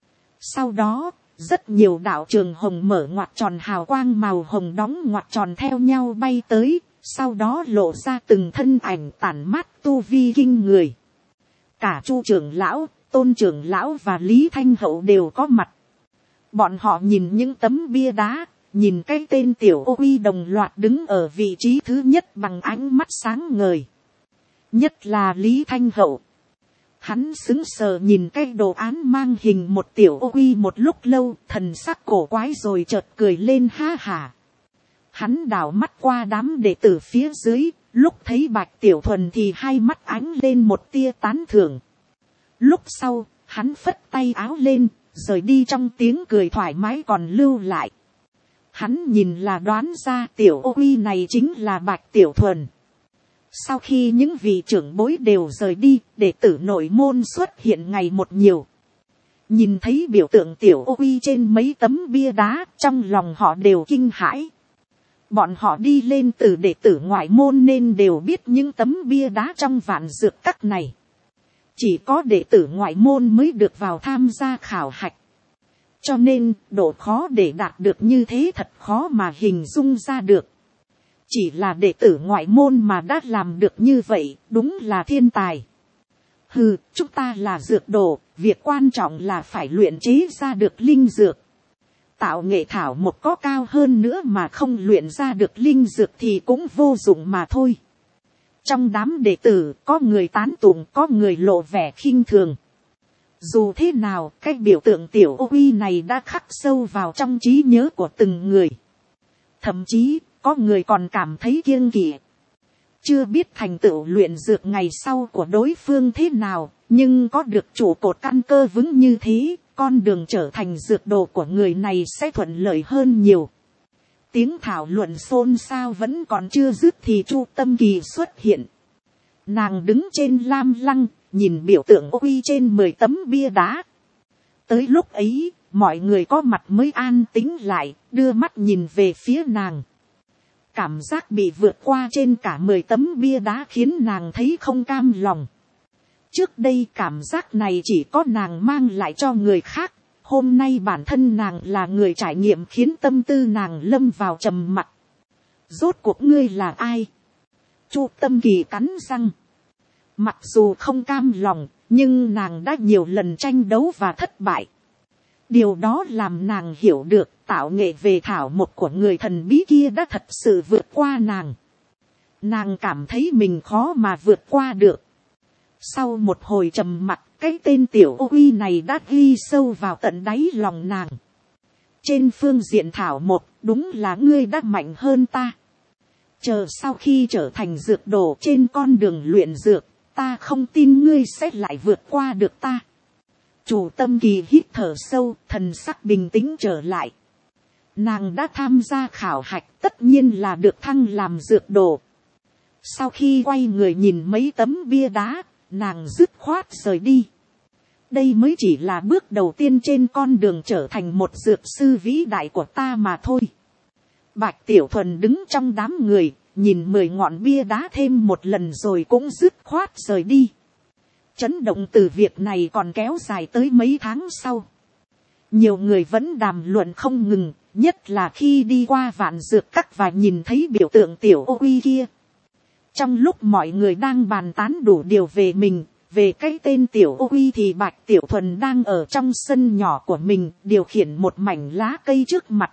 Sau đó, rất nhiều đạo trường hồng mở ngoặt tròn hào quang màu hồng đóng ngoặt tròn theo nhau bay tới, sau đó lộ ra từng thân ảnh tản mát tu vi kinh người. Cả Chu trưởng lão, Tôn trưởng lão và Lý Thanh Hậu đều có mặt. Bọn họ nhìn những tấm bia đá, nhìn cái tên Tiểu Ô Uy đồng loạt đứng ở vị trí thứ nhất bằng ánh mắt sáng ngời. Nhất là Lý Thanh Hậu. Hắn sững sờ nhìn cái đồ án mang hình một Tiểu Ô Uy một lúc lâu, thần sắc cổ quái rồi chợt cười lên ha hả. Hắn đảo mắt qua đám đệ tử phía dưới, lúc thấy Bạch Tiểu Thuần thì hai mắt ánh lên một tia tán thưởng. Lúc sau, hắn phất tay áo lên, rời đi trong tiếng cười thoải mái còn lưu lại. Hắn nhìn là đoán ra Tiểu Ô Uy này chính là Bạch Tiểu Thuần. Sau khi những vị trưởng bối đều rời đi, đệ tử nội môn xuất hiện ngày một nhiều. Nhìn thấy biểu tượng Tiểu Ô Uy trên mấy tấm bia đá, trong lòng họ đều kinh hãi. Bọn họ đi lên từ đệ tử ngoại môn nên đều biết những tấm bia đá trong Vạn Dược Các này. Chỉ có đệ tử ngoại môn mới được vào tham gia khảo hạch. Cho nên, độ khó để đạt được như thế thật khó mà hình dung ra được. Chỉ là đệ tử ngoại môn mà đã làm được như vậy, đúng là thiên tài. Hừ, chúng ta là dược đồ, việc quan trọng là phải luyện chế ra được linh dược. Tạo nghệ thảo một có cao hơn nữa mà không luyện ra được linh dược thì cũng vô dụng mà thôi. Trong đám đệ tử, có người tán tụng, có người lộ vẻ khinh thường. Dù thế nào, cái biểu tượng Tiểu Ô Uy này đã khắc sâu vào trong trí nhớ của từng người. Thậm chí, có người còn cảm thấy kiêng kỵ. Chưa biết thành tựu luyện dược ngày sau của đối phương thế nào, nhưng có được trụ cột căn cơ vững như thế, con đường trở thành dược đồ của người này sẽ thuận lợi hơn nhiều. Tiếng thảo luận xôn xao vẫn còn chưa dứt thì Chu Tâm Kỳ xuất hiện. Nàng đứng trên lam lăng, nhìn biểu tượng Ô Uy trên 10 tấm bia đá. Tới lúc ấy, mọi người có mặt mới an tĩnh lại, đưa mắt nhìn về phía nàng. Cảm giác bị vượt qua trên cả 10 tấm bia đá khiến nàng thấy không cam lòng. Trước đây cảm giác này chỉ có nàng mang lại cho người khác. Hôm nay bản thân nàng là người trải nghiệm khiến tâm tư nàng lâm vào trầm mặc. Rốt cuộc ngươi là ai? Chu Tâm Kỳ cắn răng. Mặc dù không cam lòng, nhưng nàng đã nhiều lần tranh đấu và thất bại. Điều đó làm nàng hiểu được tạo nghệ về thảo một của người thần bí kia đã thật sự vượt qua nàng. Nàng cảm thấy mình khó mà vượt qua được. Sau một hồi trầm mặc, cái tên Tiểu Ô Uy này đã ghi sâu vào tận đáy lòng nàng. Trên phương diện thảo một, đúng là ngươi đã mạnh hơn ta. Chờ sau khi trở thành dược đồ trên con đường luyện dược, ta không tin ngươi sẽ lại vượt qua được ta. Chủ Tâm Kỳ hít thở sâu, thần sắc bình tĩnh trở lại. Nàng đã tham gia khảo hạch, tất nhiên là được thăng làm dược đồ. Sau khi quay người nhìn mấy tấm bia đá, nàng dứt khoát rời đi. Đây mới chỉ là bước đầu tiên trên con đường trở thành một dược sư vĩ đại của ta mà thôi. Bạch Tiểu Thuần đứng trong đám người, nhìn 10 ngọn bia đá thêm một lần rồi cũng dứt khoát rời đi. Chấn động từ việc này còn kéo dài tới mấy tháng sau. Nhiều người vẫn đàm luận không ngừng, nhất là khi đi qua Vạn Dược Các và nhìn thấy biểu tượng Tiểu Ô Uy kia. Trong lúc mọi người đang bàn tán đủ điều về mình, về cái tên Tiểu Ô Uy thì Bạch Tiểu Thuần đang ở trong sân nhỏ của mình điều khiển một mảnh lá cây trước mặt.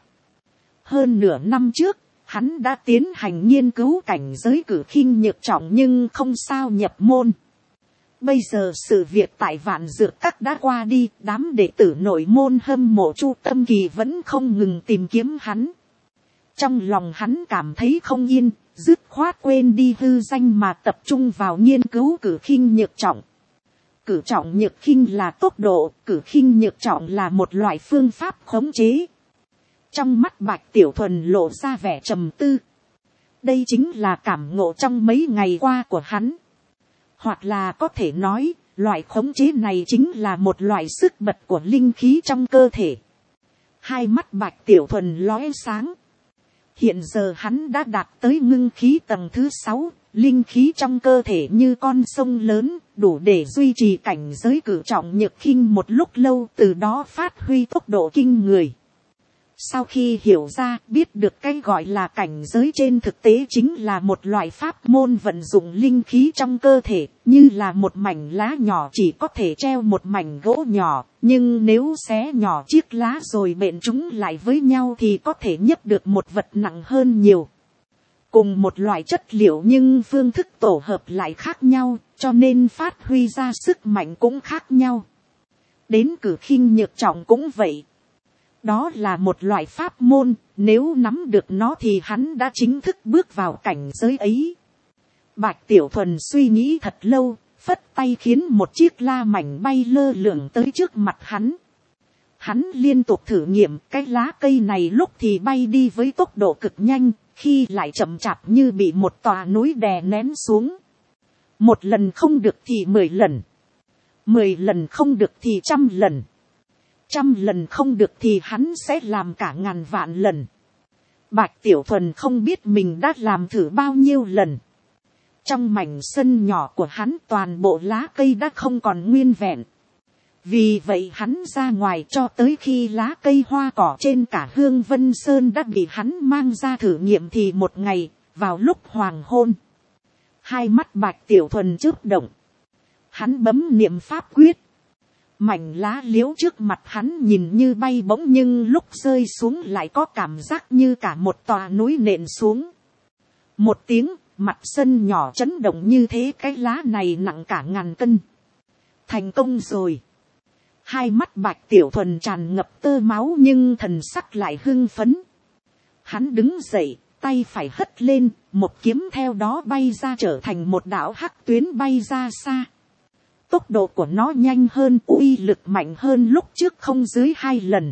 Hơn nửa năm trước, hắn đã tiến hành nghiên cứu cảnh giới cử khinh nhược trọng nhưng không sao nhập môn. Bây giờ sự việc tại Vạn Dược Các đã qua đi, đám đệ tử nội môn hâm mộ Chu Tâm Kỳ vẫn không ngừng tìm kiếm hắn. Trong lòng hắn cảm thấy không yên, dứt khoát quên đi hư danh mà tập trung vào nghiên cứu cử khinh nhược trọng. Cử trọng nhược khinh là tốc độ, cử khinh nhược trọng là một loại phương pháp khống chế. Trong mắt Bạch Tiểu Thuần lộ ra vẻ trầm tư. Đây chính là cảm ngộ trong mấy ngày qua của hắn. Hoặc là có thể nói, loại khống chế này chính là một loại sức bật của linh khí trong cơ thể. Hai mắt Bạch Tiểu Thuần lóe sáng. Hiện giờ hắn đã đạt tới ngưng khí tầng thứ 6, linh khí trong cơ thể như con sông lớn, đủ để duy trì cảnh giới cử trọng nhược khinh một lúc lâu, từ đó phát huy tốc độ kinh người. Sau khi hiểu ra, biết được cái gọi là cảnh giới trên thực tế chính là một loại pháp môn vận dụng linh khí trong cơ thể, như là một mảnh lá nhỏ chỉ có thể treo một mảnh gỗ nhỏ, nhưng nếu xé nhỏ chiếc lá rồi bện chúng lại với nhau thì có thể nhấc được một vật nặng hơn nhiều. Cùng một loại chất liệu nhưng phương thức tổ hợp lại khác nhau, cho nên phát huy ra sức mạnh cũng khác nhau. Đến cử khinh nhược trọng cũng vậy. Đó là một loại pháp môn, nếu nắm được nó thì hắn đã chính thức bước vào cảnh giới ấy. Bạch Tiểu Thuần suy nghĩ thật lâu, phất tay khiến một chiếc la mảnh bay lơ lửng tới trước mặt hắn. Hắn liên tục thử nghiệm cái lá cây này, lúc thì bay đi với tốc độ cực nhanh, khi lại chậm chạp như bị một tòa núi đè nén xuống. Một lần không được thì 10 lần. 10 lần không được thì 100 lần. 100 lần không được thì hắn sẽ làm cả ngàn vạn lần. Bạch Tiểu Thuần không biết mình đã làm thử bao nhiêu lần. Trong mảnh sân nhỏ của hắn toàn bộ lá cây đã không còn nguyên vẹn. Vì vậy hắn ra ngoài cho tới khi lá cây hoa cỏ trên cả Hương Vân Sơn đã bị hắn mang ra thử nghiệm thì một ngày, vào lúc hoàng hôn. Hai mắt Bạch Tiểu Thuần chớp động. Hắn bấm niệm pháp quyết. Mảnh lá liễu trước mặt hắn nhìn như bay bổng, nhưng lúc rơi xuống lại có cảm giác như cả một tòa núi nện xuống. Một tiếng, mặt sân nhỏ chấn động như thế, cái lá này nặng cả ngàn cân. Thành công rồi. Hai mắt Bạch Tiểu Thuần tràn ngập tơ máu nhưng thần sắc lại hưng phấn. Hắn đứng dậy, tay phải hất lên, một kiếm theo đó bay ra trở thành một đạo hắc tuyến bay ra xa. Tốc độ của nó nhanh hơn, uy lực mạnh hơn lúc trước không dưới 2 lần.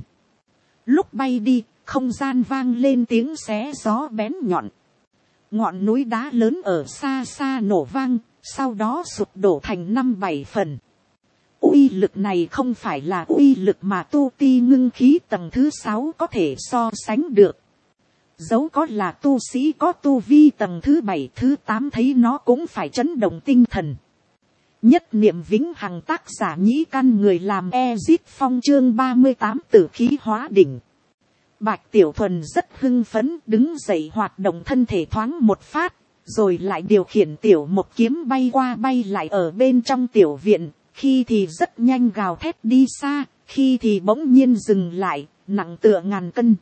Lúc bay đi, không gian vang lên tiếng xé gió bén nhọn. Ngọn núi đá lớn ở xa xa nổ vang, sau đó sụp đổ thành 5-7 phần. Uy lực này không phải là uy lực mà tu ti ngưng khí tầng thứ 6 có thể so sánh được. Dẫu có là tu sĩ có tu vi tầng thứ 7 thứ 8 thấy nó cũng phải chấn động tinh thần. Nhất niệm vĩnh hằng, tác giả Nhĩ Căn, người làm Ezit Phong, chương 38 tử khí hóa đỉnh. Bạch Tiểu Thuần rất hưng phấn, đứng dậy hoạt động thân thể thoáng một phát, rồi lại điều khiển tiểu một kiếm bay qua bay lại ở bên trong tiểu viện, khi thì rất nhanh gào thét đi xa, khi thì bỗng nhiên dừng lại, nặng tựa ngàn cân.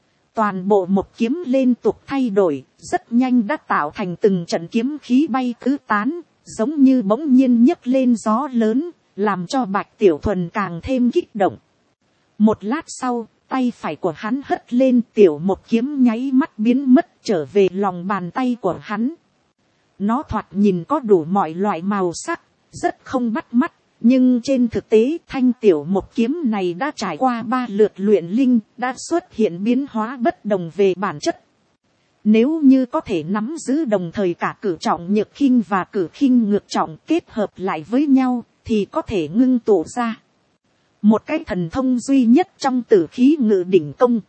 Toàn bộ một kiếm liên tục thay đổi, rất nhanh đã tạo thành từng trận kiếm khí bay tứ tán, giống như bỗng nhiên nhấc lên gió lớn, làm cho Bạch Tiểu Thuần càng thêm kích động. Một lát sau, tay phải của hắn hất lên, tiểu một kiếm nháy mắt biến mất trở về lòng bàn tay của hắn. Nó thoạt nhìn có đủ mọi loại màu sắc, rất không bắt mắt, nhưng trên thực tế thanh tiểu một kiếm này đã trải qua 3 lượt luyện linh, đã xuất hiện biến hóa bất đồng về bản chất. Nếu như có thể nắm giữ đồng thời cả cử trọng nhược khinh và cử khinh ngược trọng kết hợp lại với nhau, thì có thể ngưng tụ ra một cái thần thông duy nhất trong tử khí ngự đỉnh công.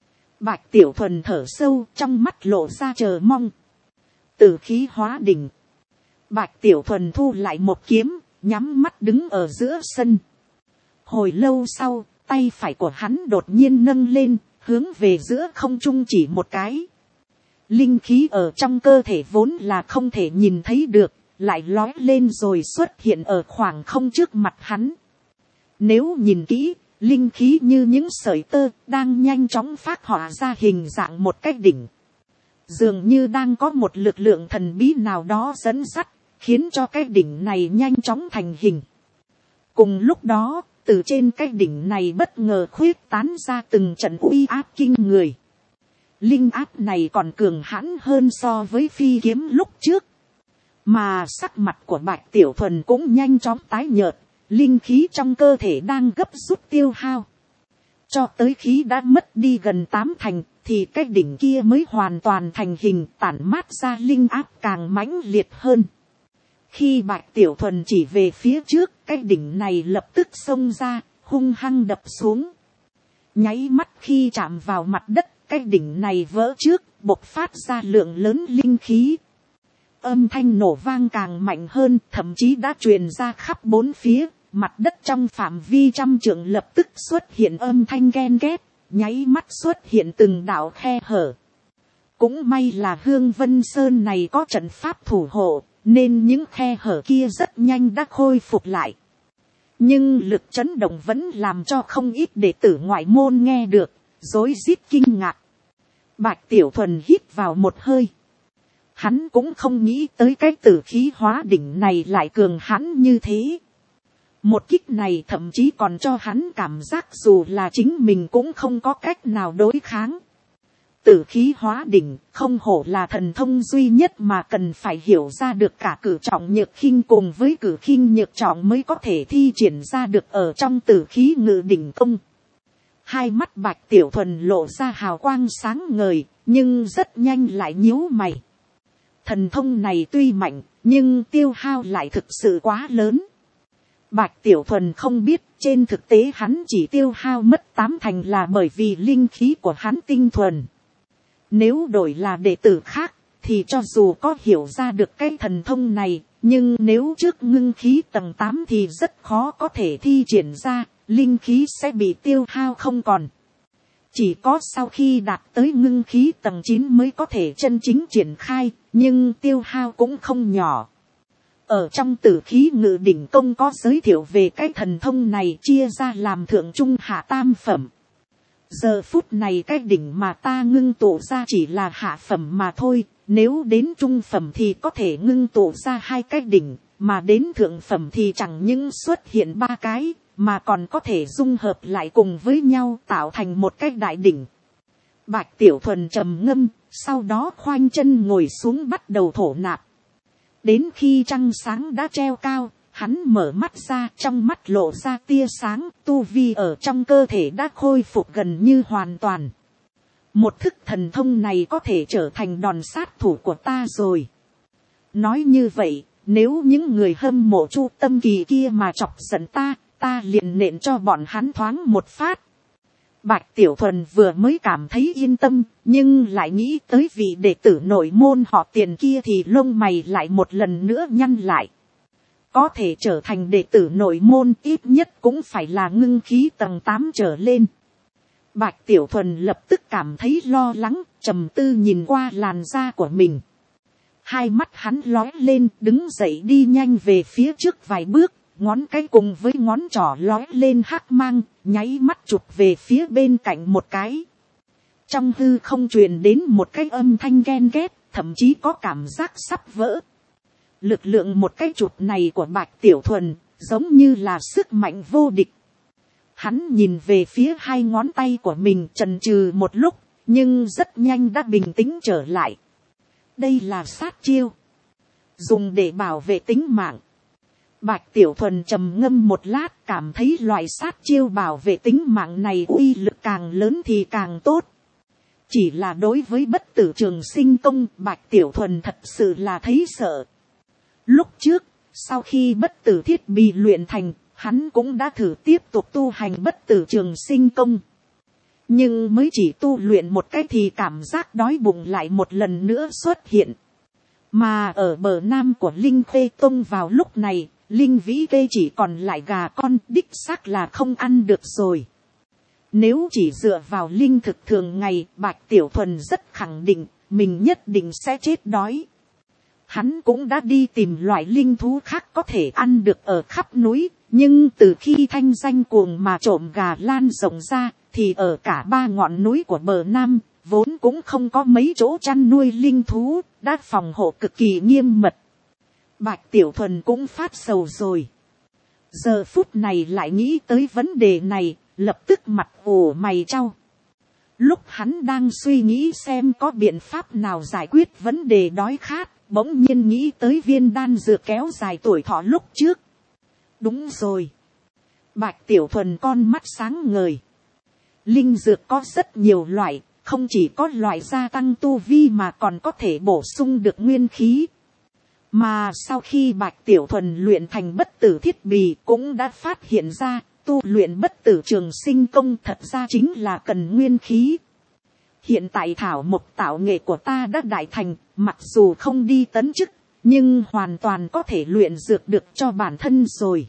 Bạch Tiểu Thuần thở sâu, trong mắt lộ ra chờ mong. Tử khí hóa đỉnh. Bạch Tiểu Thuần thu lại một kiếm, nhắm mắt đứng ở giữa sân. Hồi lâu sau, tay phải của hắn đột nhiên nâng lên, hướng về giữa không trung chỉ một cái. Linh khí ở trong cơ thể vốn là không thể nhìn thấy được, lại lói lên rồi xuất hiện ở khoảng không trước mặt hắn. Nếu nhìn kỹ, linh khí như những sợi tơ đang nhanh chóng phát họa ra hình dạng một cái đỉnh. Dường như đang có một lực lượng thần bí nào đó dẫn dắt, khiến cho cái đỉnh này nhanh chóng thành hình. Cùng lúc đó, từ trên cái đỉnh này bất ngờ khuyết tán ra từng trận uy áp kinh người. Linh áp này còn cường hãn hơn so với phi kiếm lúc trước. Mà sắc mặt của Bạch Tiểu Thuần cũng nhanh chóng tái nhợt, linh khí trong cơ thể đang gấp rút tiêu hao. Cho tới khí đã mất đi gần 80%, thì cái đỉnh kia mới hoàn toàn thành hình, tản mát ra linh áp càng mãnh liệt hơn. Khi Bạch Tiểu Thuần chỉ về phía trước, cái đỉnh này lập tức xông ra, hung hăng đập xuống. Nháy mắt khi chạm vào mặt đất, cái đỉnh này vỡ trước, bộc phát ra lượng lớn linh khí. Âm thanh nổ vang càng mạnh hơn, thậm chí đã truyền ra khắp bốn phía. Mặt đất trong phạm vi 100 trượng lập tức xuất hiện âm thanh ghen ghét, nháy mắt xuất hiện từng đạo khe hở. Cũng may là Hương Vân Sơn này có trận pháp thủ hộ, nên những khe hở kia rất nhanh đã khôi phục lại. Nhưng lực chấn động vẫn làm cho không ít đệ tử ngoại môn nghe được, rối rít kinh ngạc. Bạch Tiểu Thuần hít vào một hơi. Hắn cũng không nghĩ tới cái tử khí hóa đỉnh này lại cường hãn như thế. Một kích này thậm chí còn cho hắn cảm giác dù là chính mình cũng không có cách nào đối kháng. Tử khí hóa đỉnh không hổ là thần thông duy nhất mà cần phải hiểu ra được cả cử trọng nhược khinh cùng với cử khinh nhược trọng mới có thể thi triển ra được ở trong tử khí ngự đỉnh công. Hai mắt Bạch Tiểu Thuần lộ ra hào quang sáng ngời, nhưng rất nhanh lại nhíu mày. Thần thông này tuy mạnh, nhưng tiêu hao lại thực sự quá lớn. Bạch Tiểu Thuần không biết, trên thực tế hắn chỉ tiêu hao mất 80% là bởi vì linh khí của hắn tinh thuần. Nếu đổi là đệ tử khác, thì cho dù có hiểu ra được cái thần thông này, nhưng nếu trước ngưng khí tầng 8 thì rất khó có thể thi triển ra, linh khí sẽ bị tiêu hao không còn. Chỉ có sau khi đạt tới ngưng khí tầng 9 mới có thể chân chính triển khai, nhưng tiêu hao cũng không nhỏ. Ở trong tử khí ngự đỉnh công có giới thiệu về cái thần thông này chia ra làm thượng trung hạ tam phẩm. Giờ phút này cái đỉnh mà ta ngưng tụ ra chỉ là hạ phẩm mà thôi, nếu đến trung phẩm thì có thể ngưng tụ ra 2 cái đỉnh, mà đến thượng phẩm thì chẳng những xuất hiện 3 cái, mà còn có thể dung hợp lại cùng với nhau tạo thành một cái đại đỉnh. Bạch Tiểu Thuần trầm ngâm, sau đó khoanh chân ngồi xuống bắt đầu thổ nạp. Đến khi trăng sáng đã treo cao, hắn mở mắt ra, trong mắt lộ ra tia sáng, tu vi ở trong cơ thể đã khôi phục gần như hoàn toàn. Một thức thần thông này có thể trở thành đòn sát thủ của ta rồi. Nói như vậy, nếu những người hâm mộ Chu Tâm Kỳ kia mà chọc giận ta liền nện cho bọn hắn thoáng một phát. Bạch Tiểu Thuần vừa mới cảm thấy yên tâm, nhưng lại nghĩ tới vị đệ tử nội môn họ Tiền kia thì lông mày lại một lần nữa nhăn lại. Có thể trở thành đệ tử nội môn ít nhất cũng phải là ngưng khí tầng 8 trở lên. Bạch Tiểu Thuần lập tức cảm thấy lo lắng, trầm tư nhìn qua làn da của mình. Hai mắt hắn lóe lên, đứng dậy đi nhanh về phía trước vài bước, ngón cái cùng với ngón trỏ lóe lên hắc mang, nháy mắt chụp về phía bên cạnh một cái. Trong hư không truyền đến một cái âm thanh ghen ghét, thậm chí có cảm giác sắp vỡ. Lực lượng một cái chụp này của Bạch Tiểu Thuần, giống như là sức mạnh vô địch. Hắn nhìn về phía 2 ngón tay của mình chần chừ một lúc, nhưng rất nhanh đã bình tĩnh trở lại. Đây là sát chiêu, dùng để bảo vệ tính mạng. Bạch Tiểu Thuần trầm ngâm một lát, cảm thấy loại sát chiêu bảo vệ tính mạng này uy lực càng lớn thì càng tốt. Chỉ là đối với bất tử trường sinh công, Bạch Tiểu Thuần thật sự là thấy sợ. Lúc trước, sau khi bất tử thiết bị luyện thành, hắn cũng đã thử tiếp tục tu hành bất tử trường sinh công. Nhưng mới chỉ tu luyện một cái thì cảm giác đói bụng lại một lần nữa xuất hiện. Mà ở bờ nam của Linh Khê Tông vào lúc này, Linh Vĩ Kê chỉ còn lại gà con, đích xác là không ăn được rồi. Nếu chỉ dựa vào linh thực thường ngày, Bạch Tiểu Thuần rất khẳng định, mình nhất định sẽ chết đói. Hắn cũng đã đi tìm loại linh thú khác có thể ăn được ở khắp núi, nhưng từ khi thanh danh cuồng mà trộm gà lan rộng ra, thì ở cả 3 ngọn núi của bờ Nam, vốn cũng không có mấy chỗ chăn nuôi linh thú, đã phòng hộ cực kỳ nghiêm mật. Bạch Tiểu Thuần cũng phát sầu rồi. Giờ phút này lại nghĩ tới vấn đề này, lập tức mặt ủ mày chau. Lúc hắn đang suy nghĩ xem có biện pháp nào giải quyết vấn đề đói khát, bỗng nhiên nghĩ tới viên đan dược kéo dài tuổi thọ lúc trước. Đúng rồi. Bạch Tiểu Thuần con mắt sáng ngời. Linh dược có rất nhiều loại, không chỉ có loại gia tăng tu vi mà còn có thể bổ sung được nguyên khí. Mà sau khi Bạch Tiểu Thuần luyện thành bất tử thiết bị cũng đã phát hiện ra, tu luyện bất tử trường sinh công thật ra chính là cần nguyên khí. Hiện tại thảo mộc tạo nghệ của ta đã đại thành, mặc dù không đi tấn chức, nhưng hoàn toàn có thể luyện dược được cho bản thân rồi.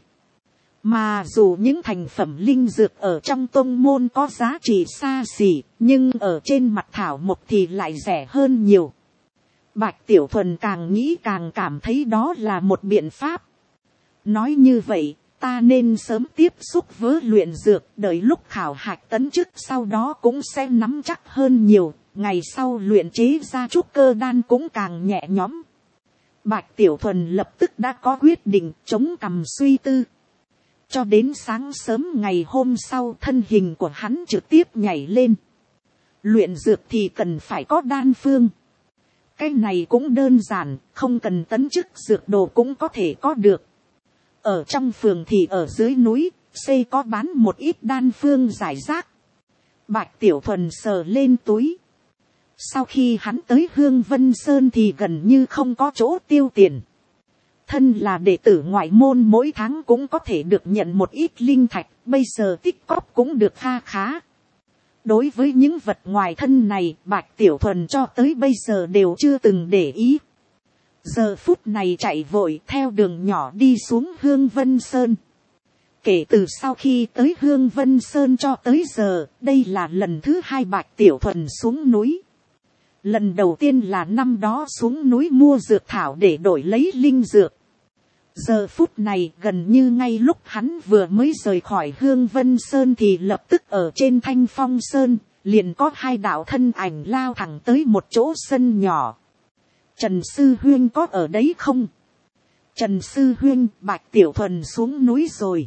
Mà dù những thành phẩm linh dược ở trong tôn môn có giá trị xa xỉ, nhưng ở trên mặt thảo mộc thì lại rẻ hơn nhiều. Bạch Tiểu Thuần càng nghĩ càng cảm thấy đó là một biện pháp. Nói như vậy, ta nên sớm tiếp xúc với luyện dược, đợi lúc khảo hạch tấn chức sau đó cũng sẽ nắm chắc hơn nhiều, ngày sau luyện chế ra trúc cơ đan cũng càng nhẹ nhõm. Bạch Tiểu Thuần lập tức đã có quyết định, chống cằm suy tư. Cho đến sáng sớm ngày hôm sau, thân hình của hắn trực tiếp nhảy lên. Luyện dược thì cần phải có đan phương. Cái này cũng đơn giản, không cần tấn chức dược đồ cũng có thể có được. Ở trong phường thì ở dưới núi, xây có bán một ít đan phương giải rác. Bạch Tiểu Thuần sờ lên túi. Sau khi hắn tới Hương Vân Sơn thì gần như không có chỗ tiêu tiền. Thân là đệ tử ngoại môn mỗi tháng cũng có thể được nhận một ít linh thạch, bây giờ tích cóp cũng được kha khá. Đối với những vật ngoài thân này, Bạch Tiểu Thuần cho tới bây giờ đều chưa từng để ý. Giờ phút này chạy vội theo đường nhỏ đi xuống Hương Vân Sơn. Kể từ sau khi tới Hương Vân Sơn cho tới giờ, đây là lần thứ 2 Bạch Tiểu Thuần xuống núi. Lần đầu tiên là năm đó xuống núi mua dược thảo để đổi lấy linh dược. Giờ phút này gần như ngay lúc hắn vừa mới rời khỏi Hương Vân Sơn thì lập tức ở trên Thanh Phong Sơn, liền có 2 đạo thân ảnh lao thẳng tới một chỗ sân nhỏ. Trần Sư Huyên có ở đấy không? Trần Sư Huyên, Bạch Tiểu Thuần xuống núi rồi.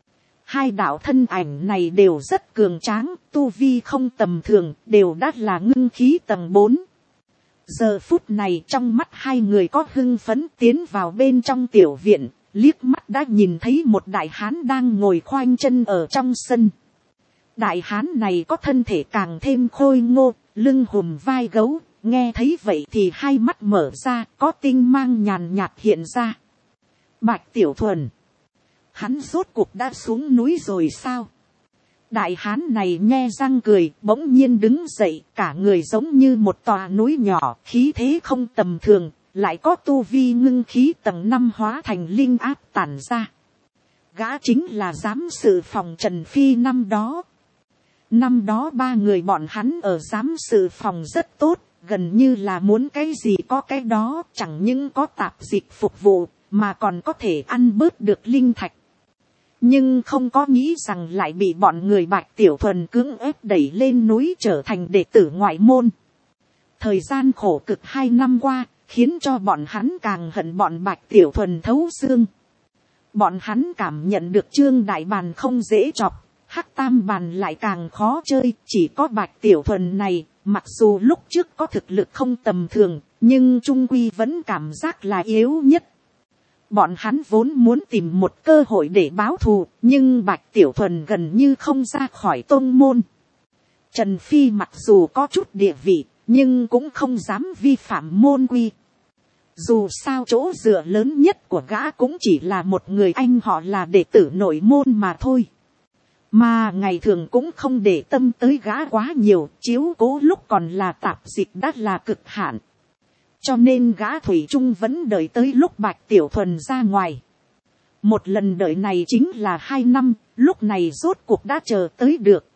2 đạo thân ảnh này đều rất cường tráng, tu vi không tầm thường, đều đã là ngưng khí tầng 4. Giờ phút này trong mắt 2 người có hưng phấn, tiến vào bên trong tiểu viện, liếc mắt đã nhìn thấy một đại hán đang ngồi khoanh chân ở trong sân. Đại hán này có thân thể càng thêm khôi ngô, lưng hùm vai gấu, nghe thấy vậy thì 2 mắt mở ra, có tinh mang nhàn nhạt hiện ra. Bạch Tiểu Thuần, hắn rốt cuộc đã xuống núi rồi sao? Đại hán này nhe răng cười, bỗng nhiên đứng dậy, cả người giống như một tòa núi nhỏ, khí thế không tầm thường, lại có tu vi ngưng khí tầng 5 hóa thành linh áp tản ra. Gã chính là giám sự phòng Trần Phi năm đó. Năm đó 3 người bọn hắn ở giám sự phòng rất tốt, gần như là muốn cái gì có cái đó, chẳng những có tạp dịch phục vụ, mà còn có thể ăn bớt được linh thạch. Nhưng không có nghĩ rằng lại bị bọn người Bạch Tiểu Thuần cưỡng ép đẩy lên núi trở thành đệ tử ngoại môn. Thời gian khổ cực 2 năm qua, khiến cho bọn hắn càng hận bọn Bạch Tiểu Thuần thấu xương. Bọn hắn cảm nhận được Trương Đại Bàn không dễ chọc, Hắc Tam Bàn lại càng khó chơi, chỉ có Bạch Tiểu Thuần này, mặc dù lúc trước có thực lực không tầm thường, nhưng trung quy vẫn cảm giác là yếu nhất. Bọn hắn vốn muốn tìm một cơ hội để báo thù, nhưng Bạch Tiểu Thuần gần như không ra khỏi tôn môn. Trần Phi mặc dù có chút địa vị, nhưng cũng không dám vi phạm môn quy. Dù sao chỗ dựa lớn nhất của gã cũng chỉ là một người anh họ là đệ tử nội môn mà thôi. Mà ngày thường cũng không để tâm tới gã quá nhiều, chiếu cố lúc còn là tạp dịch đã là cực hạn. Cho nên gã thủy chung vẫn đợi tới lúc Bạch Tiểu Thuần ra ngoài. Một lần đợi này chính là 2 năm, lúc này rốt cuộc đã chờ tới được.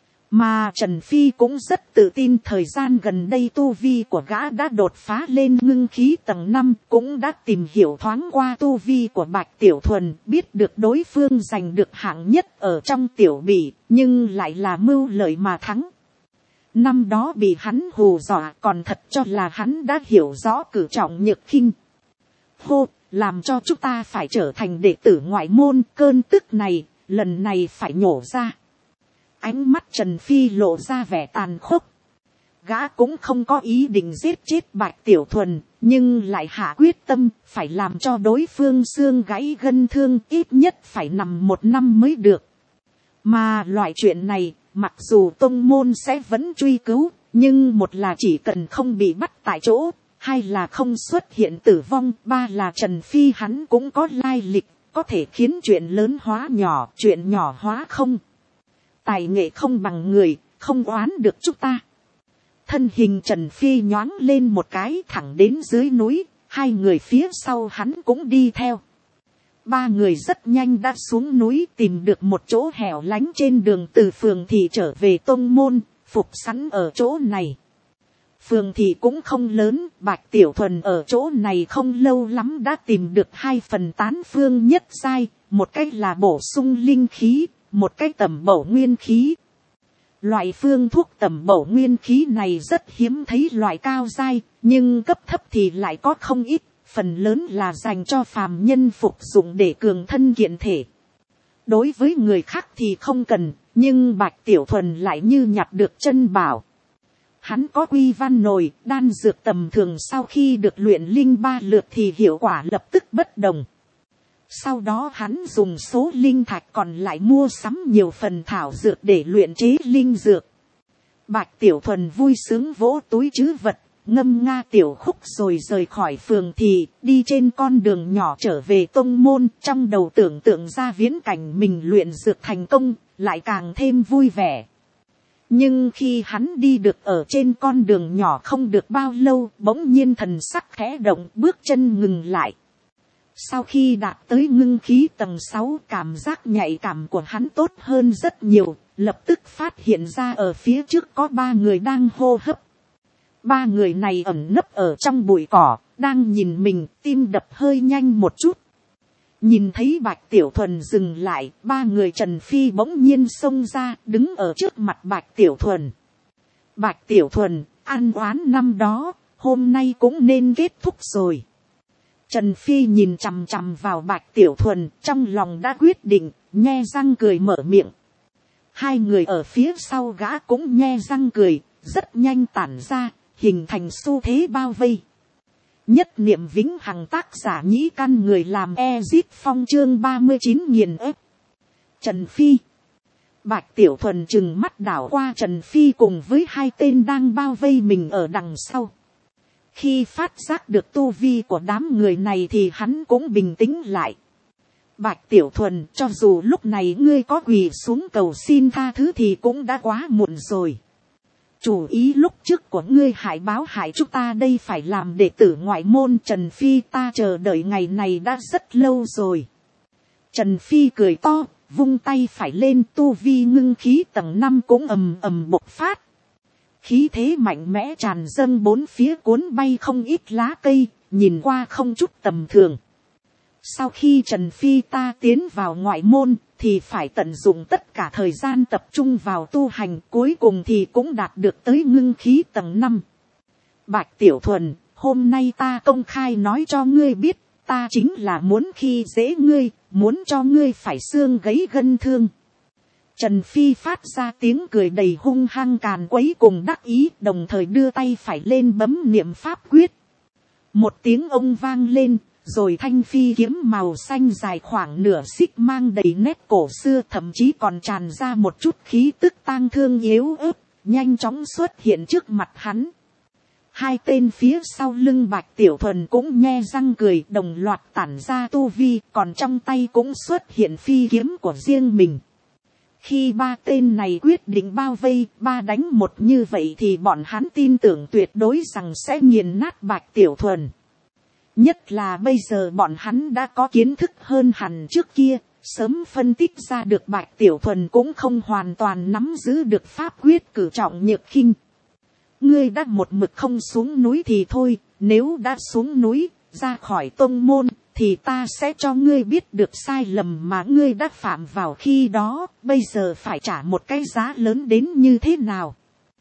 Mà Trần Phi cũng rất tự tin thời gian gần đây tu vi của gã đã đột phá lên ngưng khí tầng 5, cũng đã tìm hiểu thoáng qua tu vi của Bạch Tiểu Thuần, biết được đối phương giành được hạng nhất ở trong tiểu bỉ, nhưng lại là mưu lợi mà thắng. Năm đó bị hắn hù dọa còn thật cho là hắn đã hiểu rõ cử trọng nhược khinh. Hô, làm cho chúng ta phải trở thành đệ tử ngoại môn, cơn tức này, lần này phải nhổ ra. Ánh mắt Trần Phi lộ ra vẻ tàn khốc. Gã cũng không có ý định giết chết Bạch Tiểu Thuần, nhưng lại hạ quyết tâm phải làm cho đối phương xương gãy gân thương, ít nhất phải nằm 1 năm mới được. Mà loại chuyện này, mặc dù tông môn sẽ vẫn truy cứu, nhưng một là chỉ cần không bị bắt tại chỗ, hai là không xuất hiện tử vong, ba là Trần Phi hắn cũng có lai lịch, có thể khiến chuyện lớn hóa nhỏ, chuyện nhỏ hóa không. Tài nghệ không bằng người, không oán được chúng ta. Thân hình Trần Phi nhoáng lên một cái thẳng đến dưới núi, hai người phía sau hắn cũng đi theo. Ba người rất nhanh đã xuống núi tìm được một chỗ hẻo lánh trên đường từ phường thị trở về tông môn, phục sẵn ở chỗ này. Phường thị cũng không lớn, Bạch Tiểu Thuần ở chỗ này không lâu lắm đã tìm được 2 phần tán phương nhất giai, một cách là bổ sung linh khí, một cách tẩm bổ nguyên khí. Loại phương thuốc tẩm bổ nguyên khí này rất hiếm thấy loại cao giai, nhưng cấp thấp thì lại có không ít, phần lớn là dành cho phàm nhân phục dụng để cường thân kiện thể. Đối với người khác thì không cần, nhưng Bạch Tiểu Thuần lại như nhặt được chân bảo. Hắn có quy văn nồi, đan dược tầm thường sau khi được luyện linh 3 lượt thì hiệu quả lập tức bất đồng. Sau đó hắn dùng số linh thạch còn lại mua sắm nhiều phần thảo dược để luyện chế linh dược. Bạch Tiểu Thuần vui sướng vỗ túi trữ vật, ngâm nga tiểu khúc rồi rời khỏi phường thị, đi trên con đường nhỏ trở về tông môn, trong đầu tưởng tượng ra viễn cảnh mình luyện dược thành công, lại càng thêm vui vẻ. Nhưng khi hắn đi được ở trên con đường nhỏ không được bao lâu, bỗng nhiên thần sắc khẽ động, bước chân ngừng lại. Sau khi đạt tới ngưng khí tầng 6, cảm giác nhạy cảm của hắn tốt hơn rất nhiều, lập tức phát hiện ra ở phía trước có 3 người đang hô hấp. 3 người này ẩn nấp ở trong bụi cỏ, đang nhìn mình, tim đập hơi nhanh một chút. Nhìn thấy Bạch Tiểu Thuần dừng lại, 3 người Trần Phi bỗng nhiên xông ra, đứng ở trước mặt Bạch Tiểu Thuần. Bạch Tiểu Thuần, ăn oán năm đó, hôm nay cũng nên kết thúc rồi. Trần Phi nhìn chằm chằm vào Bạch Tiểu Thuần, trong lòng đã quyết định, nhe răng cười mở miệng. 2 người ở phía sau gã cũng nhe răng cười, rất nhanh tản ra, hình thành xu thế bao vây. Nhất niệm vĩnh hằng, tác giả Nhĩ Căn, người làm Ezit Phong, chương 39 nghiền ép. Trần Phi. Bạch Tiểu Thuần trừng mắt đảo qua Trần Phi cùng với 2 tên đang bao vây mình ở đằng sau. Khi phát giác được tu vi của đám người này thì hắn cũng bình tĩnh lại. Bạch Tiểu Thuần, cho dù lúc này ngươi có quỳ xuống cầu xin tha thứ thì cũng đã quá muộn rồi. Chủ ý lúc trước của ngươi hại báo hại chúng ta đây phải làm đệ tử ngoại môn Trần Phi, ta chờ đợi ngày này đã rất lâu rồi. Trần Phi cười to, vung tay phải lên, tu vi ngưng khí tầng 5 cũng ầm ầm bộc phát. Khí thế mạnh mẽ tràn dâng bốn phía, cuốn bay không ít lá cây, nhìn qua không chút tầm thường. Sau khi Trần Phi ta tiến vào ngoại môn, thì phải tận dụng tất cả thời gian tập trung vào tu hành, cuối cùng thì cũng đạt được tới ngưng khí tầng 5. Bạch Tiểu Thuần, hôm nay ta công khai nói cho ngươi biết, ta chính là muốn khi dễ ngươi, muốn cho ngươi phải xương gãy gân thương. Trần Phi phát ra tiếng cười đầy hung hăng càn quấy cùng đắc ý, đồng thời đưa tay phải lên bấm niệm pháp quyết. Một tiếng ông vang lên, rồi thanh phi kiếm màu xanh dài khoảng nửa xích mang đầy nét cổ xưa, thậm chí còn tràn ra một chút khí tức tang thương yếu ớt, nhanh chóng xuất hiện trước mặt hắn. 2 tên phía sau lưng Bạch Tiểu Thuần cũng nhe răng cười, đồng loạt tản ra tu vi, còn trong tay cũng xuất hiện phi kiếm của riêng mình. Khi 3 tên này quyết định bao vây 3 đánh 1 như vậy thì bọn hắn tin tưởng tuyệt đối rằng sẽ nghiền nát Bạch Tiểu Thuần. Nhất là bây giờ bọn hắn đã có kiến thức hơn hẳn trước kia, sớm phân tích ra được Bạch Tiểu Thuần cũng không hoàn toàn nắm giữ được pháp quyết cử trọng nhược khinh. Ngươi đã một mực không xuống núi thì thôi, nếu đã xuống núi, ra khỏi tông môn, thì ta sẽ cho ngươi biết được sai lầm mà ngươi đã phạm vào khi đó, bây giờ phải trả một cái giá lớn đến như thế nào.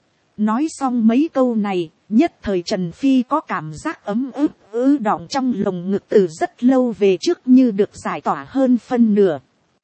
Nói xong mấy câu này, nhất thời Trần Phi có cảm giác ấm ức ứ đọng trong lồng ngực từ rất lâu về trước như được giải tỏa hơn phân nửa.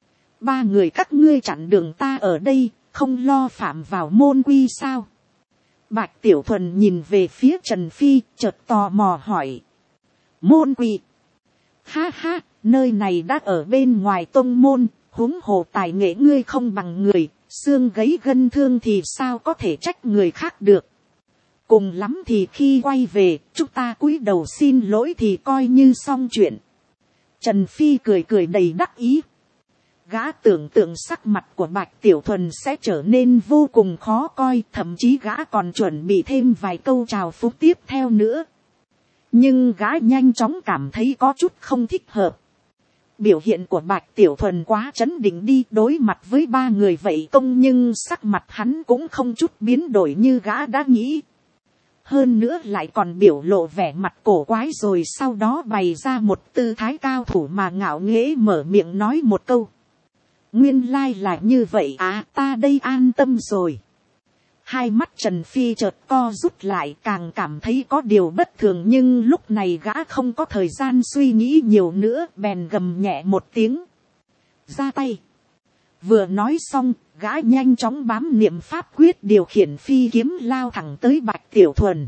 3 người các ngươi chặn đường ta ở đây, không lo phạm vào môn quy sao? Bạch Tiểu Thuần nhìn về phía Trần Phi, chợt tò mò hỏi. Môn quy? Ha ha, nơi này đã ở bên ngoài tông môn, huống hồ tài nghệ ngươi không bằng người, xương gấy gân thương thì sao có thể trách người khác được. Cùng lắm thì khi quay về, chúng ta cúi đầu xin lỗi thì coi như xong chuyện. Trần Phi cười cười đầy đắc ý. Gã tưởng tượng sắc mặt của Bạch Tiểu Thuần sẽ trở nên vô cùng khó coi, thậm chí gã còn chuẩn bị thêm vài câu chào phúng tiếp theo nữa. Nhưng gã nhanh chóng cảm thấy có chút không thích hợp. Biểu hiện của Bạch Tiểu Thuần quá trấn định đi, đối mặt với ba người vậy công nhưng sắc mặt hắn cũng không chút biến đổi như gã đã nghĩ. Hơn nữa lại còn biểu lộ vẻ mặt cổ quái, rồi sau đó bày ra một tư thái cao thủ mà ngạo nghễ mở miệng nói một câu. Nguyên lai là như vậy à, ta đây an tâm rồi. Hai mắt Trần Phi chợt co rút lại, càng cảm thấy có điều bất thường, nhưng lúc này gã không có thời gian suy nghĩ nhiều nữa, bèn gầm nhẹ một tiếng. Ra tay. Vừa nói xong, gã nhanh chóng bám niệm pháp quyết điều khiển phi kiếm lao thẳng tới Bạch Tiểu Thuần.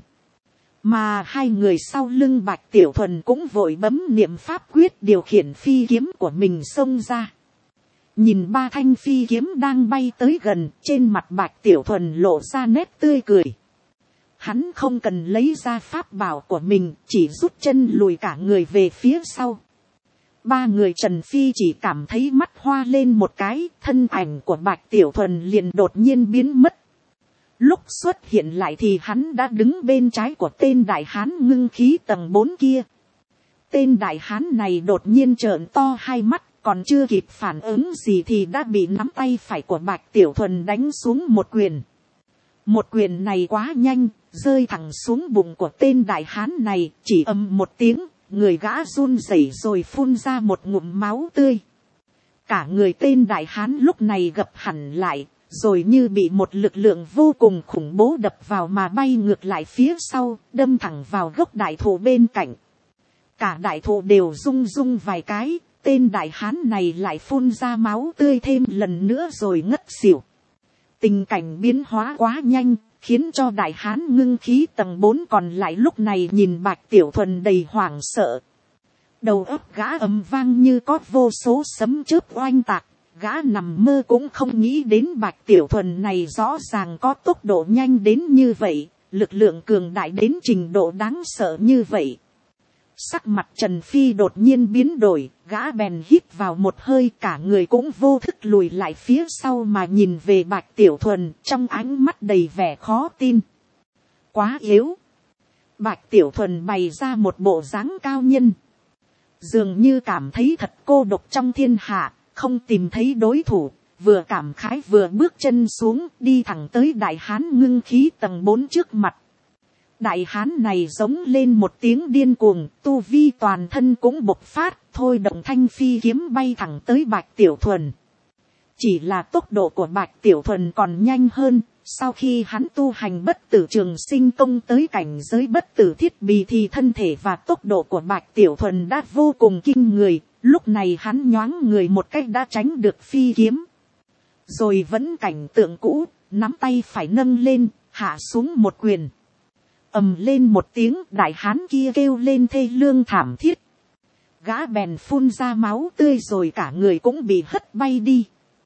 Mà hai người sau lưng Bạch Tiểu Thuần cũng vội bấm niệm pháp quyết điều khiển phi kiếm của mình xông ra. Nhìn ba thanh phi kiếm đang bay tới gần, trên mặt Bạch Tiểu Thuần lộ ra nét tươi cười. Hắn không cần lấy ra pháp bảo của mình, chỉ rút chân lùi cả người về phía sau. Ba người Trần Phi chỉ cảm thấy mắt hoa lên một cái, thân ảnh của Bạch Tiểu Thuần liền đột nhiên biến mất. Lúc xuất hiện lại thì hắn đã đứng bên trái của tên đại hán ngưng khí tầng 4 kia. Tên đại hán này đột nhiên trợn to hai mắt, còn chưa kịp phản ứng gì thì đã bị nắm tay phải của Bạch Tiểu Thuần đánh xuống một quyền. Một quyền này quá nhanh, rơi thẳng xuống bụng của tên đại hán này, chỉ ầm một tiếng, người gã run rẩy rồi phun ra một ngụm máu tươi. Cả người tên đại hán lúc này gập hẳn lại, rồi như bị một lực lượng vô cùng khủng bố đập vào mà bay ngược lại phía sau, đâm thẳng vào gốc đại thụ bên cạnh. Cả đại thụ đều rung rung vài cái, tên đại hán này lại phun ra máu tươi thêm lần nữa rồi ngất xỉu. Tình cảnh biến hóa quá nhanh, khiến cho đại hán ngưng khí tầng 4 còn lại lúc này nhìn Bạch Tiểu Thuần đầy hoảng sợ. Đầu óc gã ầm vang như có vô số sấm chớp oanh tạc, gã nằm mơ cũng không nghĩ đến Bạch Tiểu Thuần này rõ ràng có tốc độ nhanh đến như vậy, lực lượng cường đại đến trình độ đáng sợ như vậy. Sắc mặt Trần Phi đột nhiên biến đổi, gã bèn hít vào một hơi, cả người cũng vô thức lùi lại phía sau mà nhìn về Bạch Tiểu Thuần, trong ánh mắt đầy vẻ khó tin. Quá yếu. Bạch Tiểu Thuần bày ra một bộ dáng cao nhân. Dường như cảm thấy thật cô độc trong thiên hạ, không tìm thấy đối thủ, vừa cảm khái vừa bước chân xuống, đi thẳng tới đại hán ngưng khí tầng 4 trước mặt. Đại hán này giống lên một tiếng điên cuồng, tu vi toàn thân cũng bộc phát, thôi động thanh phi kiếm bay thẳng tới Bạch Tiểu Thuần. Chỉ là tốc độ của Bạch Tiểu Thuần còn nhanh hơn, sau khi hắn tu hành bất tử trường sinh công tới cảnh giới bất tử thiết bị thì thân thể và tốc độ của Bạch Tiểu Thuần đã vô cùng kinh người, lúc này hắn nhoáng người một cách đã tránh được phi kiếm. Rồi vẫn cảnh tượng cũ, nắm tay phải nâng lên, hạ xuống một quyền. Ầm lên một tiếng, đại hán kia kêu lên thê lương thảm thiết. Gã bèn phun ra máu tươi rồi cả người cũng bị hất bay đi.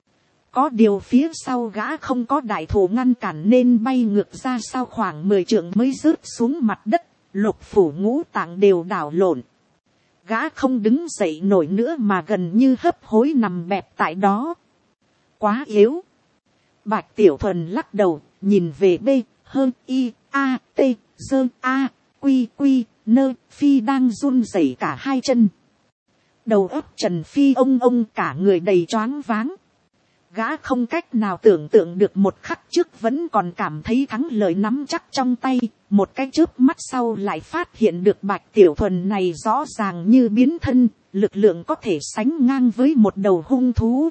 Có điều phía sau gã không có đại thụ ngăn cản nên bay ngược ra sau khoảng 10 trượng mới rớt xuống mặt đất, lục phủ ngũ tạng đều đảo lộn. Gã không đứng dậy nổi nữa mà gần như hấp hối nằm bẹp tại đó. Quá yếu. Bạch Tiểu Thuần lắc đầu, nhìn về B, hơn I, A, T, dơ A, quy quy, nơ, Phi đang run rẩy cả hai chân. Đầu óc Trần Phi ông cả người đầy choáng váng. Gã không cách nào tưởng tượng được một khắc trước vẫn còn cảm thấy thắng lợi nắm chắc trong tay, một cái chớp mắt sau lại phát hiện được Bạch Tiểu Thuần này rõ ràng như biến thân, lực lượng có thể sánh ngang với một đầu hung thú.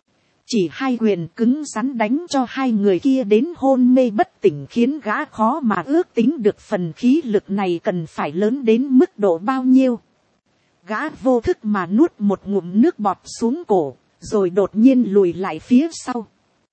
Chỉ hai quyền cứng rắn đánh cho hai người kia đến hôn mê bất tỉnh, khiến gã khó mà ước tính được phần khí lực này cần phải lớn đến mức độ bao nhiêu. Gã vô thức mà nuốt một ngụm nước bọt xuống cổ, rồi đột nhiên lùi lại phía sau.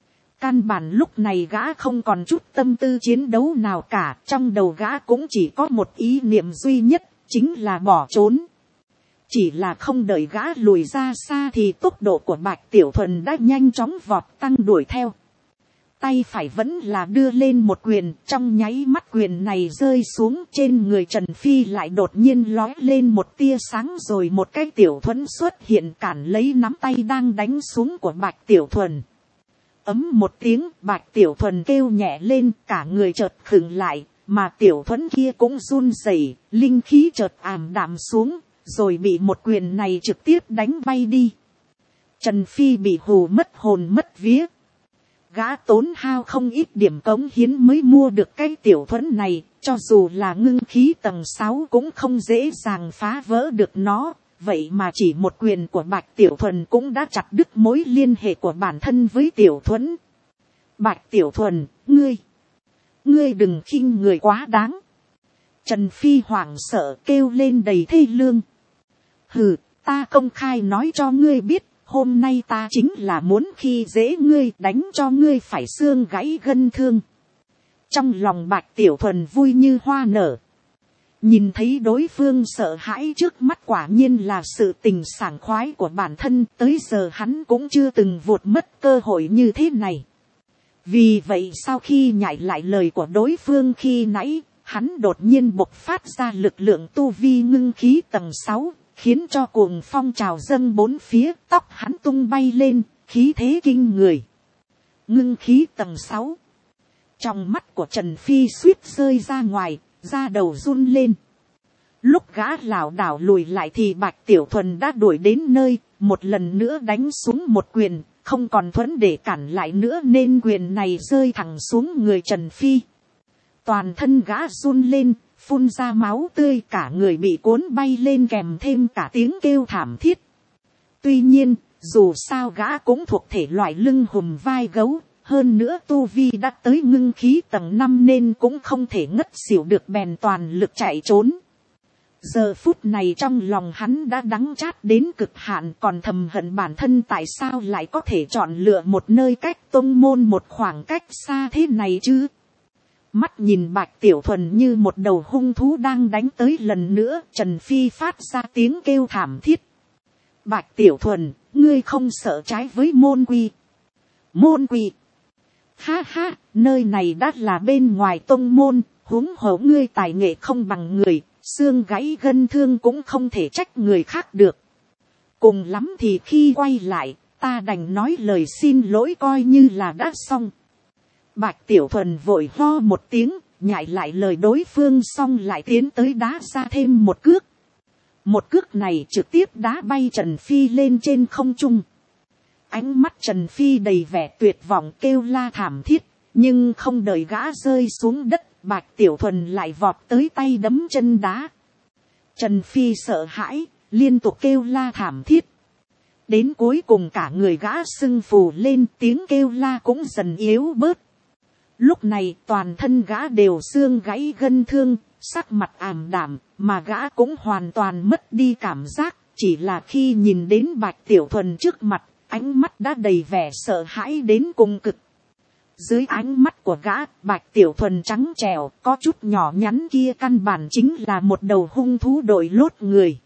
Căn bản lúc này gã không còn chút tâm tư chiến đấu nào cả, trong đầu gã cũng chỉ có một ý niệm duy nhất, chính là bỏ trốn. Chỉ là không đợi gã lùi ra xa thì tốc độ của Bạch Tiểu Thuần đã nhanh chóng vọt tăng đuổi theo. Tay phải vẫn là đưa lên một quyền, trong nháy mắt quyền này rơi xuống, trên người Trần Phi lại đột nhiên lói lên một tia sáng, rồi một cái tiểu thuẫn xuất hiện cản lấy nắm tay đang đánh xuống của Bạch Tiểu Thuần. Ấm một tiếng, Bạch Tiểu Thuần kêu nhẹ lên, cả người chợt khựng lại, mà tiểu thuẫn kia cũng run rẩy, linh khí chợt ảm đạm xuống, rồi bị một quyền này trực tiếp đánh bay đi. Trần Phi bị hù mất hồn mất vía. Gã tốn hao không ít điểm cống hiến mới mua được cái tiểu thuẫn này, cho dù là ngưng khí tầng 6 cũng không dễ dàng phá vỡ được nó. Vậy mà chỉ một quyền của Bạch Tiểu Thuần cũng đã chặt đứt mối liên hệ của bản thân với tiểu thuẫn. Bạch Tiểu Thuần, ngươi đừng khinh người quá đáng. Trần Phi hoảng sợ kêu lên đầy thê lương. Hừ, ta công khai nói cho ngươi biết, hôm nay ta chính là muốn khi dễ ngươi, đánh cho ngươi phải xương gãy gân thương. Trong lòng Bạch Tiểu Thuần vui như hoa nở. Nhìn thấy đối phương sợ hãi trước mắt quả nhiên là sự tình sảng khoái của bản thân, tới giờ hắn cũng chưa từng vụt mất cơ hội như thế này. Vì vậy sau khi nhại lại lời của đối phương khi nãy, hắn đột nhiên bộc phát ra lực lượng tu vi ngưng khí tầng 6, khiến cho cuồng phong trào dâng bốn phía, tóc hắn tung bay lên, khí thế kinh người. Ngưng khí tầng 6. Trong mắt của Trần Phi suýt rơi ra ngoài, da đầu run lên. Lúc gã lảo đảo lùi lại thì Bạch Tiểu Thuần đã đuổi đến nơi, một lần nữa đánh xuống một quyền, không còn thuẫn để cản lại nữa nên quyền này rơi thẳng xuống người Trần Phi. Toàn thân gã run lên, phun ra máu tươi, cả người bị cuốn bay lên kèm thêm cả tiếng kêu thảm thiết. Tuy nhiên, dù sao gã cũng thuộc thể loại lưng hùm vai gấu, hơn nữa tu vi đã tới ngưng khí tầng 5 nên cũng không thể ngất xỉu được, bèn toàn lực chạy trốn. Giờ phút này trong lòng hắn đã đắng chát đến cực hạn, còn thầm hận bản thân tại sao lại có thể chọn lựa một nơi cách tông môn một khoảng cách xa thế này chứ. Mắt nhìn Bạch Tiểu Thuần như một đầu hung thú đang đánh tới lần nữa, Trần Phi phát ra tiếng kêu thảm thiết. Bạch Tiểu Thuần, ngươi không sợ trái với môn quy. Môn quy. Ha ha, nơi này đã là bên ngoài tông môn, huống hồ ngươi tài nghệ không bằng người, xương gãy gân thương cũng không thể trách người khác được. Cùng lắm thì khi quay lại, ta đành nói lời xin lỗi coi như là đã xong. Bạch Tiểu Thuần vội ho một tiếng, nhại lại lời đối phương xong lại tiến tới đá ra thêm một cước. Một cước này trực tiếp đá bay Trần Phi lên trên không trung. Ánh mắt Trần Phi đầy vẻ tuyệt vọng kêu la thảm thiết, nhưng không đợi gã rơi xuống đất, Bạch Tiểu Thuần lại vọt tới tay đấm chân đá. Trần Phi sợ hãi, liên tục kêu la thảm thiết. Đến cuối cùng cả người gã sưng phù lên, tiếng kêu la cũng dần yếu bớt. Lúc này toàn thân gã đều xương gãy gân thương, sắc mặt ảm đạm, mà gã cũng hoàn toàn mất đi cảm giác, chỉ là khi nhìn đến Bạch Tiểu Thuần trước mặt, ánh mắt đã đầy vẻ sợ hãi đến cùng cực. Dưới ánh mắt của gã, Bạch Tiểu Thuần trắng trẻo, có chút nhỏ nhắn kia căn bản chính là một đầu hung thú đội lốt người.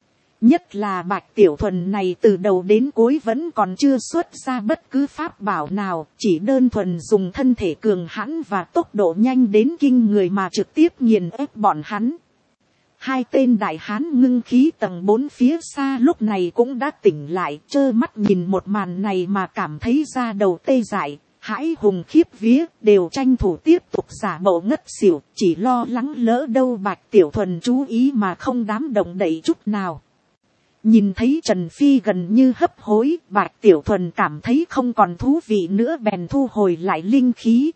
Nhất là Bạch Tiểu Thuần này từ đầu đến cuối vẫn còn chưa xuất ra bất cứ pháp bảo nào, chỉ đơn thuần dùng thân thể cường hãn và tốc độ nhanh đến kinh người mà trực tiếp nghiền ép bọn hắn. Hai tên đại hán ngưng khí tầng 4 phía xa lúc này cũng đã tỉnh lại, trơ mắt nhìn một màn này mà cảm thấy da đầu tê dại, hãi hùng khiếp vía, đều tranh thủ tiếp tục giả bộ ngất xỉu, chỉ lo lắng lỡ đâu Bạch Tiểu Thuần chú ý mà không dám động đậy chút nào. Nhìn thấy Trần Phi gần như hấp hối, Bạch Tiểu Thuần cảm thấy không còn thú vị nữa bèn thu hồi lại linh khí.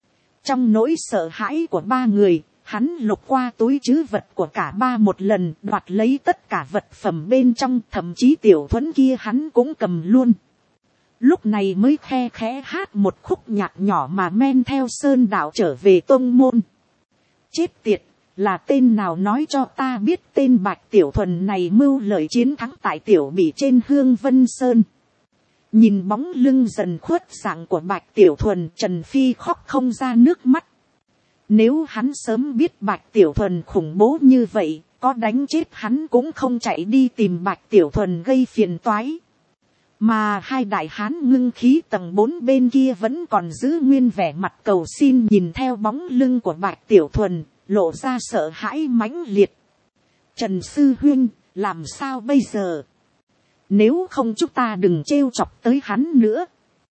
Trong nỗi sợ hãi của ba người, hắn lục qua túi trữ vật của cả ba một lần, đoạt lấy tất cả vật phẩm bên trong, thậm chí tiểu thuẫn kia hắn cũng cầm luôn. Lúc này mới khe khẽ hát một khúc nhạc nhỏ mà men theo sơn đạo trở về tông môn. Chết tiệt, là tên nào nói cho ta biết tên Bạch Tiểu Thuần này mưu lợi chiến thắng tại Tiểu Bỉ trên Hương Vân Sơn. Nhìn bóng lưng dần khuất dạng của Bạch Tiểu Thuần, Trần Phi khóc không ra nước mắt. Nếu hắn sớm biết Bạch Tiểu Thuần khủng bố như vậy, có đánh chết hắn cũng không chạy đi tìm Bạch Tiểu Thuần gây phiền toái. Mà hai đại hán ngưng khí tầng 4 bên kia vẫn còn giữ nguyên vẻ mặt cầu xin, nhìn theo bóng lưng của Bạch Tiểu Thuần, lộ ra sợ hãi mãnh liệt. Trần sư huynh, làm sao bây giờ? Nếu không chúng ta đừng trêu chọc tới hắn nữa.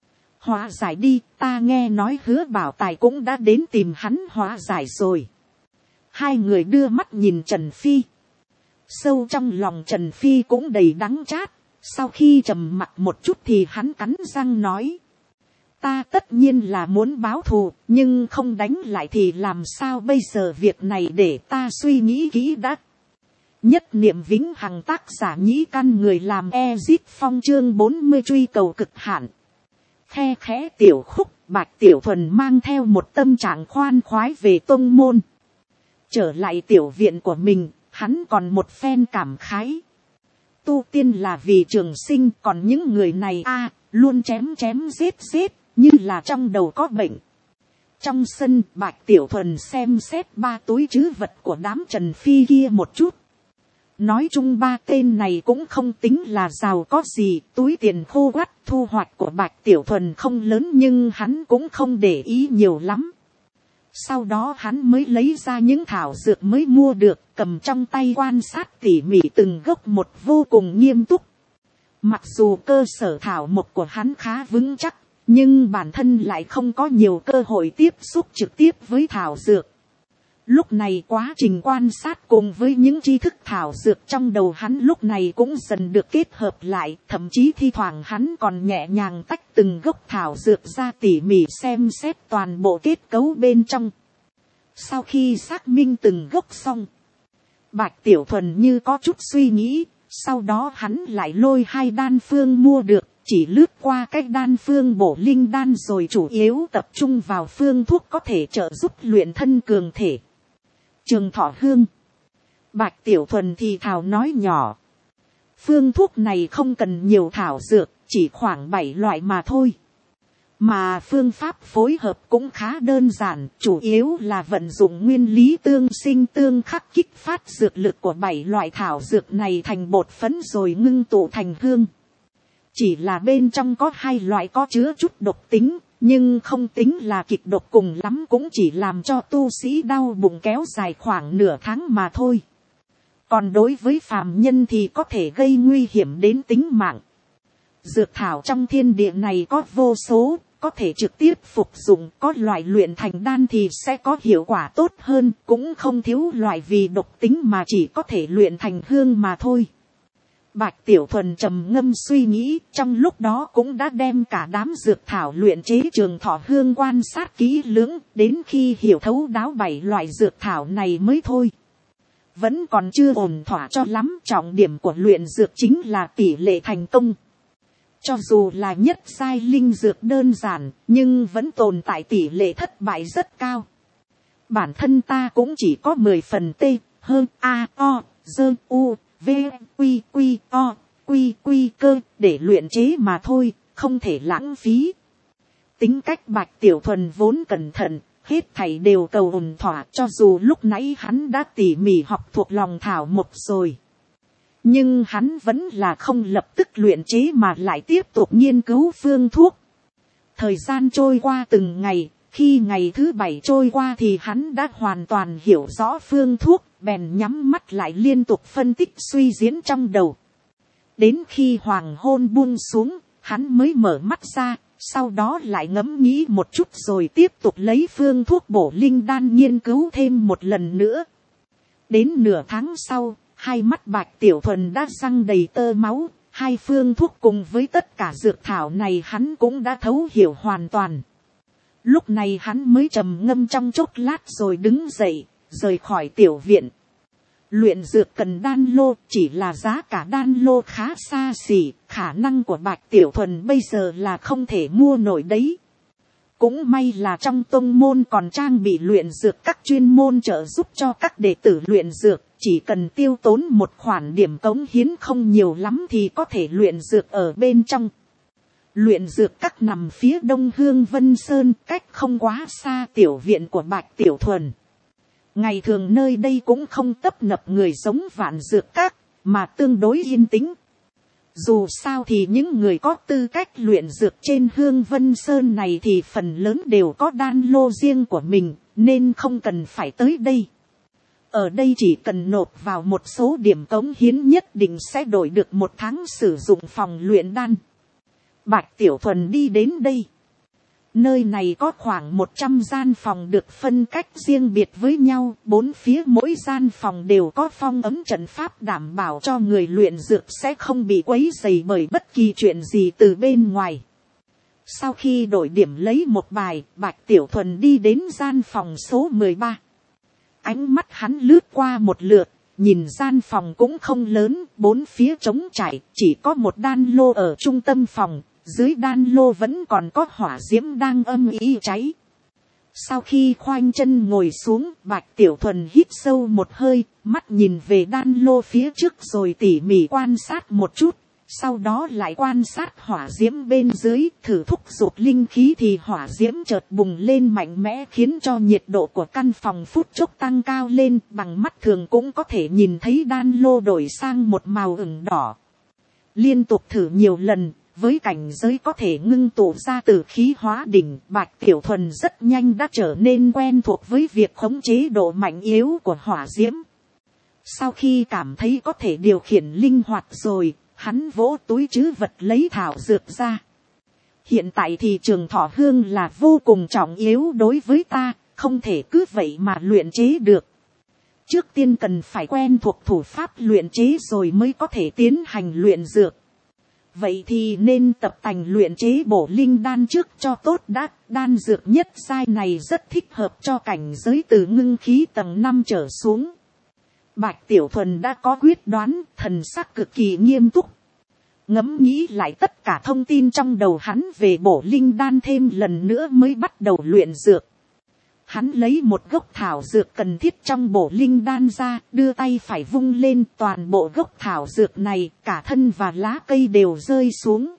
Hóa giải đi, ta nghe nói Hứa Bảo Tài cũng đã đến tìm hắn hóa giải rồi. Hai người đưa mắt nhìn Trần Phi. Sâu trong lòng Trần Phi cũng đầy đắng chát. Sau khi trầm mặc một chút thì hắn cắn răng nói. Ta tất nhiên là muốn báo thù, nhưng không đánh lại thì làm sao bây giờ, việc này để ta suy nghĩ kỹ đã. Nhất niệm vĩnh hằng, tác giả Nhĩ Căn, người làm Ezit Phong, chương 40 truy cầu cực hạn. Khe khẽ tiểu khúc, Bạch Tiểu Thuần mang theo một tâm trạng khoan khoái về tông môn. Trở lại tiểu viện của mình, hắn còn một phen cảm khái. Tu tiên là vì trường sinh, còn những người này luôn chém giết, như là trong đầu có bệnh. Trong sân, Bạch Tiểu Thuần xem xét 3 túi trữ vật của đám Trần Phi kia một chút. Nói chung 3 tên này cũng không tính là giàu có gì, túi tiền khô quắt, thu hoạch của Bạch Tiểu Thuần không lớn nhưng hắn cũng không để ý nhiều lắm. Sau đó hắn mới lấy ra những thảo dược mới mua được, cầm trong tay quan sát tỉ mỉ từng gốc một, vô cùng nghiêm túc. Mặc dù cơ sở thảo mộc của hắn khá vững chắc, nhưng bản thân lại không có nhiều cơ hội tiếp xúc trực tiếp với thảo dược. Lúc này quá trình quan sát cùng với những tri thức thảo dược trong đầu hắn lúc này cũng dần được kết hợp lại, thậm chí thi thoảng hắn còn nhẹ nhàng tách từng gốc thảo dược ra tỉ mỉ xem xét toàn bộ kết cấu bên trong. Sau khi xác minh từng gốc xong, Bạch Tiểu Thuần như có chút suy nghĩ, sau đó hắn lại lôi 2 đan phương mua được, chỉ lướt qua cách đan phương bổ linh đan rồi chủ yếu tập trung vào phương thuốc có thể trợ giúp luyện thân cường thể. Trường Thọ Hương. Bạch Tiểu Thuần thì thào nói nhỏ. Phương thuốc này không cần nhiều thảo dược, chỉ khoảng 7 loại mà thôi. Mà phương pháp phối hợp cũng khá đơn giản, chủ yếu là vận dụng nguyên lý tương sinh tương khắc kích phát dược lực của 7 loại thảo dược này thành bột phấn rồi ngưng tụ thành hương. Chỉ là bên trong có 2 loại có chứa chút độc tính, nhưng không tính là kịch độc, cùng lắm cũng chỉ làm cho tu sĩ đau bụng kéo dài khoảng nửa tháng mà thôi. Còn đối với phàm nhân thì có thể gây nguy hiểm đến tính mạng. Dược thảo trong thiên địa này có vô số, có thể trực tiếp phục dụng, có loại luyện thành đan thì sẽ có hiệu quả tốt hơn, cũng không thiếu loại vì độc tính mà chỉ có thể luyện thành hương mà thôi. Bạch Tiểu Thuần trầm ngâm suy nghĩ, trong lúc đó cũng đã đem cả đám dược thảo luyện chế Trường Thọ Hương quan sát kỹ lưỡng, đến khi hiểu thấu đáo 7 loại dược thảo này mới thôi. Vẫn còn chưa ổn thỏa cho lắm, trọng điểm của luyện dược chính là tỷ lệ thành công. Cho dù là nhất giai linh dược đơn giản, nhưng vẫn tồn tại tỷ lệ thất bại rất cao. Bản thân ta cũng chỉ có 10 phần T, hơn A, O, dơ, U, V, Quy, Quy, O, Quy, Quy cơ, để luyện chế mà thôi, không thể lãng phí. Tính cách Bạch Tiểu Thuần vốn cẩn thận, hết thảy đều cầu ổn thỏa, cho dù lúc nãy hắn đã tỉ mỉ học thuộc lòng thảo mộc rồi. Nhưng hắn vẫn là không lập tức luyện chế mà lại tiếp tục nghiên cứu phương thuốc. Thời gian trôi qua từng ngày, khi ngày thứ 7 trôi qua thì hắn đã hoàn toàn hiểu rõ phương thuốc, bèn nhắm mắt lại liên tục phân tích suy diễn trong đầu. Đến khi hoàng hôn buông xuống, hắn mới mở mắt ra, sau đó lại ngẫm nghĩ một chút rồi tiếp tục lấy phương thuốc bổ linh đan nghiên cứu thêm một lần nữa. Đến nửa tháng sau, 2 mắt Bạch Tiểu Thuần đã răng đầy tơ máu, 2 phương thuốc cùng với tất cả dược thảo này hắn cũng đã thấu hiểu hoàn toàn. Lúc này hắn mới trầm ngâm trong chốc lát rồi đứng dậy, rời khỏi tiểu viện. Luyện dược cần đan lô, chỉ là giá cả đan lô khá xa xỉ, khả năng của Bạch Tiểu Thuần bây giờ là không thể mua nổi đấy. Cũng may là trong tông môn còn trang bị luyện dược các chuyên môn trợ giúp cho các đệ tử luyện dược, chỉ cần tiêu tốn một khoản điểm cống hiến không nhiều lắm thì có thể luyện dược ở bên trong. Luyện dược các nằm phía đông Hương Vân Sơn, cách không quá xa tiểu viện của Bạch Tiểu Thuần. Ngày thường nơi đây cũng không tấp nập người giống Vạn Dược Các, mà tương đối yên tĩnh. Dù sao thì những người có tư cách luyện dược trên Hương Vân Sơn này thì phần lớn đều có đan lô riêng của mình, nên không cần phải tới đây. Ở đây chỉ cần nộp vào một số điểm cống hiến nhất định sẽ đổi được 1 tháng sử dụng phòng luyện đan. Bạch Tiểu Thuần đi đến đây. Nơi này có khoảng 100 gian phòng được phân cách riêng biệt với nhau, 4 phía mỗi gian phòng đều có phong ấm trận pháp đảm bảo cho người luyện dược sẽ không bị quấy rầy bởi bất kỳ chuyện gì từ bên ngoài. Sau khi đổi điểm lấy một bài, Bạch Tiểu Thuần đi đến gian phòng số 13. Ánh mắt hắn lướt qua một lượt, nhìn gian phòng cũng không lớn, 4 phía trống trải, chỉ có một đan lô ở trung tâm phòng. Dưới đan lô vẫn còn có hỏa diễm đang âm ỉ cháy. Sau khi khoanh chân ngồi xuống, Bạch Tiểu Thuần hít sâu một hơi, mắt nhìn về đan lô phía trước rồi tỉ mỉ quan sát một chút. Sau đó lại quan sát hỏa diễm bên dưới, thử thúc giục linh khí thì hỏa diễm chợt bùng lên mạnh mẽ khiến cho nhiệt độ của căn phòng phút chốc tăng cao lên. Bằng mắt thường cũng có thể nhìn thấy đan lô đổi sang một màu ửng đỏ. Liên tục thử nhiều lần. Với cảnh giới có thể ngưng tụ ra tử khí hóa đỉnh, Bạch Tiểu Thuần rất nhanh đã trở nên quen thuộc với việc khống chế độ mạnh yếu của hỏa diễm. Sau khi cảm thấy có thể điều khiển linh hoạt rồi, hắn vỗ túi trữ vật lấy thảo dược ra. Hiện tại thì trường thọ hương là vô cùng trọng yếu đối với ta, không thể cứ vậy mà luyện chế được. Trước tiên cần phải quen thuộc thủ pháp luyện chế rồi mới có thể tiến hành luyện dược. Vậy thì nên tập tành luyện chế bổ linh đan trước cho tốt đã. Đan dược nhất giai này rất thích hợp cho cảnh giới từ ngưng khí tầng 5 trở xuống. Bạch Tiểu Thuần đã có quyết đoán, thần sắc cực kỳ nghiêm túc. Ngẫm nghĩ lại tất cả thông tin trong đầu hắn về bổ linh đan thêm lần nữa mới bắt đầu luyện dược. Hắn lấy một gốc thảo dược cần thiết trong bổ linh đan ra, đưa tay phải vung lên, toàn bộ gốc thảo dược này, cả thân và lá cây đều rơi xuống.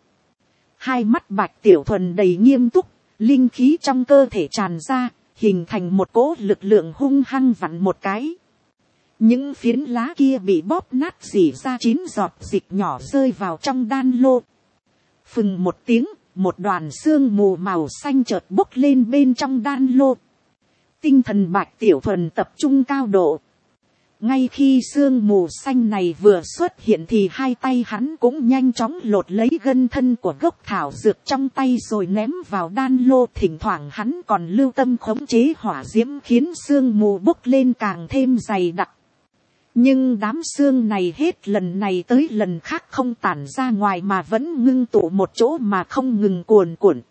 Hai mắt Bạch Tiểu Thuần đầy nghiêm túc, linh khí trong cơ thể tràn ra, hình thành một cỗ lực lượng hung hăng vặn một cái. Những phiến lá kia bị bóp nát rỉ ra 9 giọt dịch nhỏ rơi vào trong đan lô. Phừng một tiếng, một đoàn sương mù màu xanh chợt bốc lên bên trong đan lô. Tinh thần Bạch Tiểu Thuần tập trung cao độ. Ngay khi sương mù xanh này vừa xuất hiện thì hai tay hắn cũng nhanh chóng lột lấy gân thân của gốc thảo dược trong tay rồi ném vào đan lô. Thỉnh thoảng hắn còn lưu tâm khống chế hỏa diễm khiến sương mù bốc lên càng thêm dày đặc. Nhưng đám sương này hết lần này tới lần khác không tản ra ngoài mà vẫn ngưng tụ một chỗ mà không ngừng cuồn cuộn.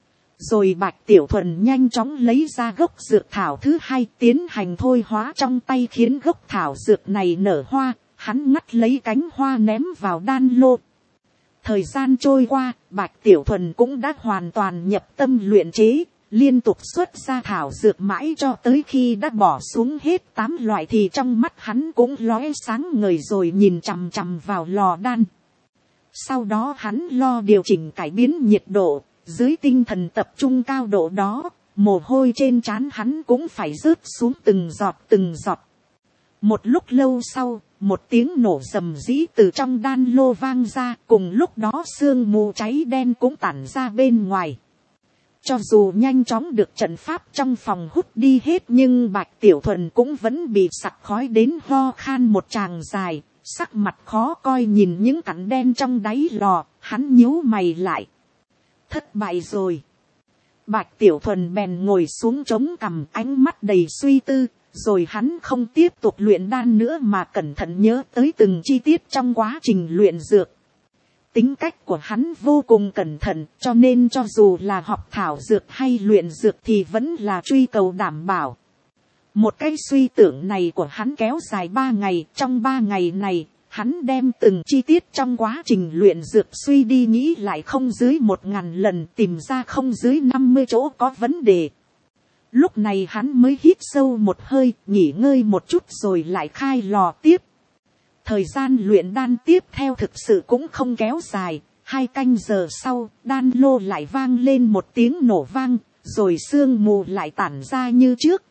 Rồi Bạch Tiểu Thuần nhanh chóng lấy ra gốc dược thảo thứ hai tiến hành thôi hóa trong tay khiến gốc thảo dược này nở hoa, hắn ngắt lấy cánh hoa ném vào đan lô. Thời gian trôi qua, Bạch Tiểu Thuần cũng đã hoàn toàn nhập tâm luyện chế, liên tục xuất ra thảo dược mãi cho tới khi đã bỏ xuống hết 8 loại thì trong mắt hắn cũng lóe sáng ngời rồi nhìn chằm chằm vào lò đan. Sau đó hắn lo điều chỉnh cải biến nhiệt độ. Dưới tinh thần tập trung cao độ đó, mồ hôi trên trán hắn cũng phải rớt xuống từng giọt từng giọt. Một lúc lâu sau, một tiếng nổ rầm rĩ từ trong đan lô vang ra, cùng lúc đó sương mù cháy đen cũng tản ra bên ngoài. Cho dù nhanh chóng được trận pháp trong phòng hút đi hết nhưng Bạch Tiểu Thuần cũng vẫn bị sặc khói đến ho khan một tràng dài, sắc mặt khó coi nhìn những cặn đen trong đáy lò, hắn nhíu mày lại. Thất bại rồi. Bạch Tiểu Thuần bèn ngồi xuống chống cằm, ánh mắt đầy suy tư, rồi hắn không tiếp tục luyện đan nữa mà cẩn thận nhớ tới từng chi tiết trong quá trình luyện dược. Tính cách của hắn vô cùng cẩn thận, cho nên cho dù là học thảo dược hay luyện dược thì vẫn là truy cầu đảm bảo. Một cái suy tưởng này của hắn kéo dài 3 ngày, trong 3 ngày này, hắn đem từng chi tiết trong quá trình luyện dược suy đi nghĩ lại không dưới 1000 lần, tìm ra không dưới 50 chỗ có vấn đề. Lúc này hắn mới hít sâu một hơi, nghỉ ngơi một chút rồi lại khai lò tiếp. Thời gian luyện đan tiếp theo thực sự cũng không kéo dài, 2 canh giờ sau, đan lô lại vang lên một tiếng nổ vang, rồi sương mù lại tản ra như trước,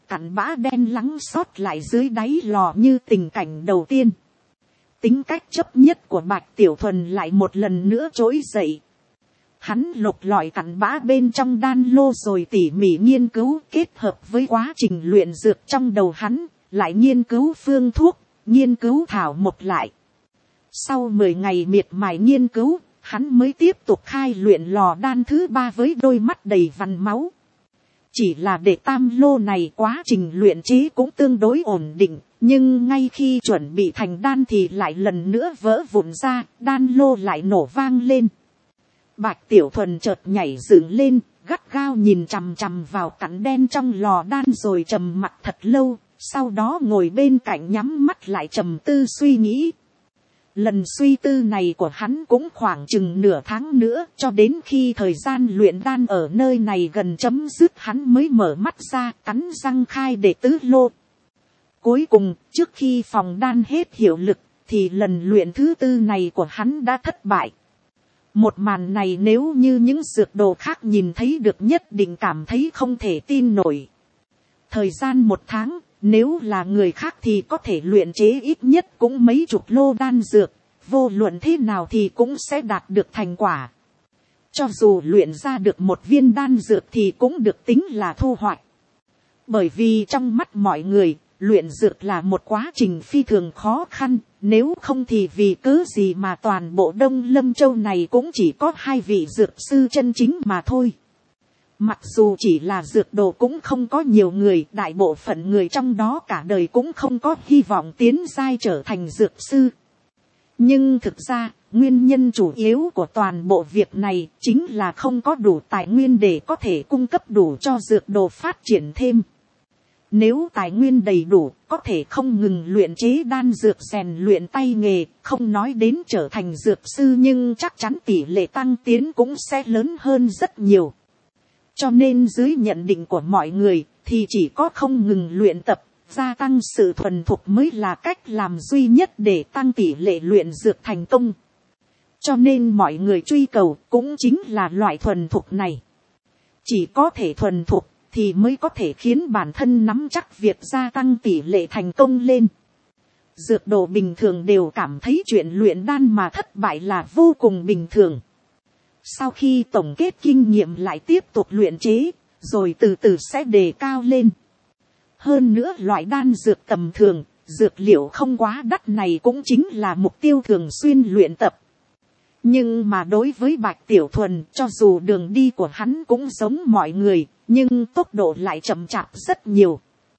cặn bã đen lắng sót lại dưới đáy lò như tình cảnh đầu tiên. Tính cách chấp nhất của Bạch Tiểu Thuần lại một lần nữa trỗi dậy. Hắn lục lọi cặn bã bên trong đan lô rồi tỉ mỉ nghiên cứu, kết hợp với quá trình luyện dược trong đầu hắn, lại nghiên cứu phương thuốc, nghiên cứu thảo một lại. Sau 10 ngày miệt mài nghiên cứu, hắn mới tiếp tục khai luyện lò đan thứ 3 với đôi mắt đầy vằn máu. Chỉ là để tam lô này quá trình luyện chế cũng tương đối ổn định, nhưng ngay khi chuẩn bị thành đan thì lại lần nữa vỡ vụn ra, đan lô lại nổ vang lên. Bạch Tiểu Thuần chợt nhảy dựng lên, gắt gao nhìn chằm chằm vào cặn đen trong lò đan rồi trầm mặc thật lâu, sau đó ngồi bên cạnh nhắm mắt lại trầm tư suy nghĩ. Lần suy tư này của hắn cũng khoảng chừng nửa tháng nữa, cho đến khi thời gian luyện đan ở nơi này gần chấm dứt hắn mới mở mắt ra, cắn răng khai để tứ lô. Cuối cùng, trước khi phòng đan hết hiệu lực, thì lần luyện thứ 4 này của hắn đã thất bại. Một màn này nếu như những dược đồ khác nhìn thấy được nhất định cảm thấy không thể tin nổi. Thời gian 1 tháng, nếu là người khác thì có thể luyện chế ít nhất cũng mấy chục lô đan dược, vô luận thế nào thì cũng sẽ đạt được thành quả. Cho dù luyện ra được 1 viên đan dược thì cũng được tính là thu hoạch. Bởi vì trong mắt mọi người, luyện dược là một quá trình phi thường khó khăn, nếu không thì vì cớ gì mà toàn bộ Đông Lâm Châu này cũng chỉ có 2 vị dược sư chân chính mà thôi. Mặc dù chỉ là dược đồ cũng không có nhiều người, đại bộ phận người trong đó cả đời cũng không có hy vọng tiến giai trở thành dược sư. Nhưng thực ra, nguyên nhân chủ yếu của toàn bộ việc này chính là không có đủ tài nguyên để có thể cung cấp đủ cho dược đồ phát triển thêm. Nếu tài nguyên đầy đủ, có thể không ngừng luyện chế đan dược rèn luyện tay nghề, không nói đến trở thành dược sư nhưng chắc chắn tỷ lệ tăng tiến cũng sẽ lớn hơn rất nhiều. Cho nên dưới nhận định của mọi người, thì chỉ có không ngừng luyện tập, gia tăng sự thuần thục mới là cách làm duy nhất để tăng tỷ lệ luyện dược thành công. Cho nên mọi người truy cầu cũng chính là loại thuần thục này. Chỉ có thể thuần thục thì mới có thể khiến bản thân nắm chắc việc gia tăng tỷ lệ thành công lên. Dược đồ bình thường đều cảm thấy chuyện luyện đan mà thất bại là vô cùng bình thường. Sau khi tổng kết kinh nghiệm lại tiếp tục luyện chế, rồi từ từ sẽ đề cao lên. Hơn nữa loại đan dược tầm thường, dược liệu không quá đắt này cũng chính là mục tiêu thường xuyên luyện tập. Nhưng mà đối với Bạch Tiểu Thuần, cho dù đường đi của hắn cũng giống mọi người, nhưng tốc độ lại chậm chạp rất nhiều.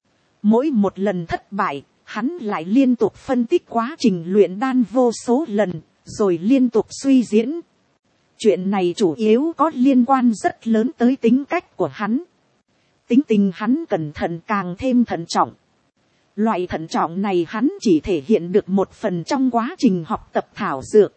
Mỗi một lần thất bại, hắn lại liên tục phân tích quá trình luyện đan vô số lần, rồi liên tục suy diễn. Chuyện này chủ yếu có liên quan rất lớn tới tính cách của hắn. Tính tình hắn cẩn thận càng thêm thận trọng. Loại thận trọng này hắn chỉ thể hiện được một phần trong quá trình học tập thảo dược.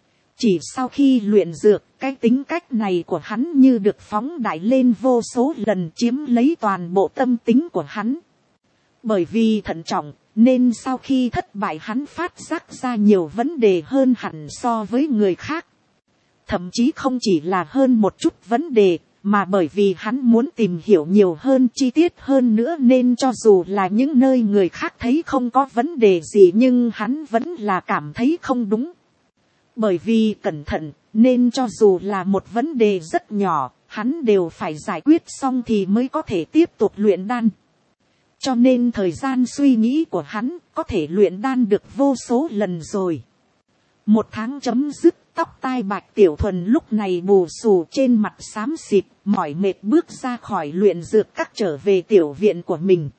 Chỉ sau khi luyện dược, cái tính cách này của hắn như được phóng đại lên vô số lần, chiếm lấy toàn bộ tâm tính của hắn. Bởi vì thận trọng, nên sau khi thất bại hắn phát giác ra nhiều vấn đề hơn hẳn so với người khác. Thậm chí không chỉ là hơn một chút vấn đề, mà bởi vì hắn muốn tìm hiểu nhiều hơn, chi tiết hơn nữa, nên cho dù là những nơi người khác thấy không có vấn đề gì nhưng hắn vẫn là cảm thấy không đúng. Bởi vì cẩn thận, nên cho dù là một vấn đề rất nhỏ, hắn đều phải giải quyết xong thì mới có thể tiếp tục luyện đan. Cho nên thời gian suy nghĩ của hắn có thể luyện đan được vô số lần rồi. 1 tháng chấm dứt, tóc tai Bạch Tiểu Thuần lúc này bù xù, trên mặt xám xịt, mỏi mệt bước ra khỏi luyện dược các trở về tiểu viện của mình.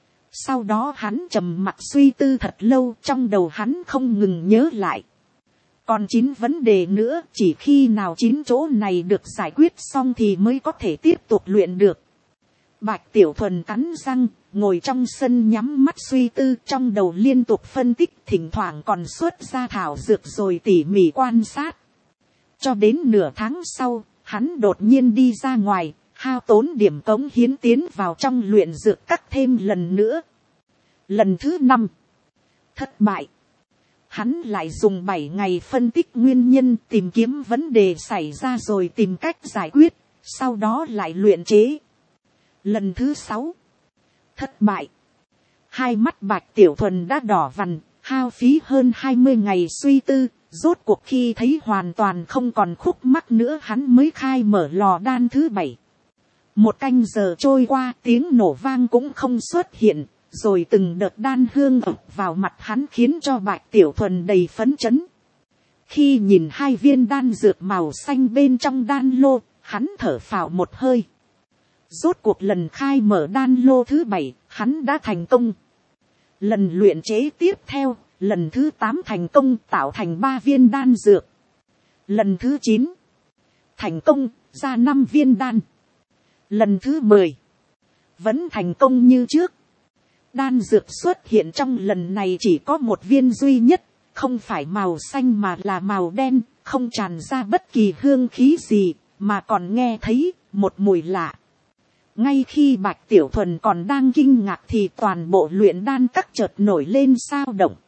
Sau đó hắn trầm mặc suy tư thật lâu, trong đầu hắn không ngừng nhớ lại. Còn 9 vấn đề nữa, chỉ khi nào 9 chỗ này được giải quyết xong thì mới có thể tiếp tục luyện được. Bạch Tiểu Thuần cắn răng, ngồi trong sân nhắm mắt suy tư, trong đầu liên tục phân tích, thỉnh thoảng còn xuất ra thảo dược rồi tỉ mỉ quan sát. Cho đến nửa tháng sau, hắn đột nhiên đi ra ngoài, hao tốn điểm cống hiến tiến vào trong luyện dược các thêm lần nữa. Lần thứ 5, thất bại. Hắn lại dùng 7 ngày phân tích nguyên nhân, tìm kiếm vấn đề xảy ra rồi tìm cách giải quyết, sau đó lại luyện chế. Lần thứ 6, Thất bại. Hai mắt Bạch Tiểu Thuần đã đỏ vằn, hao phí hơn 20 ngày suy tư, rốt cuộc khi thấy hoàn toàn không còn khúc mắc nữa hắn mới khai mở lò đan thứ 7. Một canh giờ trôi qua, tiếng nổ vang cũng không xuất hiện, rồi từng đợt đan hương ập vào mặt hắn khiến cho Bạch Tiểu Thuần đầy phấn chấn. Khi nhìn hai viên đan dược màu xanh bên trong đan lô, hắn thở phào một hơi. Rốt cuộc lần khai mở đan lô thứ 7, hắn đã thành công. Lần luyện chế tiếp theo, lần thứ 8 thành công tạo thành 3 viên đan dược. Lần thứ 9, thành công, ra 5 viên đan. Lần thứ 10, vẫn thành công như trước. Đan dược xuất hiện trong lần này chỉ có một viên duy nhất, không phải màu xanh mà là màu đen, không tràn ra bất kỳ hương khí gì, mà còn nghe thấy một mùi lạ. Ngay khi Bạch Tiểu Thuần còn đang kinh ngạc thì toàn bộ luyện đan các chợt nổi lên sao động.